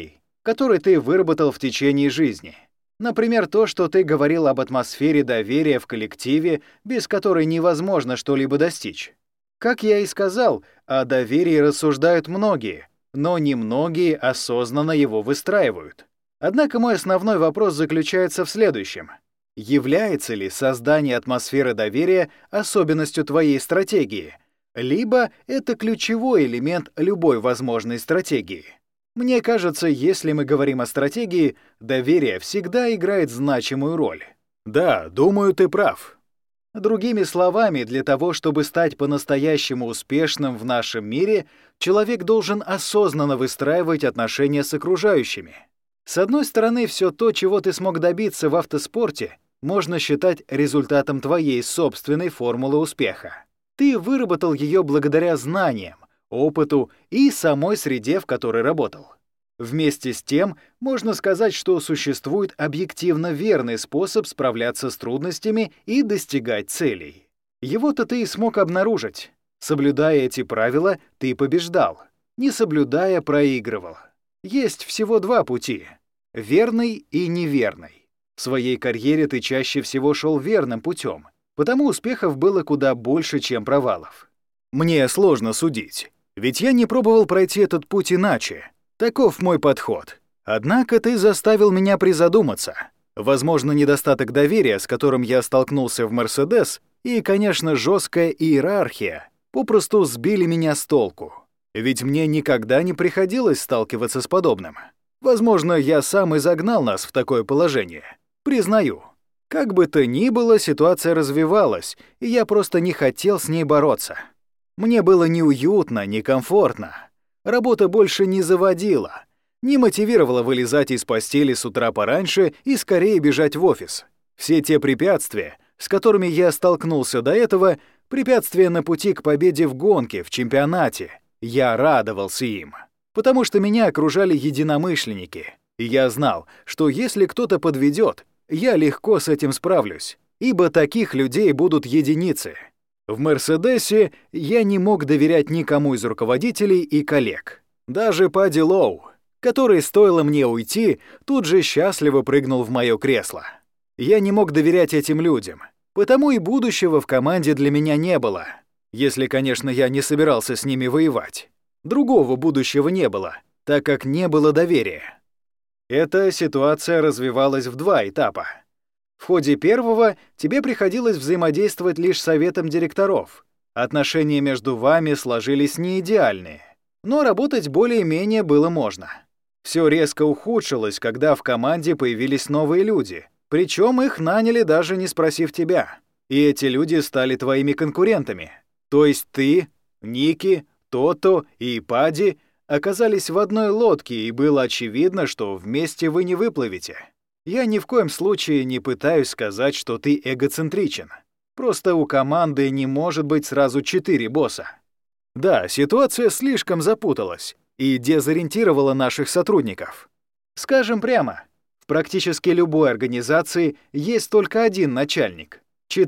который ты выработал в течение жизни. Например, то, что ты говорил об атмосфере доверия в коллективе, без которой невозможно что-либо достичь. Как я и сказал, о доверии рассуждают многие, но немногие осознанно его выстраивают. Однако мой основной вопрос заключается в следующем. Является ли создание атмосферы доверия особенностью твоей стратегии, либо это ключевой элемент любой возможной стратегии? Мне кажется, если мы говорим о стратегии, доверие всегда играет значимую роль. Да, думаю, ты прав. Другими словами, для того, чтобы стать по-настоящему успешным в нашем мире, человек должен осознанно выстраивать отношения с окружающими. С одной стороны, все то, чего ты смог добиться в автоспорте, можно считать результатом твоей собственной формулы успеха. Ты выработал ее благодаря знаниям, опыту и самой среде, в которой работал. Вместе с тем, можно сказать, что существует объективно верный способ справляться с трудностями и достигать целей. Его-то ты и смог обнаружить. Соблюдая эти правила, ты побеждал. Не соблюдая, проигрывал. Есть всего два пути — верный и неверный. В своей карьере ты чаще всего шел верным путем, потому успехов было куда больше, чем провалов. Мне сложно судить, ведь я не пробовал пройти этот путь иначе. Таков мой подход. Однако ты заставил меня призадуматься. Возможно, недостаток доверия, с которым я столкнулся в «Мерседес», и, конечно, жесткая иерархия попросту сбили меня с толку. Ведь мне никогда не приходилось сталкиваться с подобным. Возможно, я сам и загнал нас в такое положение. Признаю. Как бы то ни было, ситуация развивалась, и я просто не хотел с ней бороться. Мне было неуютно, некомфортно. Работа больше не заводила, не мотивировала вылезать из постели с утра пораньше и скорее бежать в офис. Все те препятствия, с которыми я столкнулся до этого, препятствия на пути к победе в гонке, в чемпионате, я радовался им, потому что меня окружали единомышленники, и я знал, что если кто-то подведет, я легко с этим справлюсь, ибо таких людей будут единицы. В «Мерседесе» я не мог доверять никому из руководителей и коллег. Даже Падди Лоу, который, стоило мне уйти, тут же счастливо прыгнул в мое кресло. Я не мог доверять этим людям, потому и будущего в команде для меня не было. Если, конечно, я не собирался с ними воевать. Другого будущего не было, так как не было доверия. Эта ситуация развивалась в два этапа. В ходе первого тебе приходилось взаимодействовать лишь с советом директоров. Отношения между вами сложились не идеальные, но работать более-менее было можно. Все резко ухудшилось, когда в команде появились новые люди, причем их наняли даже не спросив тебя. И эти люди стали твоими конкурентами. То есть ты, Ники, Тото и Падди оказались в одной лодке, и было очевидно, что вместе вы не выплывете. Я ни в коем случае не пытаюсь сказать, что ты эгоцентричен. Просто у команды не может быть сразу 4 босса. Да, ситуация слишком запуталась и дезориентировала наших сотрудников. Скажем прямо, в практически любой организации есть только один начальник.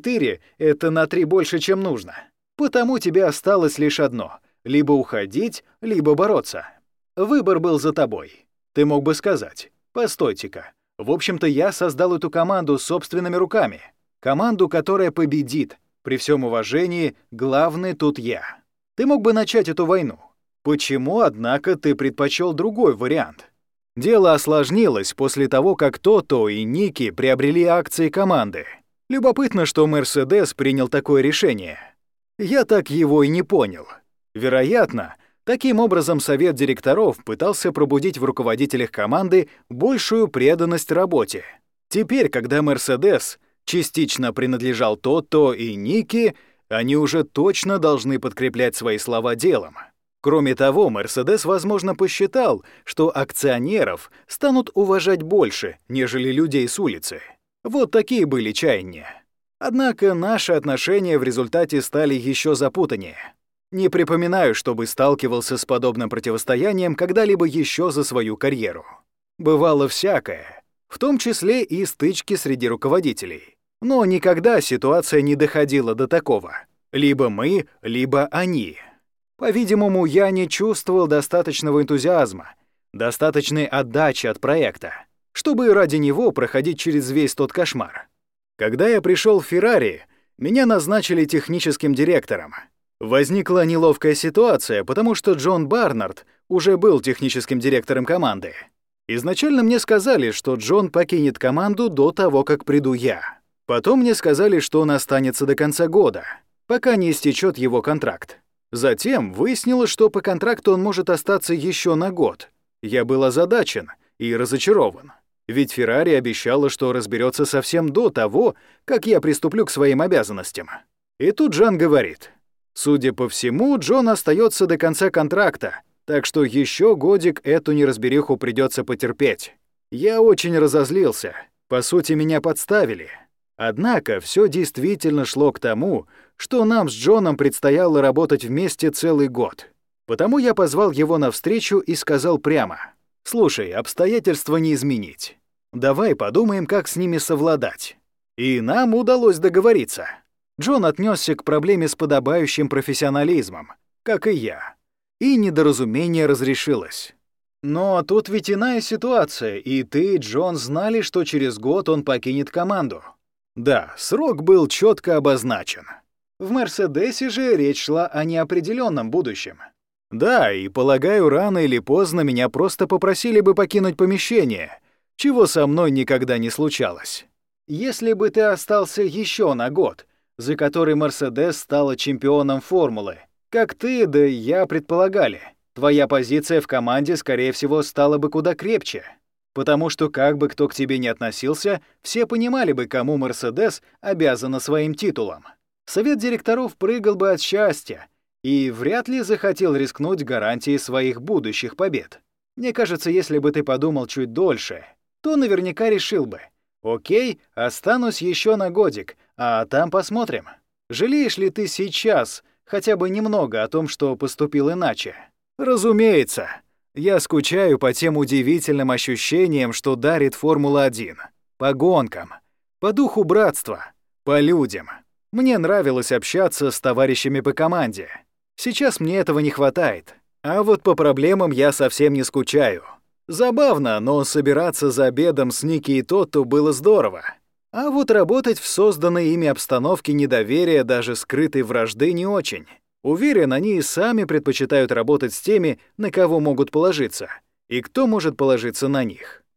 4 — это на 3 больше, чем нужно. Потому тебе осталось лишь одно — либо уходить, либо бороться. Выбор был за тобой. Ты мог бы сказать: «Постойте-ка, в общем-то, я создал эту команду собственными руками. Команду, которая победит. При всем уважении, главный тут я». Ты мог бы начать эту войну. Почему, однако, ты предпочел другой вариант? Дело осложнилось после того, как Тото и Ники приобрели акции команды. Любопытно, что «Мерседес» принял такое решение. Я так его и не понял. Вероятно, таким образом совет директоров пытался пробудить в руководителях команды большую преданность работе. Теперь, когда «Мерседес» частично принадлежал Тото и Ники, они уже точно должны подкреплять свои слова делом. Кроме того, «Мерседес», возможно, посчитал, что акционеров станут уважать больше, нежели людей с улицы. Вот такие были чаяния. Однако наши отношения в результате стали еще запутаннее. Не припоминаю, чтобы сталкивался с подобным противостоянием когда-либо еще за свою карьеру. Бывало всякое, в том числе и стычки среди руководителей. Но никогда ситуация не доходила до такого. Либо мы, либо они. По-видимому, я не чувствовал достаточного энтузиазма, достаточной отдачи от проекта, чтобы ради него проходить через весь тот кошмар. Когда я пришел в Феррари, меня назначили техническим директором. Возникла неловкая ситуация, потому что Джон Барнард уже был техническим директором команды. Изначально мне сказали, что Джон покинет команду до того, как приду я. Потом мне сказали, что он останется до конца года, пока не истечет его контракт. Затем выяснилось, что по контракту он может остаться еще на год. Я был озадачен и разочарован. Ведь Феррари обещала, что разберется совсем до того, как я приступлю к своим обязанностям. И тут Жан говорит: судя по всему, Джон остается до конца контракта, так что еще годик эту неразбериху придется потерпеть. Я очень разозлился. По сути, меня подставили. Однако все действительно шло к тому, что нам с Джоном предстояло работать вместе целый год. Потому я позвал его на встречу и сказал прямо: «Слушай, обстоятельства не изменить. Давай подумаем, как с ними совладать». И нам удалось договориться. Джон отнесся к проблеме с подобающим профессионализмом, как и я. И недоразумение разрешилось. Но тут ведь иная ситуация, и ты, Джон, знали, что через год он покинет команду. Да, срок был четко обозначен. В «Мерседесе» же речь шла о неопределенном будущем. Да, и, полагаю, рано или поздно меня просто попросили бы покинуть помещение, чего со мной никогда не случалось. Если бы ты остался еще на год, за который «Мерседес» стала чемпионом формулы, как ты, да и я предполагали, твоя позиция в команде, скорее всего, стала бы куда крепче. Потому что, как бы кто к тебе ни относился, все понимали бы, кому «Мерседес» обязана своим титулом. Совет директоров прыгал бы от счастья и вряд ли захотел рискнуть гарантией своих будущих побед. Мне кажется, если бы ты подумал чуть дольше, то наверняка решил бы: окей, останусь еще на годик, а там посмотрим. Жалеешь ли ты сейчас хотя бы немного о том, что поступил иначе? Разумеется. Я скучаю по тем удивительным ощущениям, что дарит Формула-1. По гонкам, по духу братства, по людям. Мне нравилось общаться с товарищами по команде. Сейчас мне этого не хватает. А вот по проблемам я совсем не скучаю. Забавно, но собираться за обедом с Ники и Тотто было здорово. А вот работать в созданной ими обстановке недоверия, даже скрытой вражды, не очень. Уверен, они и сами предпочитают работать с теми, на кого могут положиться, и кто может положиться на них.